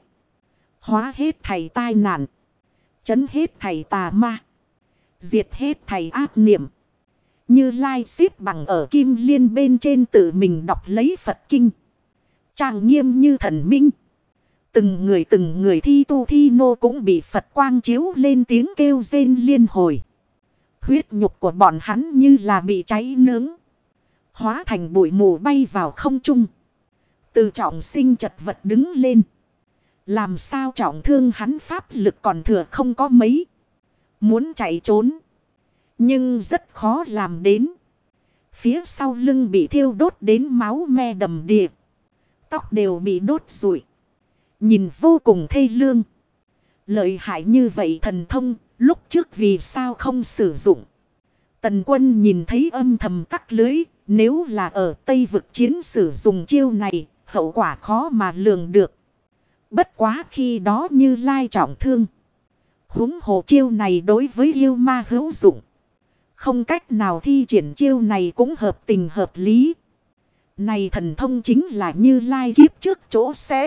Hóa hết thảy tai nạn. Chấn hết thảy tà ma. Diệt hết thảy ác niệm. Như Lai xếp bằng ở kim liên bên trên tự mình đọc lấy Phật kinh. Trang nghiêm như thần minh. Từng người thi tu thi nô cũng bị Phật quang chiếu lên tiếng kêu rên liên hồi. Huyết nhục của bọn hắn như là bị cháy nướng. Hóa thành bụi mù bay vào không trung. Từ trọng sinh chật vật đứng lên. Làm sao trọng thương hắn pháp lực còn thừa không có mấy. Muốn chạy trốn. Nhưng rất khó làm đến. Phía sau lưng bị thiêu đốt đến máu me đầm đìa. Tóc đều bị đốt rụi. Nhìn vô cùng thê lương. Lợi hại như vậy thần thông, lúc trước vì sao không sử dụng. Tần Quân nhìn thấy âm thầm cắt lưới. Nếu là ở Tây vực chiến sử dụng chiêu này, hậu quả khó mà lường được. Bất quá khi đó Như Lai trọng thương. Huống hồ chiêu này đối với yêu ma hữu dụng. Không cách nào thi triển chiêu này cũng hợp tình hợp lý. Này thần thông chính là Như Lai kiếp trước chỗ sẽ.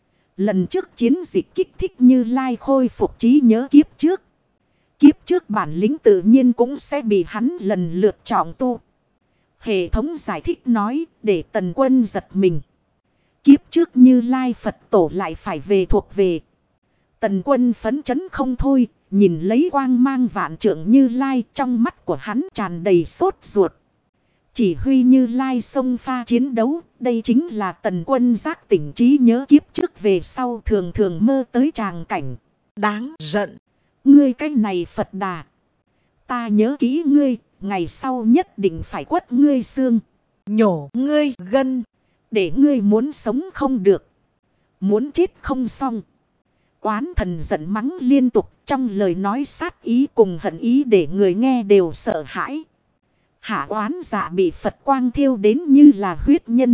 Lần trước chiến dịch kích thích Như Lai khôi phục trí nhớ kiếp trước. Kiếp trước bản lĩnh tự nhiên cũng sẽ bị hắn lần lượt trọng tu. Hệ thống giải thích nói để Tần Quân giật mình. Kiếp trước Như Lai Phật tổ lại phải về thuộc về. Tần Quân phấn chấn không thôi, nhìn lấy quang mang vạn trượng Như Lai trong mắt của hắn tràn đầy sốt ruột. Chỉ huy Như Lai xông pha chiến đấu, đây chính là Tần Quân giác tỉnh trí nhớ kiếp trước về sau thường thường mơ tới tràng cảnh. Đáng giận, ngươi cái này Phật Đà. Ta nhớ kỹ ngươi, ngày sau nhất định phải quất ngươi xương, nhổ ngươi gân, để ngươi muốn sống không được, muốn chết không xong. Oán thần giận mắng liên tục, trong lời nói sát ý cùng hận ý để người nghe đều sợ hãi. Hạ oán dạ bị Phật quang thiêu đến như là huyết nhân.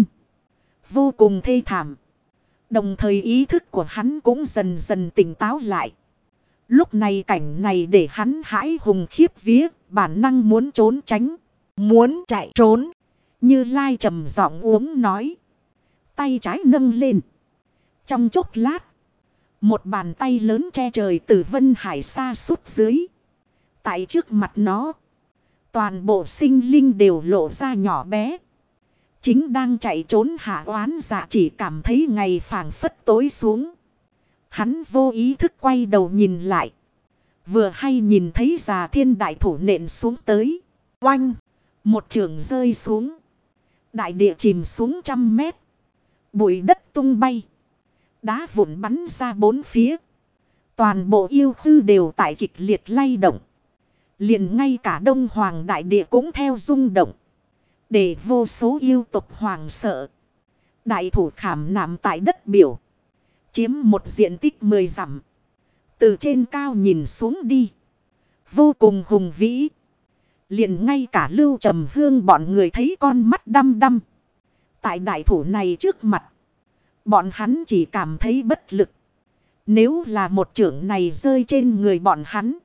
Vô cùng thê thảm. Đồng thời ý thức của hắn cũng dần dần tỉnh táo lại. Lúc này cảnh này để hắn hãi hùng khiếp vía, bản năng muốn trốn tránh, muốn chạy trốn. Như Lai trầm giọng uống nói. Tay trái nâng lên. Trong chốc lát, một bàn tay lớn che trời từ Vân Hải xa sút dưới. Tại trước mặt nó, toàn bộ sinh linh đều lộ ra nhỏ bé. Chính đang chạy trốn Hạ Oán Dạ chỉ cảm thấy ngày phảng phất tối xuống. Hắn vô ý thức quay đầu nhìn lại. Vừa hay nhìn thấy Già Thiên đại thủ nện xuống tới. Oanh! Một chưởng rơi xuống. Đại địa chìm xuống 100 mét. Bụi đất tung bay. Đá vụn bắn ra bốn phía. Toàn bộ yêu khư đều tại kịch liệt lay động. Liền ngay cả Đông Hoàng đại địa cũng theo rung động. Để vô số yêu tộc hoàng sợ. Đại thủ khảm nạm tại đất biểu. Chiếm một diện tích 10 dặm. Từ trên cao nhìn xuống đi. Vô cùng hùng vĩ. Liền ngay cả Lưu Trầm Hương bọn người thấy con mắt đăm đăm. Tại đại thủ này trước mặt. Bọn hắn chỉ cảm thấy bất lực. Nếu là một chưởng này rơi trên người bọn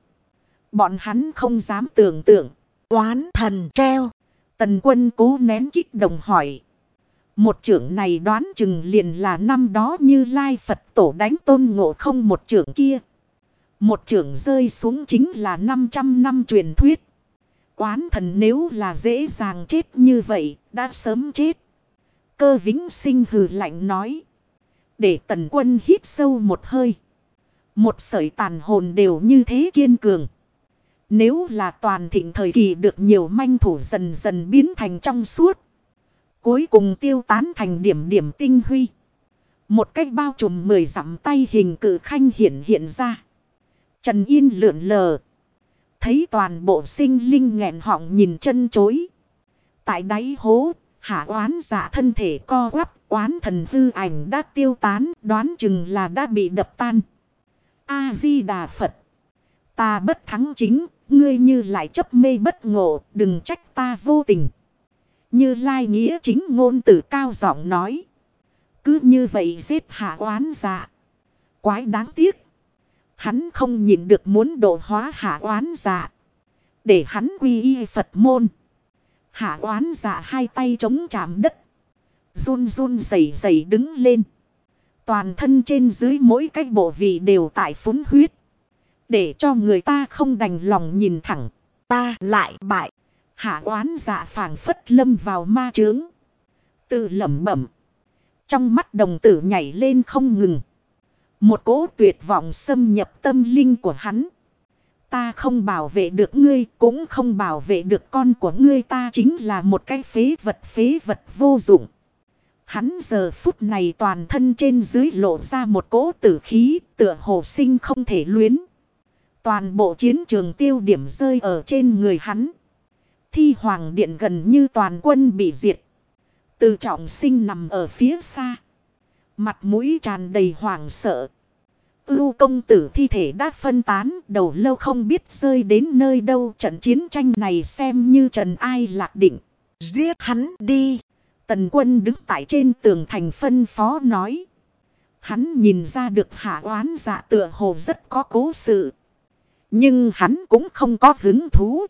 hắn không dám tưởng tượng. Oán thần treo. Tần Quân cố nén kích động hỏi. Một chưởng này đoán chừng liền là năm đó Như Lai Phật tổ đánh Tôn Ngộ Không một chưởng kia. Một chưởng rơi xuống chính là 500 năm truyền thuyết. Oán thần nếu là dễ dàng chết như vậy, đã sớm chết. Cơ Vĩnh Sinh hừ lạnh nói. Để Tần Quân hít sâu một hơi. Một sợi tàn hồn đều như thế kiên cường. Nếu là toàn thịnh thời kỳ được nhiều manh thủ dần dần biến thành trong suốt. Cuối cùng tiêu tán thành điểm điểm tinh huy. Một cách bao trùm 10 dặm tay hình cự khanh hiện ra. Trần Yên lượn lờ. Thấy toàn bộ sinh linh nghẹn họng nhìn chân chối. Tại đáy hố, Hạ Oán Dạ thân thể co quắp, oán thần hư ảnh đã tiêu tán, đoán chừng là đã bị đập tan. A-di-đà Phật. Ta bất thắng chính, ngươi Như lại chấp mê bất ngộ, đừng trách ta vô tình. Như Lai nghĩa chính ngôn từ cao giọng nói. Cứ như vậy giết Hạ Oán Dạ. Quái đáng tiếc. Hắn không nhịn được muốn độ hóa Hạ Oán Dạ. Để hắn quy y Phật môn. Hạ Oán Dạ hai tay chống chạm đất. Run run rẩy rẩy đứng lên. Toàn thân trên dưới mỗi cái bộ vị đều tại phun huyết. Để cho người ta không đành lòng nhìn thẳng. Ta lại bại. Hạ Oán Dạ phảng phất lâm vào ma chướng. Tự lẩm bẩm. Trong mắt đồng tử nhảy lên không ngừng. Một cỗ tuyệt vọng xâm nhập tâm linh của hắn. Ta không bảo vệ được ngươi, cũng không bảo vệ được con của ngươi, ta chính là một cái phế vật vô dụng. Hắn giờ phút này toàn thân trên dưới lộ ra một cỗ tử khí, tựa hồ sinh không thể luyến. Toàn bộ chiến trường tiêu điểm rơi ở trên người hắn. Thi Hoàng Điện gần như toàn quân bị diệt. Từ Trọng Sinh nằm ở phía xa. Mặt mũi tràn đầy hoảng sợ. Ưu công tử thi thể đã phân tán, đầu lâu không biết rơi đến nơi đâu. Trận chiến tranh này xem như trần ai lạc định. Giết hắn đi. Tần Quân đứng tại trên tường thành phân phó nói. Hắn nhìn ra được Hạ Oán Dạ tựa hồ rất có cố sự. Nhưng hắn cũng không có hứng thú.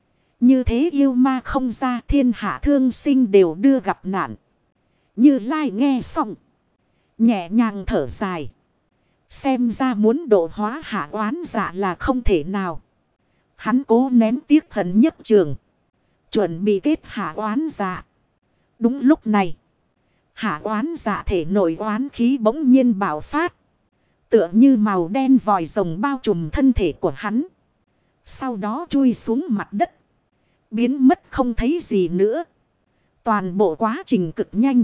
Như thế yêu ma không ra, thiên hạ thương sinh đều đưa gặp nạn. Như Lai nghe xong. Nhẹ nhàng thở dài. Xem ra muốn độ hóa Hạ Oán Dạ là không thể nào. Hắn cố nén tiếc hận nhất trường. Chuẩn bị kết Hạ Oán Dạ. Đúng lúc này. Hạ Oán Dạ thể nội oán khí bỗng nhiên bạo phát. Tựa như màu đen vòi rồng bao trùm thân thể của hắn. Sau đó chui xuống mặt đất. Biến mất không thấy gì nữa. Toàn bộ quá trình cực nhanh.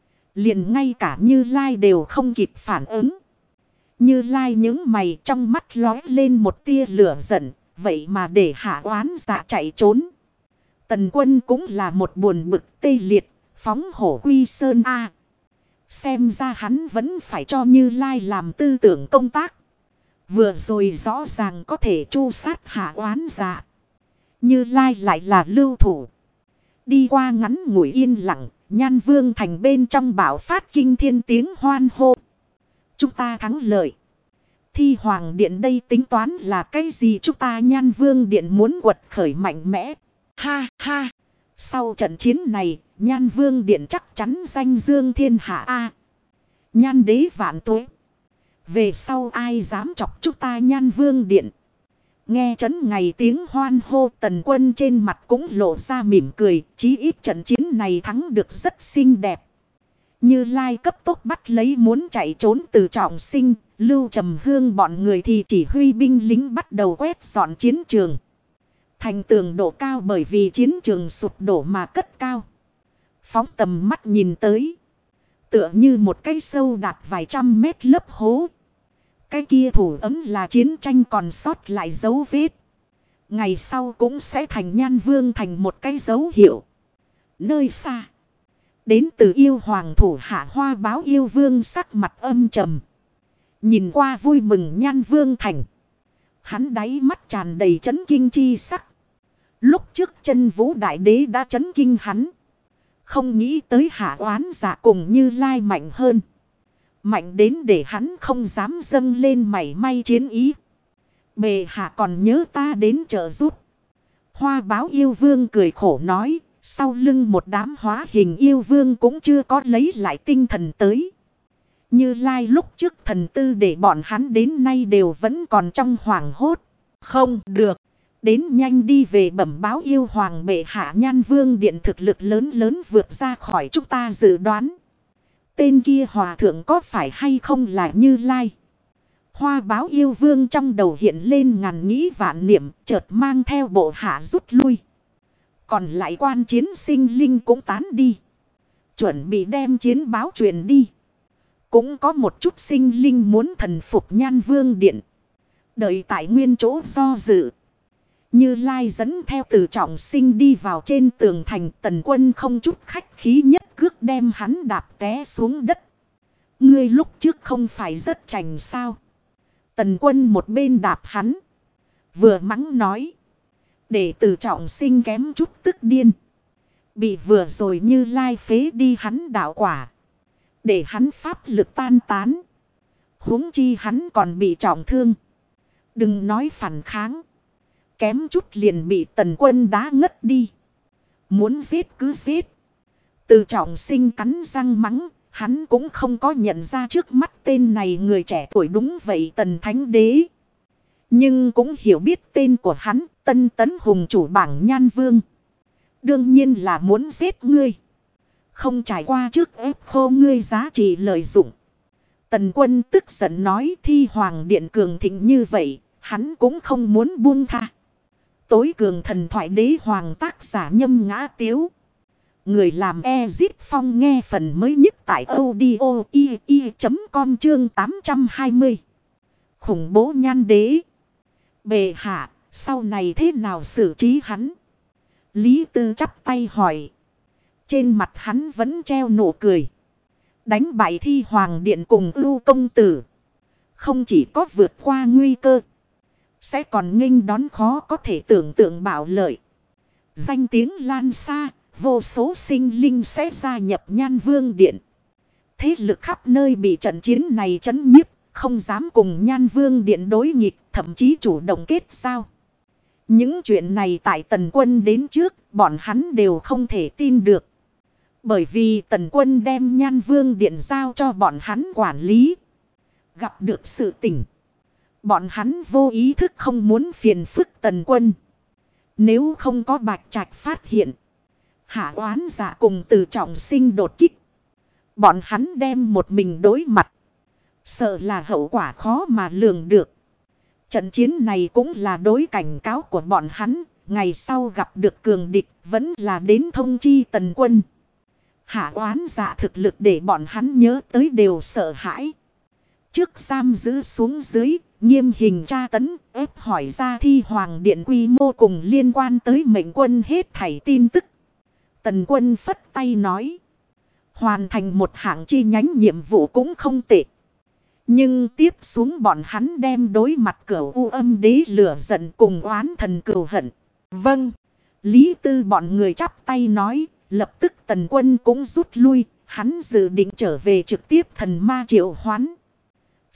Liền ngay cả Như Lai đều không kịp phản ứng. Như Lai những mày trong mắt lóe lên một tia lửa giận. Vậy mà để Hạ Oán Dạ chạy trốn. Tần Quân cũng là một buồn bực tê liệt. Phóng hổ quy sơn a. Xem ra hắn vẫn phải cho Như Lai làm tư tưởng công tác. Vừa rồi rõ ràng có thể tru sát Hạ Oán Dạ. Như Lai lại là lưu thủ. Đi qua ngắn ngủi yên lặng, Nhan Vương thành bên trong bạo phát kinh thiên tiếng hoan hô. Chúng ta thắng lợi. Thi Hoàng Điện đây tính toán là cái gì, chúng ta Nhan Vương Điện muốn quật khởi mạnh mẽ. Ha ha. Sau trận chiến này, Nhan Vương Điện chắc chắn danh dương thiên hạ a. Nhan đế vạn tuế. Về sau ai dám chọc chúng ta Nhan Vương Điện. Nghe trấn ngày tiếng hoan hô, Tần Quân trên mặt cũng lộ ra mỉm cười. Chí ít trận chiến này thắng được rất xinh đẹp. Như Lai cấp tốc bắt lấy muốn chạy trốn từ Trọng Sinh. Lưu Trầm Hương bọn người thì chỉ huy binh lính bắt đầu quét dọn chiến trường. Thành tường độ cao bởi vì chiến trường sụp đổ mà cất cao. Phóng tầm mắt nhìn tới. Tựa như một cái sâu đạt vài trăm mét lấp hố. Cái kia thủ ấm là chiến tranh còn sót lại dấu vết. Ngày sau cũng sẽ thành Nhan Vương thành một cái dấu hiệu. Nơi xa. Đến từ yêu hoàng thủ hạ Hoa Báo yêu vương sắc mặt âm trầm. Nhìn qua vui mừng Nhan Vương thành. Hắn đáy mắt tràn đầy chấn kinh chi sắc. Lúc trước Chân Vũ Đại Đế đã chấn kinh hắn. Không nghĩ tới Hạ Oán Dạ cùng Như Lai mạnh hơn. Mạnh đến để hắn không dám dâng lên mảy may chiến ý. Bệ hạ còn nhớ ta đến trợ giúp. Hoa Báo yêu vương cười khổ nói. Sau lưng một đám hóa hình yêu vương cũng chưa có lấy lại tinh thần tới. Như Lai lúc trước thần tư để bọn hắn đến nay đều vẫn còn trong hoảng hốt. Không được. Đến nhanh đi về bẩm báo yêu hoàng bệ hạ, Nhan Vương Điện thực lực lớn vượt ra khỏi chúng ta dự đoán. Tên kia hòa thượng có phải hay không là Như Lai? Hoa Báo yêu vương trong đầu hiện lên ngàn nghĩ vạn niệm, chợt mang theo bộ hạ rút lui. Còn lại quan chiến sinh linh cũng tán đi. Chuẩn bị đem chiến báo truyền đi. Cũng có một chút sinh linh muốn thần phục Nhan Vương Điện. Đợi tại nguyên chỗ do dự. Như Lai dẫn theo từ Trọng Sinh đi vào trên tường thành. Tần Quân không chút khách khí nhất cước đem hắn đạp té xuống đất. Ngươi lúc trước không phải rất chành sao? Tần Quân một bên đạp hắn. Vừa mắng nói. Để từ Trọng Sinh kém chút tức điên. Bị vừa rồi Như Lai phế đi hắn đạo quả. Để hắn pháp lực tan tán. Huống chi hắn còn bị trọng thương. Đừng nói phản kháng. Kém chút liền bị Tần Quân đá ngất đi. Muốn giết cứ giết. Từ Trọng Sinh cắn răng mắng. Hắn cũng không có nhận ra trước mắt tên này người trẻ tuổi đúng vậy Tần Thánh Đế. Nhưng cũng hiểu biết tên của hắn, Tân Tấn Hùng chủ bảng Nhan Vương. Đương nhiên là muốn giết ngươi. Không trải qua trước ép khô ngươi giá trị lợi dụng. Tần Quân tức giận nói, Thi Hoàng Điện cường thịnh như vậy, hắn cũng không muốn buông tha. Tối cường thần thoại đế hoàng tác giả Nhâm Ngã Tiếu. Người làm Ezit Phong nghe phần mới nhất tại audio.com chương 820. Khủng bố Nhan Đế. Bệ hạ, sau này thế nào xử trí hắn? Lý Tư chắp tay hỏi. Trên mặt hắn vẫn treo nụ cười. Đánh bại Thi Hoàng Điện cùng Ưu công tử. Không chỉ có vượt qua nguy cơ. Sẽ còn nghênh đón khó có thể tưởng tượng bạo lợi. Danh tiếng lan xa. Vô số sinh linh sẽ gia nhập Nhan Vương Điện. Thế lực khắp nơi bị trận chiến này chấn nhiếp. Không dám cùng Nhan Vương Điện đối nghịch. Thậm chí chủ động kết giao. Những chuyện này tại Tần Quân đến trước. Bọn hắn đều không thể tin được. Bởi vì Tần Quân đem Nhan Vương Điện giao cho bọn hắn quản lý. Gặp được sự tình. Bọn hắn vô ý thức không muốn phiền phức Tần Quân. Nếu không có Bạch Trạch phát hiện. Hạ Oán Dạ cùng Từ Trọng Sinh đột kích. Bọn hắn đem một mình đối mặt. Sợ là hậu quả khó mà lường được. Trận chiến này cũng là đối cảnh cáo của bọn hắn. Ngày sau gặp được cường địch vẫn là đến thông chi Tần Quân. Hạ Oán Dạ thực lực để bọn hắn nhớ tới đều sợ hãi. Trước giam giữ xuống dưới, nghiêm hình tra tấn, ép hỏi ra Thi Hoàng Điện quy mô cùng liên quan tới mệnh quân hết thảy tin tức. Tần Quân phất tay nói. Hoàn thành một hạng chi nhánh nhiệm vụ cũng không tệ. Nhưng tiếp xuống bọn hắn đem đối mặt Cửu U Âm Đế lửa giận cùng oán thần cừu hận. Vâng. Lý Tư bọn người chắp tay nói. Lập tức Tần Quân cũng rút lui. Hắn dự định trở về trực tiếp thần ma triệu hoán.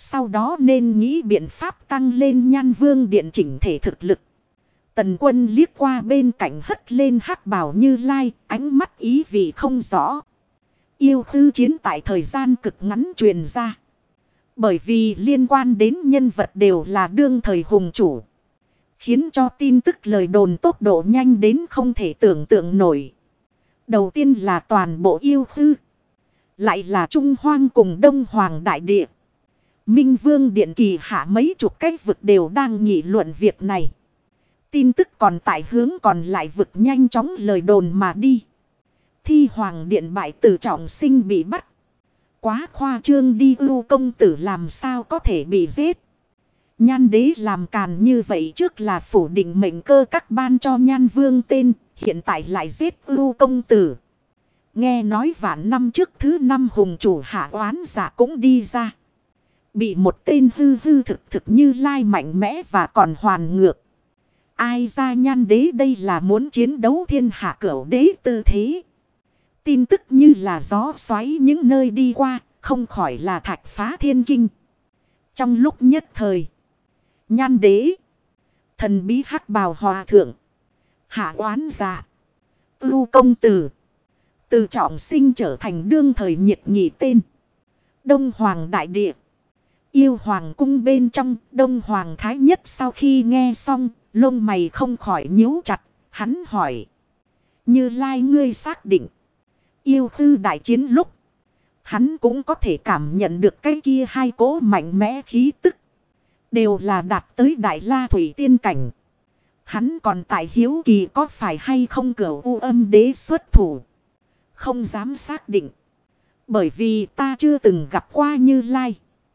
Sau đó nên nghĩ biện pháp tăng lên Nhan Vương Điện chỉnh thể thực lực. Tần Quân liếc qua bên cạnh hất lên hắc bào Như Lai, ánh mắt ý vị không rõ. Yêu hư chiến tại thời gian cực ngắn truyền ra. Bởi vì liên quan đến nhân vật đều là đương thời hùng chủ. Khiến cho tin tức lời đồn tốc độ nhanh đến không thể tưởng tượng nổi. Đầu tiên là toàn bộ yêu hư. Lại là Trung Hoang cùng Đông Hoàng Đại Địa. Minh Vương Điện kỳ hạ mấy chục cái vực đều đang nghị luận việc này. Tin tức còn tại hướng còn lại vực nhanh chóng lời đồn mà đi. Thi Hoàng Điện bại tử trọng sinh bị bắt. Quá khoa trương đi, ưu công tử làm sao có thể bị giết. Nhan đế làm càn như vậy, trước là phủ định mệnh cơ các ban cho Nhan Vương tên, hiện tại lại giết ưu công tử. Nghe nói vạn năm trước thứ 5 hùng chủ hạ oán giả cũng đi ra. Bị một tên hư hư thực Như Lai mạnh mẽ và còn hoàn ngược. Ai ra Nhan đế đây là muốn chiến đấu thiên hạ cửu đế tư thế. Tin tức như là gió xoáy những nơi đi qua, không khỏi là thạch phá thiên kinh. Trong lúc nhất thời, Nhan đế, thần bí hắc bào hòa thượng, hạ oán giả, ưu công tử, từ trọng sinh trở thành đương thời nhiệt nhị tên. Đông Hoàng Đại Địa, Yêu Hoàng cung bên trong, Đông Hoàng Thái Nhất sau khi nghe xong, lông mày không khỏi nhíu chặt, hắn hỏi. Như Lai ngươi xác định, yêu hư đại chiến lúc, hắn cũng có thể cảm nhận được cái kia hai cỗ mạnh mẽ khí tức. Đều là đạt tới Đại La Thủy Tiên cảnh. Hắn còn tại hiếu kỳ có phải hay không Cửu U Âm Đế xuất thủ. Không dám xác định. Bởi vì ta chưa từng gặp qua Như Lai.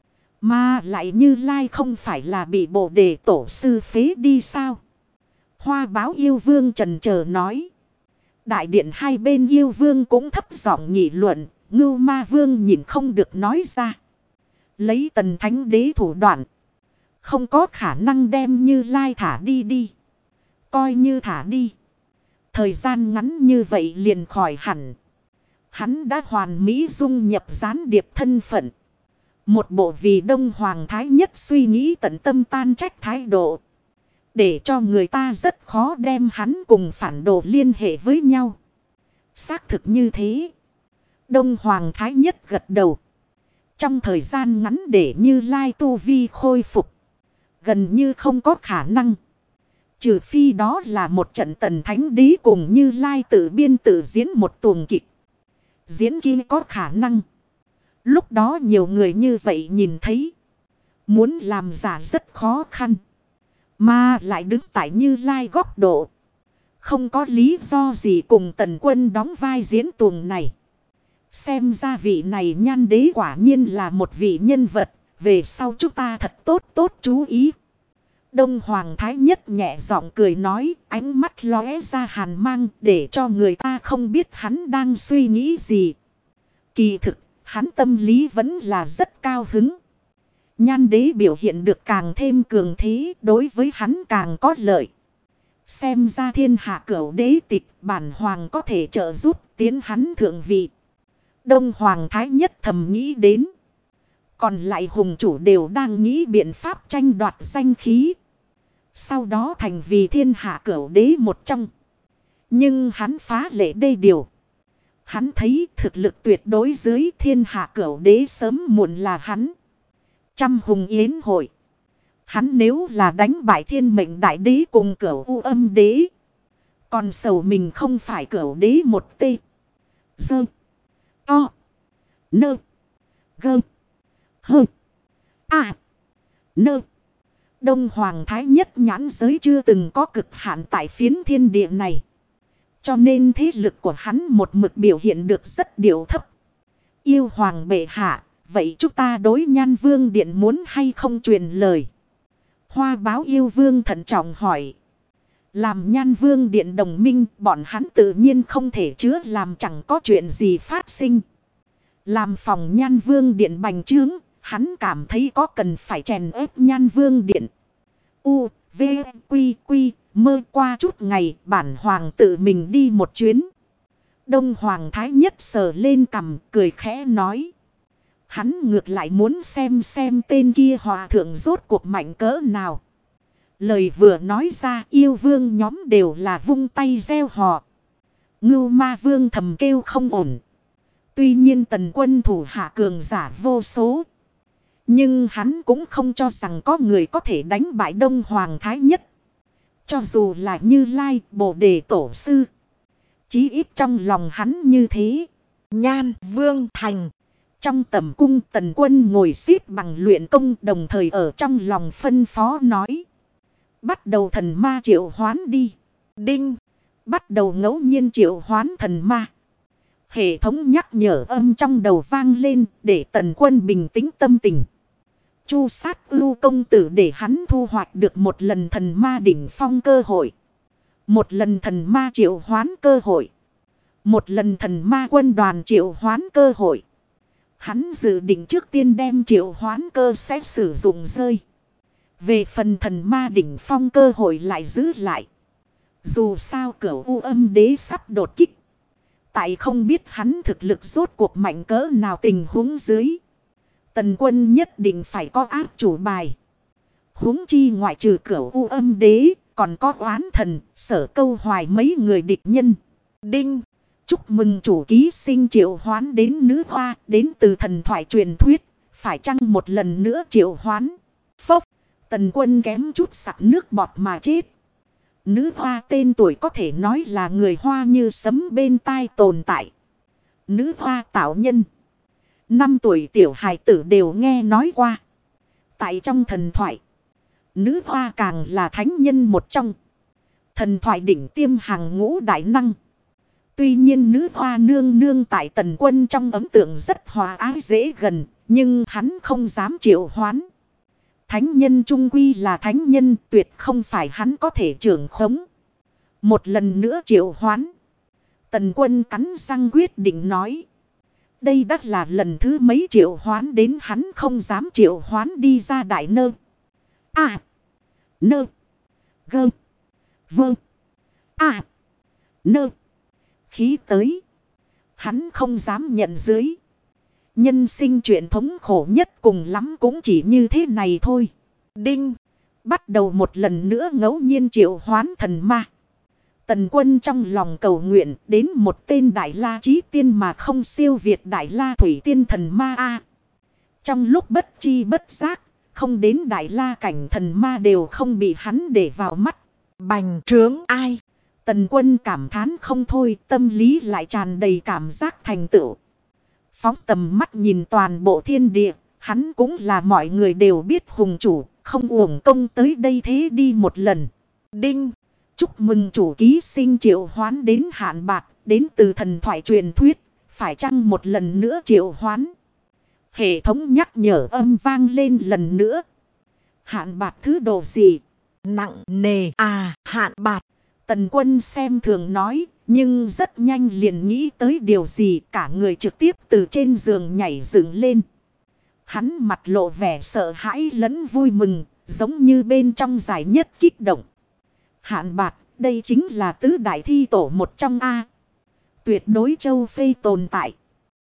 Mà lại Như Lai không phải là bị Bồ Đề tổ sư phế đi sao? Hoa Báo yêu vương trần chờ nói. Đại điện hai bên yêu vương cũng thấp giọng nghị luận. Ngưu Ma vương nhìn không được nói ra. Lấy Tần Thánh Đế thủ đoạn, không có khả năng đem Như Lai thả đi. Coi như thả đi, thời gian ngắn như vậy liền khỏi hẳn. Hắn đã hoàn mỹ dung nhập gián điệp thân phận. Một bộ vì Đông Hoàng Thái Nhất suy nghĩ tận tâm tan trách thái độ. Để cho người ta rất khó đem hắn cùng phản đồ liên hệ với nhau. Xác thực như thế. Đông Hoàng Thái Nhất gật đầu. Trong thời gian ngắn để Như Lai tu vi khôi phục, gần như không có khả năng. Trừ phi đó là một trận Tần Thánh Đế cùng Như Lai tự biên tự diễn một tuồng kịch. Diễn kia có khả năng. Lúc đó nhiều người như vậy nhìn thấy. Muốn làm giả rất khó khăn. Mà lại đứng tại Như Lai góc độ. Không có lý do gì cùng Tần Quân đóng vai diễn tuồng này. Xem ra vị này Nhan đế quả nhiên là một vị nhân vật. Về sau chúng ta thật tốt chú ý. Đông Hoàng Thái Nhất nhẹ giọng cười nói, ánh mắt lóe ra hàn mang để cho người ta không biết hắn đang suy nghĩ gì. Kỳ thực, hắn tâm lý vẫn là rất cao hứng. Nhan đế biểu hiện được càng thêm cường thế, đối với hắn càng có lợi. Xem ra thiên hạ cửu đế tịch bản hoàng có thể trợ giúp tiến hắn thượng vị. Đông Hoàng Thái Nhất thầm nghĩ đến. Còn lại hùng chủ đều đang nghĩ biện pháp tranh đoạt danh khí. Sau đó thành vì thiên hạ cửu đế một trong. Nhưng hắn phá lệ đê điều. Hắn thấy thực lực tuyệt đối dưới thiên hạ cửu đế sớm muộn là hắn. Trăm hùng yến hội. Hắn nếu là đánh bại thiên mệnh đại đế cùng Cửu U Âm Đế. Còn sầu mình không phải Cửu Đế một tê. Dơ. To. Nơ. Gơ. Hơ. À. Nơ. Đông Hoàng Thái Nhất nhãn giới chưa từng có cực hạn tại phiến thiên địa này. Cho nên thế lực của hắn một mực biểu hiện được rất điệu thấp. Yêu Hoàng bệ hạ, vậy chúng ta đối Nhan Vương Điện muốn hay không truyền lời? Hoa Báo yêu vương thận trọng hỏi. Làm Nhan Vương Điện đồng minh, bọn hắn tự nhiên không thể chứa làm chẳng có chuyện gì phát sinh. Làm phòng Nhan Vương Điện bành trướng, hắn cảm thấy có cần phải chèn ép Nhan Vương Điện. U, V, Quy, Quy, mơ qua chút ngày bản hoàng tự mình đi một chuyến. Đông Hoàng Thái Nhất sờ lên cằm cười khẽ nói. Hắn ngược lại muốn xem tên kia hòa thượng rốt cuộc mạnh cỡ nào. Lời vừa nói ra yêu vương nhóm đều là vung tay reo hò. Ngưu Ma Vương thầm kêu không ổn. Tuy nhiên Tần Quân thủ hạ cường giả vô số. Nhưng hắn cũng không cho rằng có người có thể đánh bại Đông Hoàng Thái Nhất. Cho dù là Như Lai, Bồ Đề Tổ Sư. Chí ít trong lòng hắn như thế. Nhan Vương Thành. Trong tầm cung Tần Quân ngồi xếp bằng luyện công, đồng thời ở trong lòng phân phó nói. Bắt đầu thần ma triệu hoán đi. Đinh. Bắt đầu ngẫu nhiên triệu hoán thần ma. Hệ thống nhắc nhở âm trong đầu vang lên để Tần Quân bình tĩnh tâm tình. Chu sát ưu công tử để hắn thu hoạch được một lần thần ma đỉnh phong cơ hội. Một lần thần ma triệu hoán cơ hội. Một lần thần ma quân đoàn triệu hoán cơ hội. Hắn dự định trước tiên đem triệu hoán cơ sẽ sử dụng rơi. Về phần thần ma đỉnh phong cơ hội lại giữ lại. Dù sao Cửu U Âm Đế sắp đột kích. Tại không biết hắn thực lực rốt cuộc mạnh cỡ nào tình huống dưới. Tần Quân nhất định phải có áp chủ bài. Huống chi ngoại trừ Cửu U Âm Đế, còn có Oán Thần, Sở Câu Hoài mấy người địch nhân. Đinh. Chúc mừng chủ ký sinh triệu hoán đến nữ hoa, đến từ thần thoại truyền thuyết, phải chăng một lần nữa triệu hoán. Phốc, Tần Quân kém chút sặc nước bọt mà chết. Nữ hoa tên tuổi có thể nói là người hoa như sấm bên tai tồn tại. Nữ hoa tạo nhân. 5 tuổi tiểu hài tử đều nghe nói qua. Tại trong thần thoại, nữ hoa càng là thánh nhân một trong. Thần thoại đỉnh tiêm hàng ngũ đại năng. Tuy nhiên nữ hoa nương nương tại Tần Quân trong ấn tượng rất hòa ái dễ gần, nhưng hắn không dám triệu hoán. Thánh nhân trung quy là thánh nhân, tuyệt không phải hắn có thể trưởng khống. Một lần nữa triệu hoán. Tần Quân cắn răng quyết định nói. Đây đã là lần thứ mấy triệu hoán đến hắn không dám triệu hoán đi ra đại nơ. À. Nơ. Gơ. Vơ. À. Nơ. Khí tới. Hắn không dám nhận dưới. Nhân sinh chuyện thống khổ nhất cùng lắm cũng chỉ như thế này thôi. Đinh. Bắt đầu một lần nữa ngẫu nhiên triệu hoán thần ma. Tần Quân trong lòng cầu nguyện đến một tên Đại La Chí Tiên mà không siêu việt Đại La Thủy Tiên thần ma a. Trong lúc bất chi bất giác, không đến Đại La cảnh thần ma đều không bị hắn để vào mắt. Bành trướng ai? Tần Quân cảm thán không thôi, tâm lý lại tràn đầy cảm giác thành tựu. Phóng tầm mắt nhìn toàn bộ thiên địa, hắn cũng là mọi người đều biết hùng chủ, không uổng công tới đây thế đi một lần. Đinh. Chúc mừng chủ ký sinh triệu hoán đến Hạn Bạc, đến từ thần thoại truyền thuyết, phải chăng một lần nữa triệu hoán. Hệ thống nhắc nhở âm vang lên lần nữa. Hạn Bạc thứ đồ gì? Nặng nề à, Hạn Bạc. Tần Quân xem thường nói, nhưng rất nhanh liền nghĩ tới điều gì, cả người trực tiếp từ trên giường nhảy dựng lên. Hắn mặt lộ vẻ sợ hãi lẫn vui mừng, giống như bên trong giải nhất kích động. Hạn Bạc, đây chính là tứ đại thi tổ một trong A. Tuyệt đối châu Phê tồn tại.